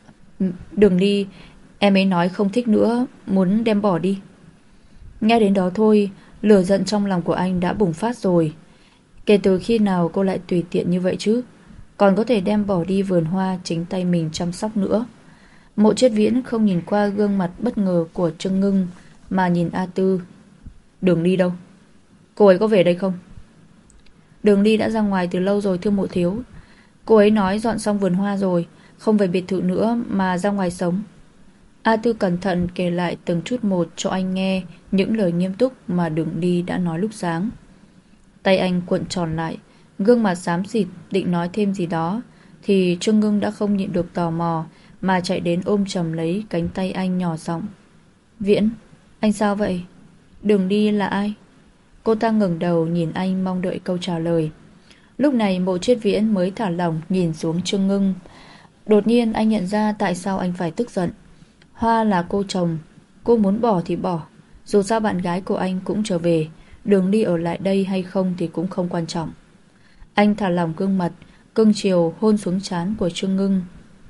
Đừng đi, em ấy nói không thích nữa, muốn đem bỏ đi. Nghe đến đó thôi, lửa giận trong lòng của anh đã bùng phát rồi. Kể từ khi nào cô lại tùy tiện như vậy chứ? Còn có thể đem bỏ đi vườn hoa chính tay mình chăm sóc nữa. Mộ Chết Viễn không nhìn qua gương mặt bất ngờ của Trương Ngưng, mà nhìn A Tư. Đường Đi đâu? Cô ấy có về đây không? Đường Đi đã ra ngoài từ lâu rồi thưa Mộ thiếu. Cô ấy nói dọn xong vườn hoa rồi, không về biệt thự nữa mà ra ngoài sống. A Tư cẩn thận kể lại từng chút một cho anh nghe những lời nghiêm túc mà Đường Đi đã nói lúc sáng. Tay anh cuộn tròn lại, gương mặt xám xịt định nói thêm gì đó, thì Trương Ngưng đã không nhịn được tò mò mà chạy đến ôm chầm lấy cánh tay anh nhỏ giọng. Viễn, anh sao vậy? Đường Đi là ai? Cô ta ngẩng đầu nhìn anh mong đợi câu trả lời. Lúc này Mộ Chết Viễn mới thả lỏng nhìn xuống Trương Ngưng. Đột nhiên anh nhận ra tại sao anh phải tức giận. Hoa là cô chồng, cô muốn bỏ thì bỏ. Dù sao bạn gái của anh cũng trở về, Đường Đi ở lại đây hay không thì cũng không quan trọng. Anh thả lỏng gương mặt, cưng chiều hôn xuống trán của Trương Ngưng.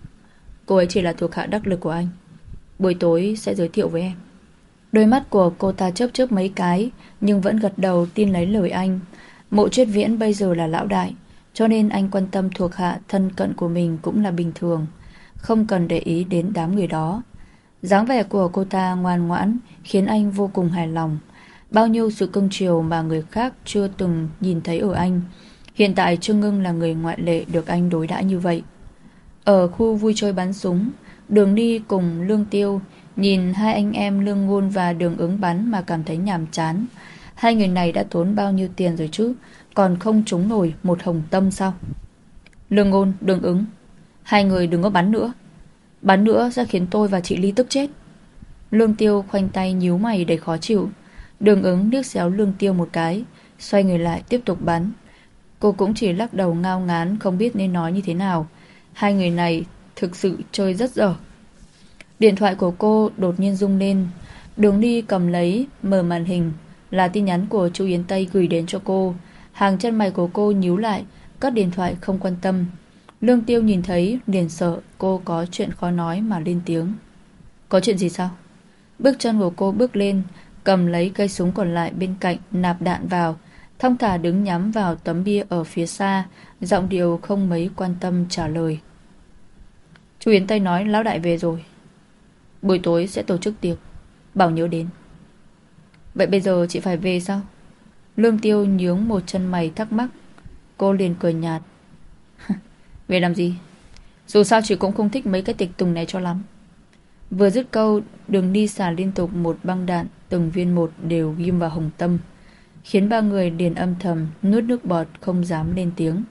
Cô ấy chỉ là thuộc hạ đắc lực của anh, buổi tối sẽ giới thiệu với em. Đôi mắt của cô ta chớp chớp mấy cái, nhưng vẫn gật đầu tin lấy lời anh. Mộ Chết Viễn bây giờ là lão đại, cho nên anh quan tâm thuộc hạ thân cận của mình cũng là bình thường, không cần để ý đến đám người đó. Dáng vẻ của cô ta ngoan ngoãn khiến anh vô cùng hài lòng. Bao nhiêu sự cưng chiều mà người khác chưa từng nhìn thấy ở anh, hiện tại Trương Ngưng là người ngoại lệ được anh đối đãi như vậy. Ở khu vui chơi bắn súng, Đường Đi cùng Lương Tiêu nhìn hai anh em Lương Ngôn và Đường Ứng bắn mà cảm thấy nhàm chán. Hai người này đã tốn bao nhiêu tiền rồi chứ, còn không trúng nổi một hồng tâm sao? Lương Ngôn, Đường Ứng, hai người đừng có bắn nữa. Bắn nữa sẽ khiến tôi và chị Ly tức chết. Lương Tiêu khoanh tay nhíu mày để khó chịu. Đường Ứng liếc xéo Lương Tiêu một cái, xoay người lại tiếp tục bắn. Cô cũng chỉ lắc đầu ngao ngán, không biết nên nói như thế nào. Hai người này thực sự chơi rất dở. Điện thoại của cô đột nhiên rung lên. Đường Đi cầm lấy, mở màn hình, là tin nhắn của Chu Yến Tây gửi đến cho cô. Hàng chân mày của cô nhíu lại, cất điện thoại không quan tâm. Lương Tiêu nhìn thấy liền sợ cô có chuyện khó nói mà lên tiếng. Có chuyện gì sao? Bước chân của cô bước lên, cầm lấy cây súng còn lại bên cạnh, nạp đạn vào, thong thả đứng nhắm vào tấm bia ở phía xa, giọng điệu không mấy quan tâm trả lời. Chu Yến Tây nói lão đại về rồi, buổi tối sẽ tổ chức tiệc, bảo nhớ đến. Vậy bây giờ chị phải về sao? Lương Tiêu nhướng một chân mày thắc mắc. Cô liền cười nhạt. Về làm gì? Dù sao chị cũng không thích mấy cái tiệc tùng này cho lắm. Vừa dứt câu, Đường Đi xả liên tục một băng đạn, từng viên một đều ghim vào hồng tâm, khiến ba người liền âm thầm nuốt nước bọt không dám lên tiếng.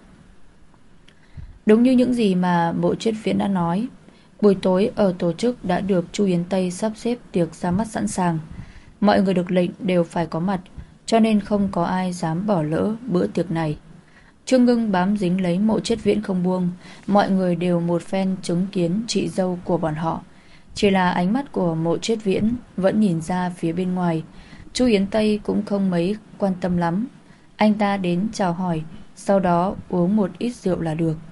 Đúng như những gì mà Mộ Chết Viễn đã nói, buổi tối ở tổ chức đã được Chu Yến Tây sắp xếp tiệc ra mắt sẵn sàng. Mọi người được lệnh đều phải có mặt, cho nên không có ai dám bỏ lỡ bữa tiệc này. Trương Ngưng bám dính lấy Mộ Chết Viễn không buông. Mọi người đều một phen chứng kiến chị dâu của bọn họ. Chỉ là ánh mắt của Mộ Chết Viễn vẫn nhìn ra phía bên ngoài. Chu Yến Tây cũng không mấy quan tâm lắm. Anh ta đến chào hỏi, sau đó uống một ít rượu là được.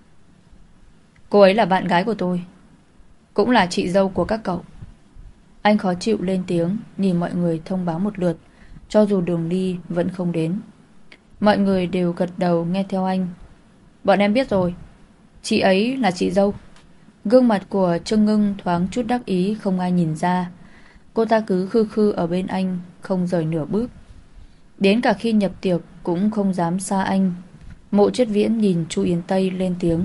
Cô ấy là bạn gái của tôi, cũng là chị dâu của các cậu. Anh khó chịu lên tiếng, nhìn mọi người thông báo một lượt. Cho dù Đường Ly vẫn không đến. Mọi người đều gật đầu nghe theo anh. Bọn em biết rồi, chị ấy là chị dâu. Gương mặt của Trương Ngưng thoáng chút đắc ý không ai nhìn ra. Cô ta cứ khư khư ở bên anh, không rời nửa bước. Đến cả khi nhập tiệc cũng không dám xa anh. Mộ Chết Viễn nhìn Chu Yến Tây lên tiếng.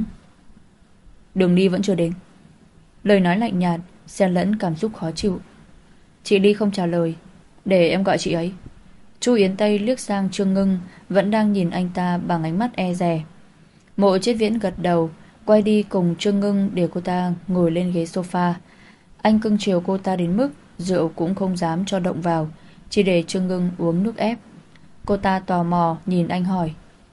Đường Ly vẫn chưa đến. Lời nói lạnh nhạt, xen lẫn cảm xúc khó chịu. Chị Ly không trả lời, để em gọi chị ấy. Chu Yến Tây liếc sang Trương Ngưng, vẫn đang nhìn anh ta bằng ánh mắt e dè. Mộ Chết Viễn gật đầu, quay đi cùng Trương Ngưng để cô ta ngồi lên ghế sofa. Anh cưng chiều cô ta đến mức rượu cũng không dám cho động vào, chỉ để Trương Ngưng uống nước ép. Cô ta tò mò nhìn anh hỏi.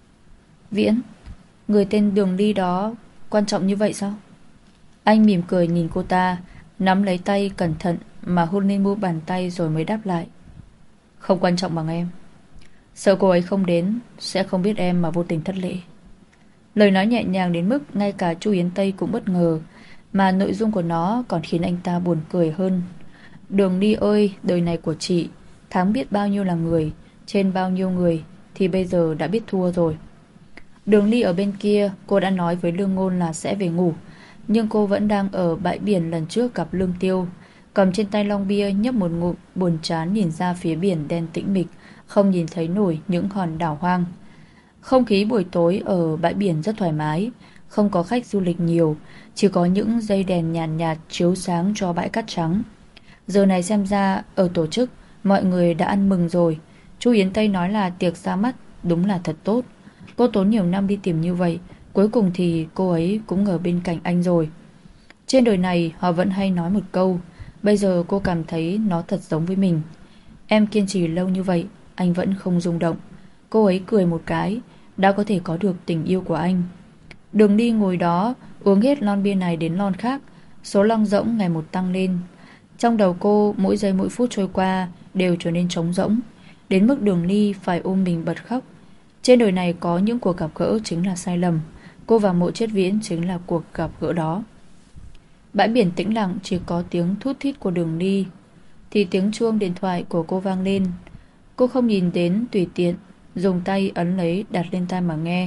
Viễn, người tên Đường Ly đó quan trọng như vậy sao? Anh mỉm cười nhìn cô ta, nắm lấy tay cẩn thận mà hôn lên mu bàn tay rồi mới đáp lại. Không quan trọng bằng em. Sợ cô ấy không đến sẽ không biết em mà vô tình thất lễ. Lời nói nhẹ nhàng đến mức ngay cả Chu Yến Tây cũng bất ngờ, mà nội dung của nó còn khiến anh ta buồn cười hơn. Đường Ly ơi, đời này của chị, tháng biết bao nhiêu là người, trên bao nhiêu người, thì bây giờ đã biết thua rồi. Đường Ly ở bên kia, cô đã nói với Lương Ngôn là sẽ về ngủ, nhưng cô vẫn đang ở bãi biển lần trước gặp Lương Tiêu, cầm trên tay lon bia nhấp một ngụm, buồn chán nhìn ra phía biển đen tĩnh mịch, không nhìn thấy nổi những hòn đảo hoang. Không khí buổi tối ở bãi biển rất thoải mái, không có khách du lịch nhiều, chỉ có những dây đèn nhàn nhạt, nhạt chiếu sáng cho bãi cát trắng. Giờ này xem ra ở tổ chức mọi người đã ăn mừng rồi. Chu Yến Tây nói là tiệc ra mắt đúng là thật tốt. Cô tốn nhiều năm đi tìm như vậy, cuối cùng thì cô ấy cũng ở bên cạnh anh rồi. Trên đời này họ vẫn hay nói một câu, bây giờ cô cảm thấy nó thật giống với mình. Em kiên trì lâu như vậy, anh vẫn không rung động. Cô ấy cười một cái, đã có thể có được tình yêu của anh. Đường Đi ngồi đó uống hết lon bia này đến lon khác, số lon rỗng ngày một tăng lên. Trong đầu cô mỗi giây mỗi phút trôi qua đều trở nên trống rỗng, đến mức Đường Ly phải ôm mình bật khóc. Trên đời này có những cuộc gặp gỡ chính là sai lầm. Cô và Mộ Chết Viễn chính là cuộc gặp gỡ đó. Bãi biển tĩnh lặng, chỉ có tiếng thút thít của Đường Ly. Thì tiếng chuông điện thoại của cô vang lên. Cô không nhìn đến, tùy tiện dùng tay ấn lấy đặt lên tai mà nghe.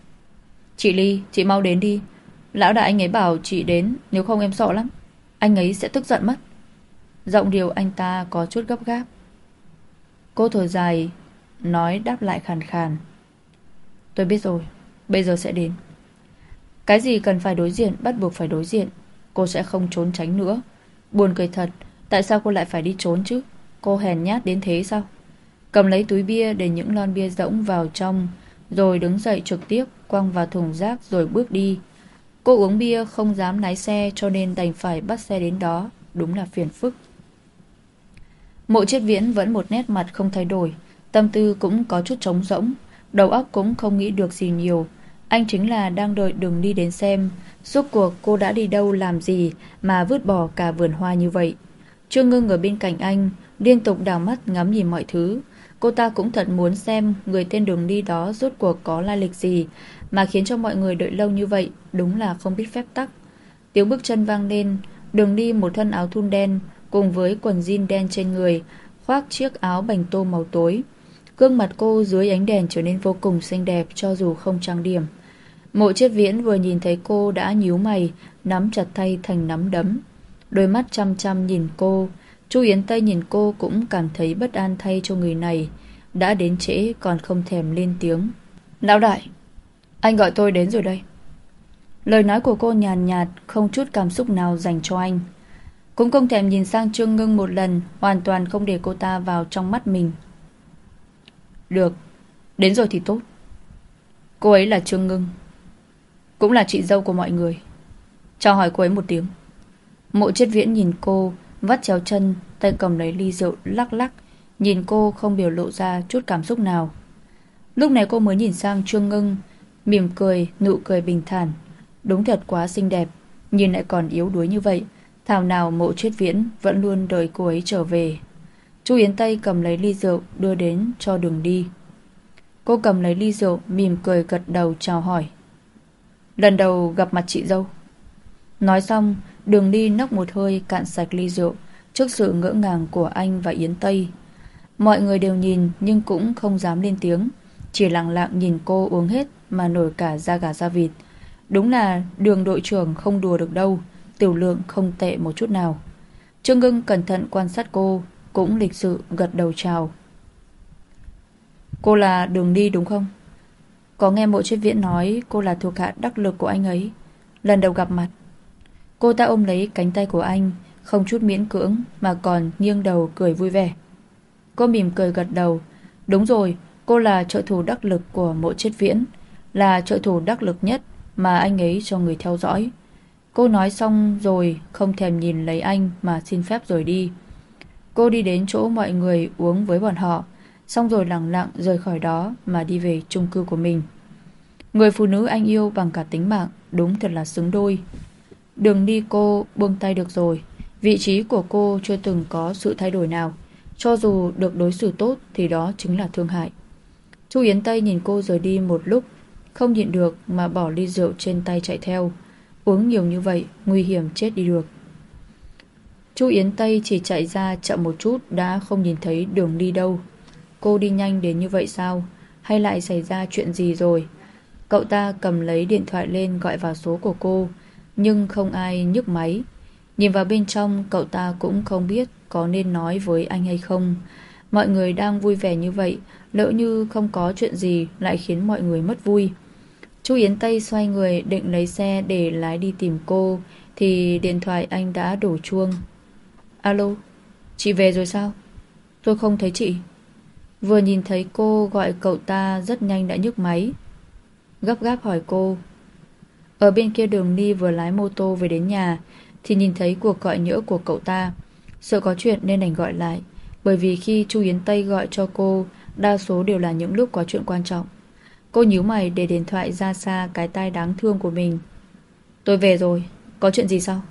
Chị Ly, chị mau đến đi. Lão đại anh ấy bảo chị đến, nếu không em sợ lắm. Anh ấy sẽ tức giận mất. Giọng điệu anh ta có chút gấp gáp. Cô thở dài, nói đáp lại khàn khàn. Tôi biết rồi, bây giờ sẽ đến. Cái gì cần phải đối diện bắt buộc phải đối diện. Cô sẽ không trốn tránh nữa. Buồn cười thật, tại sao cô lại phải đi trốn chứ? Cô hèn nhát đến thế sao? Cầm lấy túi bia để những lon bia rỗng vào trong, rồi đứng dậy trực tiếp quăng vào thùng rác rồi bước đi. Cô uống bia không dám lái xe, cho nên đành phải bắt xe đến đó. Đúng là phiền phức. Mộ Chết Viễn vẫn một nét mặt không thay đổi, tâm tư cũng có chút trống rỗng, đầu óc cũng không nghĩ được gì nhiều. Anh chính là đang đợi Đường Ly đến xem rốt cuộc cô đã đi đâu làm gì mà vứt bỏ cả vườn hoa như vậy. Trương Ngưng ở bên cạnh anh liên tục đảo mắt ngắm nhìn mọi thứ. Cô ta cũng thật muốn xem người tên Đường Ly đó rốt cuộc có lai lịch gì mà khiến cho mọi người đợi lâu như vậy. Đúng là không biết phép tắc. Tiếng bước chân vang lên. Đường Ly một thân áo thun đen cùng với quần jean đen trên người, khoác chiếc áo bành tô màu tối. Gương mặt cô dưới ánh đèn trở nên vô cùng xinh đẹp cho dù không trang điểm. Mộ Chết Viễn vừa nhìn thấy cô đã nhíu mày, nắm chặt tay thành nắm đấm, đôi mắt chăm chăm nhìn cô. Chu Yến Tây nhìn cô cũng cảm thấy bất an thay cho người này, đã đến trễ còn không thèm lên tiếng. Lão đại, anh gọi tôi đến rồi đây. Lời nói của cô nhàn nhạt, không chút cảm xúc nào dành cho anh. Cũng không thèm nhìn sang Trương Ngưng một lần, hoàn toàn không để cô ta vào trong mắt mình. Được, đến rồi thì tốt. Cô ấy là Trương Ngưng, cũng là chị dâu của mọi người. Chào hỏi cô ấy một tiếng. Mộ Chết Viễn nhìn cô, vắt chéo chân, tay cầm lấy ly rượu lắc lắc, nhìn cô không biểu lộ ra chút cảm xúc nào. Lúc này cô mới nhìn sang Trương Ngưng, mỉm cười, nụ cười bình thản. Đúng thật quá xinh đẹp, nhìn lại còn yếu đuối như vậy. Thảo nào Mộ Triết Viễn vẫn luôn đợi cô ấy trở về. Chu Yến Tây cầm lấy ly rượu đưa đến cho Đường Đi. Cô cầm lấy ly rượu, mỉm cười gật đầu chào hỏi. Lần đầu gặp mặt chị dâu. Nói xong, Đường Đi nốc một hơi cạn sạch ly rượu trước sự ngỡ ngàng của anh và Yến Tây. Mọi người đều nhìn nhưng cũng không dám lên tiếng, chỉ lặng lặng nhìn cô uống hết mà nổi cả da gà da vịt. Đúng là Đường đội trưởng không đùa được đâu, tiểu lượng không tệ một chút nào. Trương Ngưng cẩn thận quan sát cô, cũng lịch sự gật đầu chào. Cô là Đường Đi đúng không? Có nghe Mộ Triết Viễn nói cô là thuộc hạ đắc lực của anh ấy. Lần đầu gặp mặt. Cô ta ôm lấy cánh tay của anh, không chút miễn cưỡng mà còn nghiêng đầu cười vui vẻ. Cô mỉm cười gật đầu. Đúng rồi, cô là trợ thủ đắc lực của Mộ Triết Viễn, là trợ thủ đắc lực nhất mà anh ấy cho người theo dõi. Cô nói xong rồi không thèm nhìn lấy anh mà xin phép rồi đi. Cô đi đến chỗ mọi người uống với bọn họ, xong rồi lặng lặng rời khỏi đó mà đi về chung cư của mình. Người phụ nữ anh yêu bằng cả tính mạng, đúng thật là xứng đôi. Đường Đi cô buông tay được rồi. Vị trí của cô chưa từng có sự thay đổi nào. Cho dù được đối xử tốt thì đó chính là thương hại. Chu Yến Tây nhìn cô rời đi một lúc, không nhịn được mà bỏ ly rượu trên tay chạy theo. Uống nhiều như vậy, nguy hiểm chết đi được. Chu Yến Tây chỉ chạy ra chậm một chút đã không nhìn thấy Đường Đi đâu. Cô đi nhanh đến như vậy sao? Hay lại xảy ra chuyện gì rồi? Cậu ta cầm lấy điện thoại lên gọi vào số của cô, nhưng không ai nhấc máy. Nhìn vào bên trong, cậu ta cũng không biết có nên nói với anh hay không. Mọi người đang vui vẻ như vậy, lỡ như không có chuyện gì lại khiến mọi người mất vui. Chu Yến Tây xoay người định lấy xe để lái đi tìm cô, thì điện thoại anh đã đổ chuông. Alo, chị về rồi sao? Tôi không thấy chị. Vừa nhìn thấy cô gọi cậu ta rất nhanh đã nhấc máy, gấp gáp hỏi cô. Ở bên kia Đường Đi vừa lái mô tô về đến nhà thì nhìn thấy cuộc gọi nhỡ của cậu ta. Sợ có chuyện nên đành gọi lại, bởi vì khi Chu Yến Tây gọi cho cô đa số đều là những lúc có chuyện quan trọng. Cô nhíu mày để điện thoại ra xa cái tai đáng thương của mình. Tôi về rồi, có chuyện gì sao?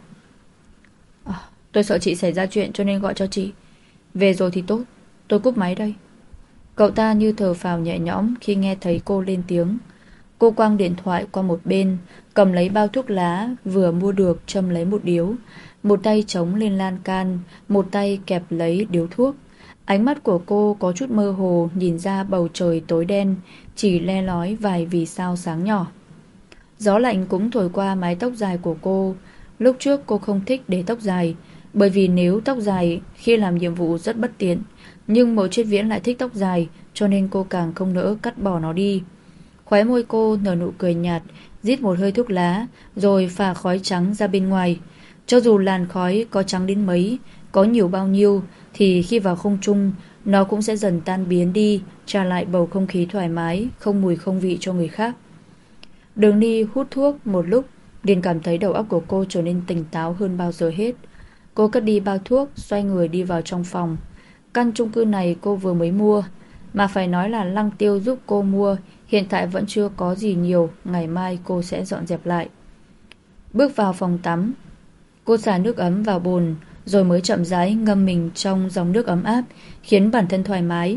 À, tôi sợ chị xảy ra chuyện cho nên gọi cho chị. Về rồi thì tốt, tôi cúp máy đây. Cậu ta như thở phào nhẹ nhõm khi nghe thấy cô lên tiếng. Cô quăng điện thoại qua một bên, cầm lấy bao thuốc lá vừa mua được châm lấy một điếu. Một tay chống lên lan can, một tay kẹp lấy điếu thuốc. Ánh mắt của cô có chút mơ hồ, nhìn ra bầu trời tối đen, chỉ le lói vài vì sao sáng nhỏ. Gió lạnh cũng thổi qua mái tóc dài của cô. Lúc trước cô không thích để tóc dài, bởi vì nếu tóc dài khi làm nhiệm vụ rất bất tiện. Nhưng Mộ Triết Viễn lại thích tóc dài, cho nên cô càng không nỡ cắt bỏ nó đi. Khóe môi cô nở nụ cười nhạt, rít một hơi thuốc lá, rồi phả khói trắng ra bên ngoài. Cho dù làn khói có trắng đến mấy, có nhiều bao nhiêu, thì khi vào không trung, nó cũng sẽ dần tan biến đi, trả lại bầu không khí thoải mái, không mùi không vị cho người khác. Đường Đi hút thuốc một lúc, liền cảm thấy đầu óc của cô trở nên tỉnh táo hơn bao giờ hết. Cô cất đi bao thuốc, xoay người đi vào trong phòng. Căn chung cư này cô vừa mới mua, mà phải nói là Lăng Tiêu giúp cô mua, hiện tại vẫn chưa có gì nhiều, ngày mai cô sẽ dọn dẹp lại. Bước vào phòng tắm, cô xả nước ấm vào bồn, rồi mới chậm rãi ngâm mình trong dòng nước ấm áp, khiến bản thân thoải mái.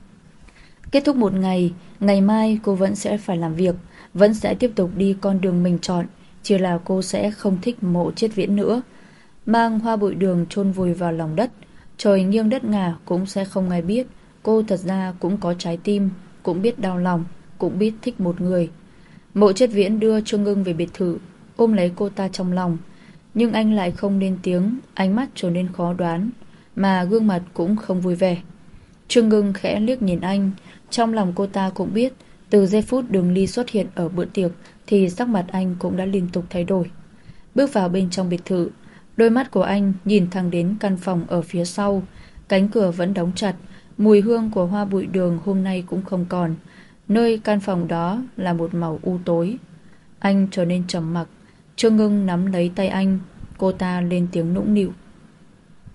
Kết thúc một ngày, ngày mai cô vẫn sẽ phải làm việc, vẫn sẽ tiếp tục đi con đường mình chọn, chỉ là cô sẽ không thích Mộ Triết Viễn nữa. Mang hoa bụi đường chôn vùi vào lòng đất, trời nghiêng đất ngả cũng sẽ không ai biết. Cô thật ra cũng có trái tim, cũng biết đau lòng, cũng biết thích một người. Mộ Triết Viễn đưa Trương Ngưng về biệt thự, ôm lấy cô ta trong lòng. Nhưng anh lại không lên tiếng, ánh mắt trở nên khó đoán, mà gương mặt cũng không vui vẻ. Trương Ngưng khẽ liếc nhìn anh, trong lòng cô ta cũng biết, từ giây phút Đường Ly xuất hiện ở bữa tiệc thì sắc mặt anh cũng đã liên tục thay đổi. Bước vào bên trong biệt thự, đôi mắt của anh nhìn thẳng đến căn phòng ở phía sau. Cánh cửa vẫn đóng chặt, mùi hương của hoa bụi đường hôm nay cũng không còn. Nơi căn phòng đó là một màu u tối. Anh trở nên trầm mặc. Trương Ngưng nắm lấy tay anh, cô ta lên tiếng nũng nịu.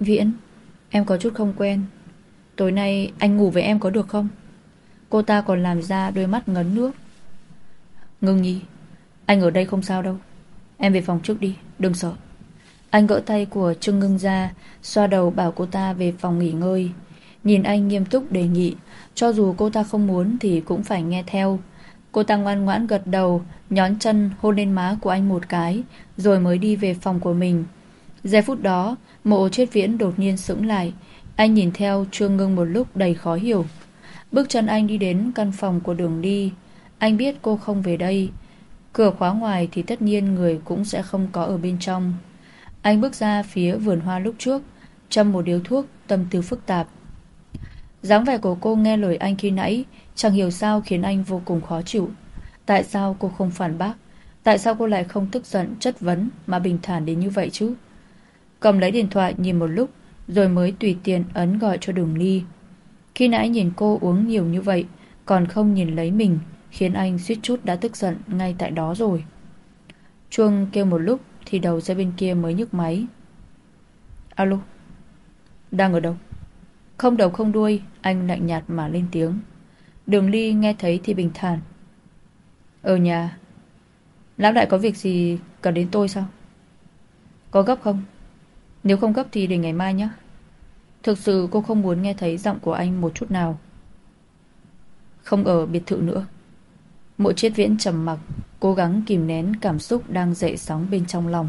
Viễn, em có chút không quen. Tối nay anh ngủ với em có được không? Cô ta còn làm ra đôi mắt ngấn nước. Ngưng nhi, anh ở đây không sao đâu. Em về phòng trước đi, đừng sợ. Anh gỡ tay của Trương Ngưng ra, xoa đầu bảo cô ta về phòng nghỉ ngơi. Nhìn anh nghiêm túc đề nghị, cho dù cô ta không muốn thì cũng phải nghe theo. Cô ta ngoan ngoãn gật đầu, nhón chân hôn lên má của anh một cái, rồi mới đi về phòng của mình. Giây phút đó, Mộ Chết Viễn đột nhiên sững lại. Anh nhìn theo Trương Ngưng một lúc đầy khó hiểu. Bước chân anh đi đến căn phòng của Đường Đi. Anh biết cô không về đây. Cửa khóa ngoài thì tất nhiên người cũng sẽ không có ở bên trong. Anh bước ra phía vườn hoa lúc trước, châm một điếu thuốc, tâm tư phức tạp. Dáng vẻ của cô nghe lời anh khi nãy chẳng hiểu sao khiến anh vô cùng khó chịu. Tại sao cô không phản bác? Tại sao cô lại không tức giận chất vấn mà bình thản đến như vậy chứ? Cầm lấy điện thoại nhìn một lúc, rồi mới tùy tiện ấn gọi cho Đường Ly. Khi nãy nhìn cô uống nhiều như vậy, còn không nhìn lấy mình, khiến anh suýt chút đã tức giận ngay tại đó rồi. Chuông kêu một lúc thì đầu dây bên kia mới nhấc máy. Alo, đang ở đâu? Không đầu không đuôi, anh lạnh nhạt mà lên tiếng. Đường Ly nghe thấy thì bình thản. Ở nhà. Lão đại có việc gì cần đến tôi sao? Có gấp không? Nếu không gấp thì để ngày mai nhé. Thực sự cô không muốn nghe thấy giọng của anh một chút nào. Không ở biệt thự nữa. Mộ Chết Viễn trầm mặc, cố gắng kìm nén cảm xúc đang dậy sóng bên trong lòng.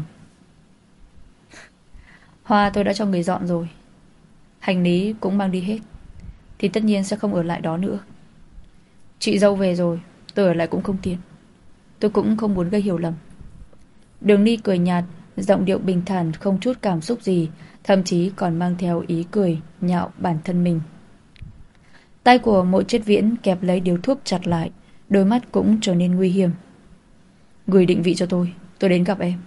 Hoa tôi đã cho người dọn rồi, hành lý cũng mang đi hết, thì tất nhiên sẽ không ở lại đó nữa. Chị dâu về rồi, tôi ở lại cũng không tiện. Tôi cũng không muốn gây hiểu lầm. Đường Ly cười nhạt, giọng điệu bình thản không chút cảm xúc gì, thậm chí còn mang theo ý cười nhạo bản thân mình. Tay của Mộ Chết Viễn kẹp lấy điếu thuốc chặt lại, đôi mắt cũng trở nên nguy hiểm. Gửi định vị cho tôi, tôi đến gặp em.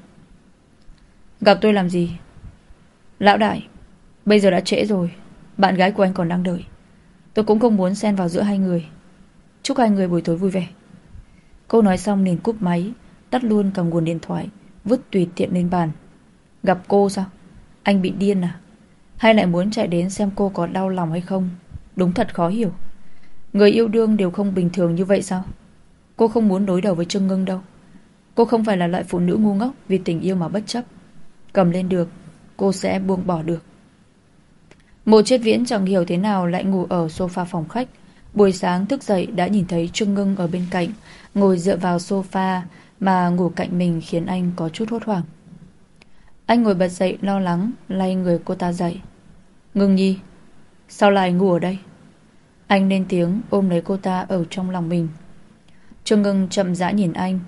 Gặp tôi làm gì? Lão đại, bây giờ đã trễ rồi, bạn gái của anh còn đang đợi. Tôi cũng không muốn xen vào giữa hai người. Chúc hai người buổi tối vui vẻ. Cô nói xong liền cúp máy, tắt luôn cả nguồn điện thoại, vứt tùy tiện lên bàn. Gặp cô sao? Anh bị điên à? Hay lại muốn chạy đến xem cô có đau lòng hay không? Đúng thật khó hiểu. Người yêu đương đều không bình thường như vậy sao? Cô không muốn đối đầu với Trương Ngưng đâu. Cô không phải là loại phụ nữ ngu ngốc vì tình yêu mà bất chấp. Cầm lên được, cô sẽ buông bỏ được. Mộ Chết Viễn chẳng hiểu thế nào lại ngủ ở sofa phòng khách. Buổi sáng thức dậy đã nhìn thấy Trương Ngưng ở bên cạnh, ngồi dựa vào sofa mà ngủ cạnh mình khiến anh có chút hốt hoảng. Anh ngồi bật dậy lo lắng, lay người cô ta dậy. Ngưng nhi, sao lại ngủ ở đây? Anh lên tiếng ôm lấy cô ta ở trong lòng mình. Trương Ngưng chậm rãi nhìn anh.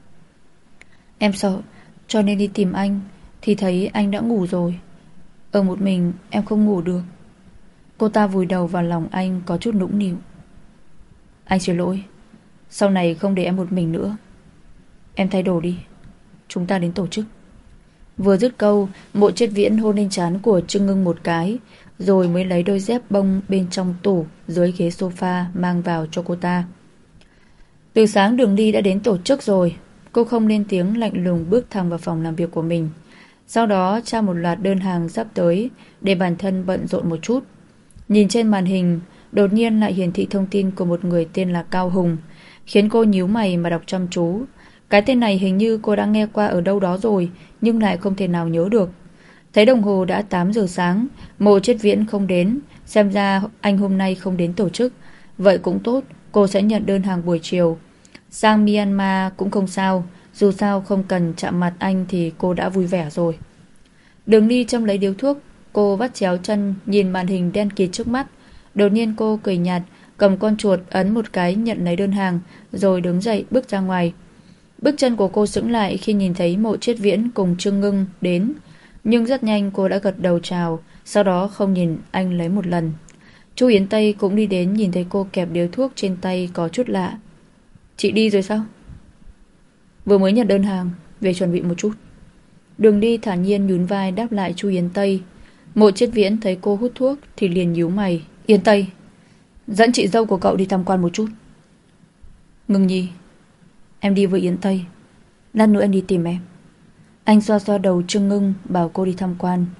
Em sợ, cho nên đi tìm anh, thì thấy anh đã ngủ rồi. Ở một mình em không ngủ được. Cô ta vùi đầu vào lòng anh có chút nũng nịu. Anh xin lỗi, sau này không để em một mình nữa. Em thay đồ đi, chúng ta đến tổ chức. Vừa dứt câu, Mộ Chết Viễn hôn lên trán của Trương Ngưng một cái, rồi mới lấy đôi dép bông bên trong tủ dưới ghế sofa mang vào cho cô ta. Từ sáng Đường Đi đã đến tổ chức rồi. Cô không lên tiếng, lạnh lùng bước thẳng vào phòng làm việc của mình. Sau đó tra một loạt đơn hàng sắp tới để bản thân bận rộn một chút. Nhìn trên màn hình, đột nhiên lại hiển thị thông tin của một người tên là Cao Hùng, khiến cô nhíu mày mà đọc chăm chú. Cái tên này hình như cô đã nghe qua ở đâu đó rồi, nhưng lại không thể nào nhớ được. Thấy đồng hồ đã tám giờ sáng, Mộ Chết Viễn không đến, xem ra anh hôm nay không đến tổ chức. Vậy cũng tốt, cô sẽ nhận đơn hàng buổi chiều. Sang Myanmar cũng không sao, dù sao không cần chạm mặt anh thì cô đã vui vẻ rồi. Đường Ly châm lấy điếu thuốc, cô vắt chéo chân nhìn màn hình đen kịt trước mắt. Đột nhiên cô cười nhạt, cầm con chuột ấn một cái nhận lấy đơn hàng, rồi đứng dậy bước ra ngoài. Bước chân của cô sững lại khi nhìn thấy Mộ Chết Viễn cùng Trương Ngưng đến, nhưng rất nhanh cô đã gật đầu chào, sau đó không nhìn anh lấy một lần. Chu Yến Tây cũng đi đến, nhìn thấy cô kẹp điếu thuốc trên tay có chút lạ. Chị đi rồi sao? Vừa mới nhận đơn hàng, về chuẩn bị một chút. Đường Đi thản nhiên nhún vai đáp lại Chu Yến Tây. Mộ Chết Viễn thấy cô hút thuốc thì liền nhíu mày. Yến Tây, dẫn chị dâu của cậu đi tham quan một chút. Ngưng nhi, em đi với Yến Tây, lát nữa em đi tìm em. Anh xoa xoa đầu Trương Ngưng bảo cô đi tham quan.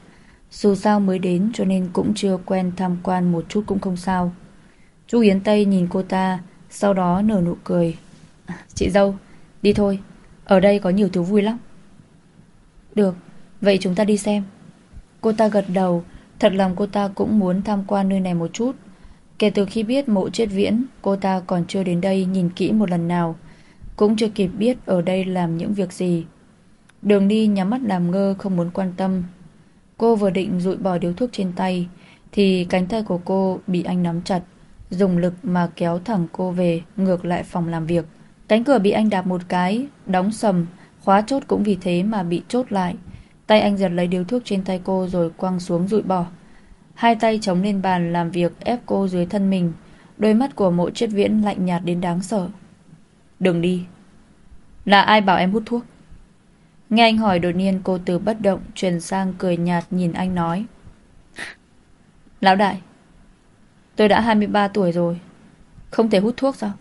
Dù sao mới đến cho nên cũng chưa quen, tham quan một chút cũng không sao. Chu Yến Tây nhìn cô ta, sau đó nở nụ cười. Chị dâu, đi thôi, ở đây có nhiều thứ vui lắm. Được, vậy chúng ta đi xem. Cô ta gật đầu, thật lòng cô ta cũng muốn tham quan nơi này một chút. Kể từ khi biết Mộ Triết Viễn, cô ta còn chưa đến đây nhìn kỹ một lần nào, cũng chưa kịp biết ở đây làm những việc gì. Đường đi nhắm mắt làm ngơ, không muốn quan tâm. Cô vừa định dụi bỏ điếu thuốc trên tay thì cánh tay của cô bị anh nắm chặt, dùng lực mà kéo thẳng cô về ngược lại phòng làm việc. Cánh cửa bị anh đạp một cái, đóng sầm, khóa chốt cũng vì thế mà bị chốt lại. Tay anh giật lấy điếu thuốc trên tay cô rồi quăng xuống dụi bỏ. Hai tay chống lên bàn làm việc ép cô dưới thân mình. Đôi mắt của Mộ Triết Viễn lạnh nhạt đến đáng sợ. Đừng đi. Là ai bảo em hút thuốc? Nghe anh hỏi, đột nhiên cô từ bất động chuyển sang cười nhạt nhìn anh nói. Lão đại, tôi đã hai mươi ba tuổi rồi, không thể hút thuốc sao?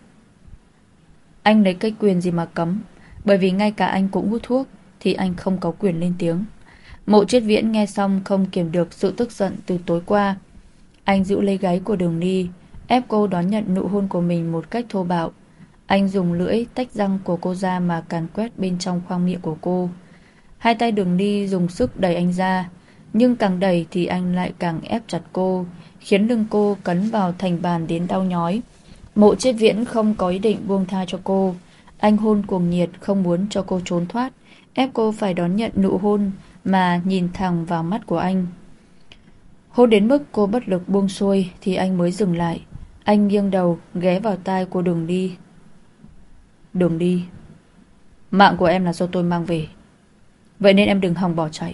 Anh lấy cái quyền gì mà cấm? Bởi vì ngay cả anh cũng hút thuốc thì anh không có quyền lên tiếng. Mộ Triết Viễn nghe xong không kiềm được sự tức giận từ tối qua. Anh giữ lấy gáy của Đường Ni, ép cô đón nhận nụ hôn của mình một cách thô bạo. Anh dùng lưỡi tách răng của cô ra mà càn quét bên trong khoang miệng của cô. Hai tay Đường Ni dùng sức đẩy anh ra, nhưng càng đẩy thì anh lại càng ép chặt cô, khiến lưng cô cấn vào thành bàn đến đau nhói. Mộ Triết Viễn không có ý định buông tha cho cô. Anh hôn cuồng nhiệt, không muốn cho cô trốn thoát, ép cô phải đón nhận nụ hôn mà nhìn thẳng vào mắt của anh. Hôn đến mức cô bất lực buông xuôi thì anh mới dừng lại. Anh nghiêng đầu ghé vào tai của Đường Đi. Đường Đi, mạng của em là do tôi mang về, vậy nên em đừng hòng bỏ chạy.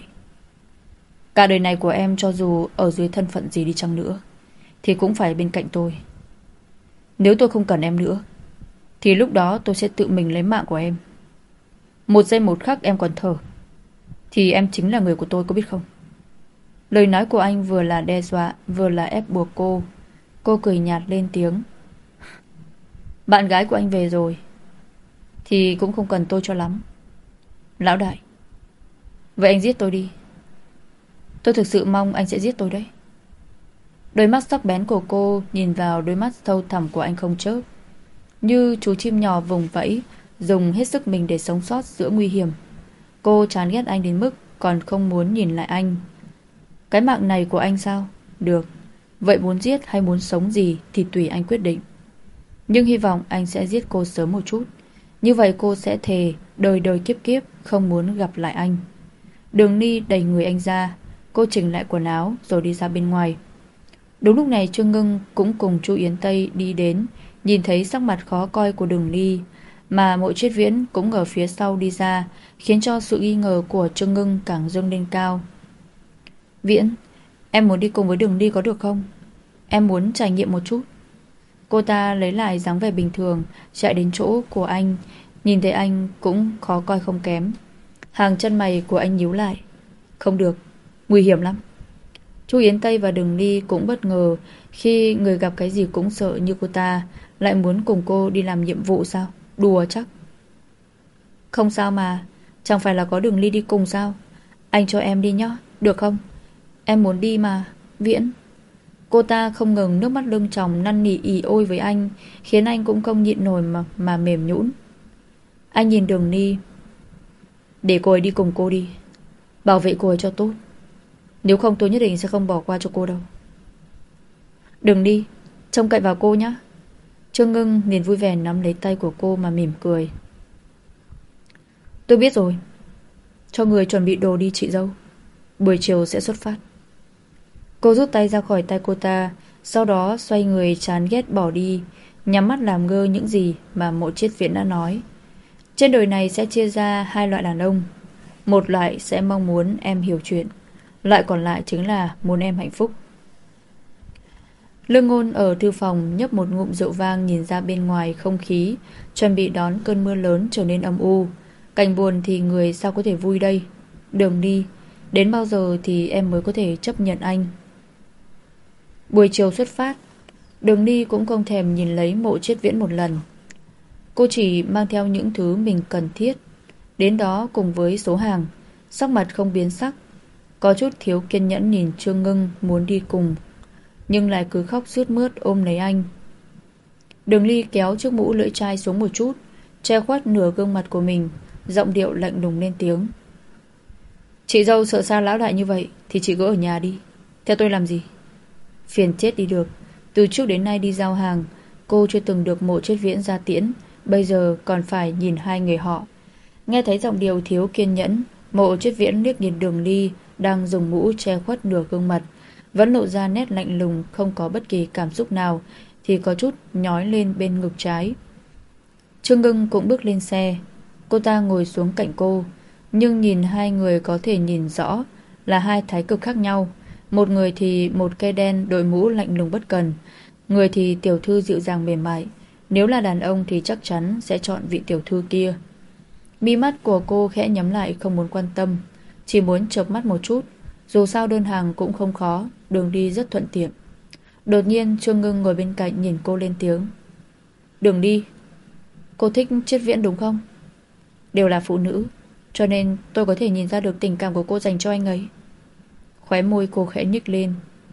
Cả đời này của em, cho dù ở dưới thân phận gì đi chăng nữa, thì cũng phải bên cạnh tôi. Nếu tôi không cần em nữa thì lúc đó tôi sẽ tự mình lấy mạng của em. Một giây một khắc em còn thở thì em chính là người của tôi, có biết không? Lời nói của anh vừa là đe dọa, vừa là ép buộc cô. Cô cười nhạt lên tiếng. Bạn gái của anh về rồi thì cũng không cần tôi cho lắm. Lão đại, vậy anh giết tôi đi. Tôi thực sự mong anh sẽ giết tôi đấy. Đôi mắt sắc bén của cô nhìn vào đôi mắt sâu thẳm của anh không chớp, như chú chim nhỏ vùng vẫy, dùng hết sức mình để sống sót giữa nguy hiểm. Cô chán ghét anh đến mức còn không muốn nhìn lại anh. Cái mạng này của anh sao? Được, vậy muốn giết hay muốn sống gì thì tùy anh quyết định. Nhưng hy vọng anh sẽ giết cô sớm một chút. Như vậy cô sẽ thề đời đời kiếp kiếp không muốn gặp lại anh. Đường Ni đẩy người anh ra. Cô chỉnh lại quần áo rồi đi ra bên ngoài. Đúng lúc này Trương Ngưng cũng cùng Chu Yến Tây đi đến. Nhìn thấy sắc mặt khó coi của Đường Ni, mà Mộ Triết Viễn cũng ở phía sau đi ra, khiến cho sự nghi ngờ của Trương Ngưng càng dâng lên cao. Viễn, em muốn đi cùng với Đường Ni có được không? Em muốn trải nghiệm một chút. Cô ta lấy lại dáng vẻ bình thường, chạy đến chỗ của anh. Nhìn thấy anh cũng khó coi không kém. Hàng chân mày của anh nhíu lại. Không được, nguy hiểm lắm. Chu Yến Tây và Đường Ni cũng bất ngờ khi người gặp cái gì cũng sợ như cô ta lại muốn cùng cô đi làm nhiệm vụ sao? Đùa chắc. Không sao mà, chẳng phải là có Đường Ni đi cùng sao? Anh cho em đi nhá, được không? Em muốn đi mà, Viễn. Cô ta không ngừng nước mắt lưng tròng năn nỉ ỉ ôi với anh, khiến anh cũng không nhịn nổi mà, mà mềm nhũn. Anh nhìn Đường Ni. Để cô ấy đi cùng cô đi, bảo vệ cô ấy cho tốt. Nếu không tôi nhất định sẽ không bỏ qua cho cô đâu. Đừng đi, trông cậy vào cô nhé. Trương Ngưng liền vui vẻ nắm lấy tay của cô mà mỉm cười. Tôi biết rồi. Cho người chuẩn bị đồ đi chị dâu, buổi chiều sẽ xuất phát. Cô rút tay ra khỏi tay cô ta, sau đó xoay người chán ghét bỏ đi, nhắm mắt làm ngơ những gì mà Mộ Triết Viễn đã nói. Trên đời này sẽ chia ra hai loại đàn ông. Một loại sẽ mong muốn em hiểu chuyện, loại còn lại chính là muốn em hạnh phúc. Lương Ngôn ở thư phòng nhấp một ngụm rượu vang, nhìn ra bên ngoài không khí chuẩn bị đón cơn mưa lớn trở nên âm u. Cảnh buồn thì người sao có thể vui đây? Đường đi, đến bao giờ thì em mới có thể chấp nhận anh? Buổi chiều xuất phát, Đường đi cũng không thèm nhìn lấy Mộ Triết Viễn một lần. Cô chỉ mang theo những thứ mình cần thiết, đến đó cùng với số hàng, sắc mặt không biến sắc. có chút thiếu kiên nhẫn nhìn Trương Ngưng muốn đi cùng, nhưng lại cứ khóc sướt mướt ôm lấy anh. Đường Ly kéo chiếc mũ lưỡi chai xuống một chút, che khuất nửa gương mặt của mình, giọng điệu lạnh lùng lên tiếng. Chị dâu sợ xa lão đại như vậy thì chị cứ ở nhà đi, theo tôi làm gì? Phiền chết đi được. Từ trước đến nay đi giao hàng, cô chưa từng được Mộ Triết Viễn ra tiễn, bây giờ còn phải nhìn hai người họ. Nghe thấy giọng điệu thiếu kiên nhẫn, Mộ Triết Viễn liếc nhìn Đường Ly đang dùng mũ che khuất nửa gương mặt, vẫn lộ ra nét lạnh lùng, không có bất kỳ cảm xúc nào, thì có chút nhói lên bên ngực trái. Trương Ngưng cũng bước lên xe. Cô ta ngồi xuống cạnh cô, nhưng nhìn hai người có thể nhìn rõ là hai thái cực khác nhau. Một người thì một cây đen đội mũ lạnh lùng bất cần, người thì tiểu thư dịu dàng mềm mại. Nếu là đàn ông thì chắc chắn sẽ chọn vị tiểu thư kia. Mi mắt của cô khẽ nhắm lại, không muốn quan tâm, chỉ muốn chợp mắt một chút. Dù sao đơn hàng cũng không khó, đường đi rất thuận tiện. Đột nhiên Trương Ngưng ngồi bên cạnh nhìn cô lên tiếng. Đường đi, cô thích Triết Viễn đúng không? Đều là phụ nữ, cho nên tôi có thể nhìn ra được tình cảm của cô dành cho anh ấy. Khóe môi cô khẽ nhếch lên.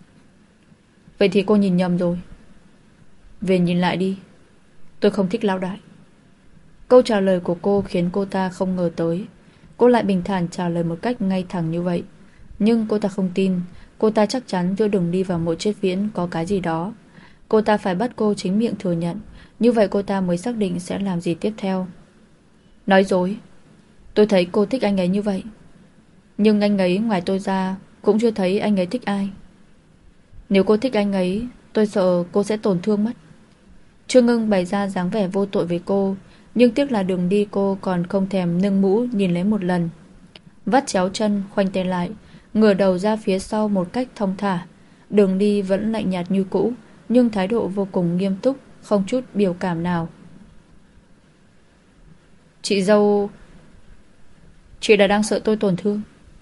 Vậy thì cô nhìn nhầm rồi. Về nhìn lại đi, tôi không thích lão đại. Câu trả lời của cô khiến cô ta không ngờ tới. Cô lại bình thản trả lời một cách ngay thẳng như vậy. Nhưng cô ta không tin. Cô ta chắc chắn giữa Đường Đi và Mộ Triết Viễn có cái gì đó. Cô ta phải bắt cô chính miệng thừa nhận. Như vậy cô ta mới xác định sẽ làm gì tiếp theo. Nói dối. Tôi thấy cô thích anh ấy như vậy, nhưng anh ấy ngoài tôi ra cũng chưa thấy anh ấy thích ai. Nếu cô thích anh ấy, tôi sợ cô sẽ tổn thương mất. Trương Ngưng bày ra dáng vẻ vô tội với cô, nhưng tiếc là Đường Đi cô còn không thèm nâng mũ nhìn lấy một lần. Vắt chéo chân, khoanh tay lại, ngửa đầu ra phía sau một cách thong thả. Đường Đi vẫn lạnh nhạt như cũ, nhưng thái độ vô cùng nghiêm túc, không chút biểu cảm nào. Chị dâu, chị là đang sợ tôi tổn thương,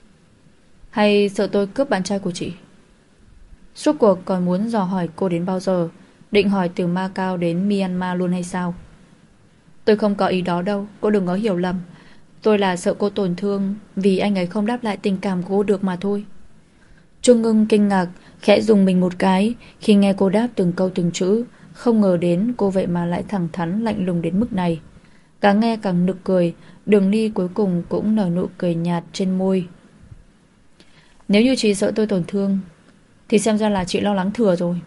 hay sợ tôi cướp bạn trai của chị? Suốt cuộc còn muốn dò hỏi cô đến bao giờ? Định hỏi từ Macau đến Myanmar luôn hay sao? Tôi không có ý đó đâu, cô đừng có hiểu lầm. Tôi là sợ cô tổn thương vì anh ấy không đáp lại tình cảm của cô được mà thôi. Trương Ngưng kinh ngạc, khẽ dùng mình một cái khi nghe cô đáp từng câu từng chữ. Không ngờ đến cô vậy mà lại thẳng thắn lạnh lùng đến mức này. Càng nghe càng nực cười. Đường Ly cuối cùng cũng nở nụ cười nhạt trên môi. Nếu như chị sợ tôi tổn thương thì xem ra là chị lo lắng thừa rồi.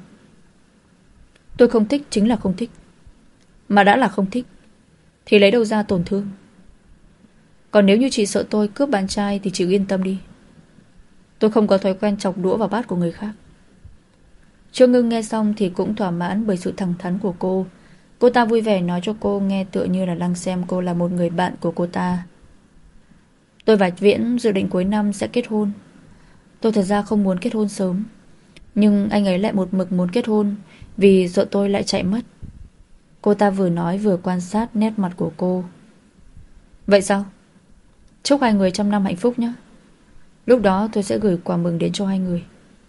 Tôi không thích chính là không thích, mà đã là không thích thì lấy đâu ra tổn thương. Còn nếu như chị sợ tôi cướp bạn trai thì chị yên tâm đi, tôi không có thói quen chọc đũa vào bát của người khác. Trương Ngưng nghe xong thì cũng thỏa mãn bởi sự thẳng thắn của cô. Cô ta vui vẻ nói cho cô nghe tựa như là đang xem cô là một người bạn của cô ta. Tôi và Viễn dự định cuối năm sẽ kết hôn. Tôi thật ra không muốn kết hôn sớm, nhưng anh ấy lại một mực muốn kết hôn vì sợ tôi lại chạy mất. Cô ta vừa nói vừa quan sát nét mặt của cô. Vậy sao? Chúc hai người trăm năm hạnh phúc nhé. Lúc đó tôi sẽ gửi quà mừng đến cho hai người.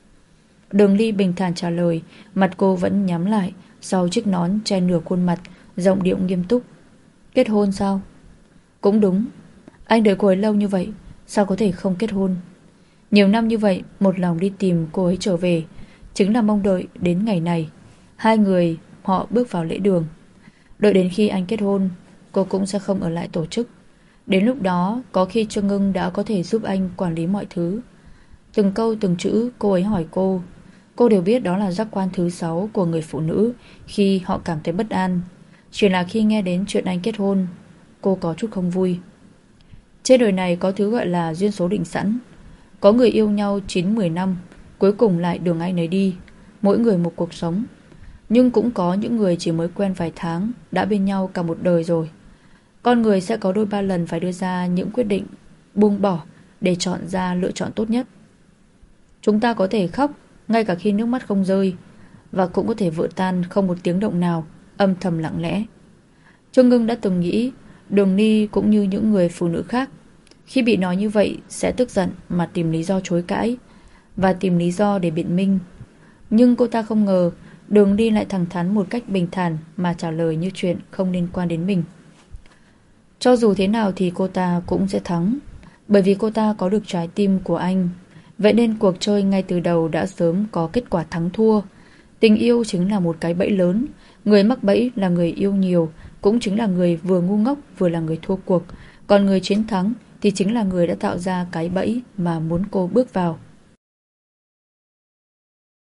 Đường Ly bình thản trả lời, mặt cô vẫn nhắm lại sau chiếc nón che nửa khuôn mặt, giọng điệu nghiêm túc. Kết hôn sao? Cũng đúng. Anh đợi cô ấy lâu như vậy, sao có thể không kết hôn? Nhiều năm như vậy, một lòng đi tìm cô ấy trở về, chính là mong đợi đến ngày này. Hai người họ bước vào lễ đường. Đợi đến khi anh kết hôn, cô cũng sẽ không ở lại tổ chức. Đến lúc đó, có khi Trương Ngưng đã có thể giúp anh quản lý mọi thứ. Từng câu từng chữ cô ấy hỏi cô, cô đều biết đó là giác quan thứ sáu của người phụ nữ khi họ cảm thấy bất an. Chỉ là khi nghe đến chuyện anh kết hôn, cô có chút không vui. Trên đời này có thứ gọi là duyên số định sẵn. Có người yêu nhau chín mười năm, cuối cùng lại đường ai nấy đi, mỗi người một cuộc sống. Nhưng cũng có những người chỉ mới quen vài tháng đã bên nhau cả một đời rồi. Con người sẽ có đôi ba lần phải đưa ra những quyết định buông bỏ để chọn ra lựa chọn tốt nhất. Chúng ta có thể khóc ngay cả khi nước mắt không rơi, và cũng có thể vỡ tan không một tiếng động nào, âm thầm lặng lẽ. Trương Ngưng đã từng nghĩ Đường Ni cũng như những người phụ nữ khác, khi bị nói như vậy sẽ tức giận mà tìm lý do chối cãi và tìm lý do để biện minh. Nhưng cô ta không ngờ Đường Ni lại thẳng thắn một cách bình thản mà trả lời như chuyện không liên quan đến mình. Cho dù thế nào thì cô ta cũng sẽ thắng, bởi vì cô ta có được trái tim của anh. Vậy nên cuộc chơi ngay từ đầu đã sớm có kết quả thắng thua. Tình yêu chính là một cái bẫy lớn. Người mắc bẫy là người yêu nhiều, cũng chính là người vừa ngu ngốc vừa là người thua cuộc. Còn người chiến thắng thì chính là người đã tạo ra cái bẫy mà muốn cô bước vào.